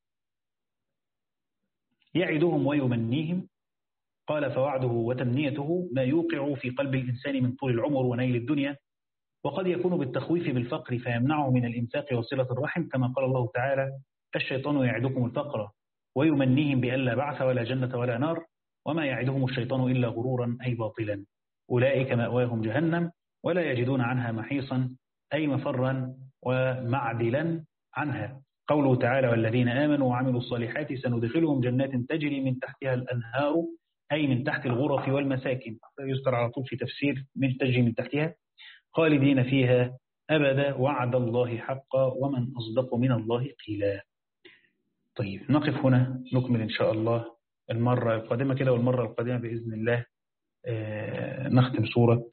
يعدهم ويمنيهم، قال فوعده وتمنيته ما يوقع في قلب الإنسان من طول العمر ونيل الدنيا، وقد يكون بالتخويف بالفقر فيمنعه من الإنفاق وصلة الرحم، كما قال الله تعالى الشيطان يعدكم الفقر ويمنيهم بألا بعث ولا جنة ولا نار وما يعدهم الشيطان إلا غرورا أي باطلا، أولئك مأواهم جهنم ولا يجدون عنها محيصا أي مفرا ومعدلا عنها. قوله تعالى والذين آمنوا وعملوا الصالحات سندخلهم جنات تجري من تحتها الأنهار أي من تحت الغرف والمساكن، يذكر على طول في تفسير من تجري من تحتها خالدين فيها أبدا وعد الله حقا ومن أصدق من الله قيلا. طيب نقف هنا، نكمل إن شاء الله المرة القادمة كده، والمرة القادمة بإذن الله آه نختم سورة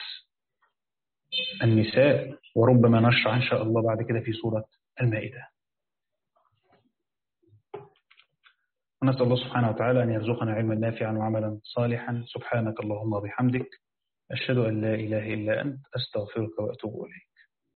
النساء، وربما نشرع إن شاء الله بعد كده في سورة المائدة. ونسأل الله سبحانه وتعالى أن يرزقنا علما نافعا وعملا صالحا. سبحانك اللهم وبحمدك، أشهد أن لا إله إلا أنت، أستغفرك وأتوب إليك.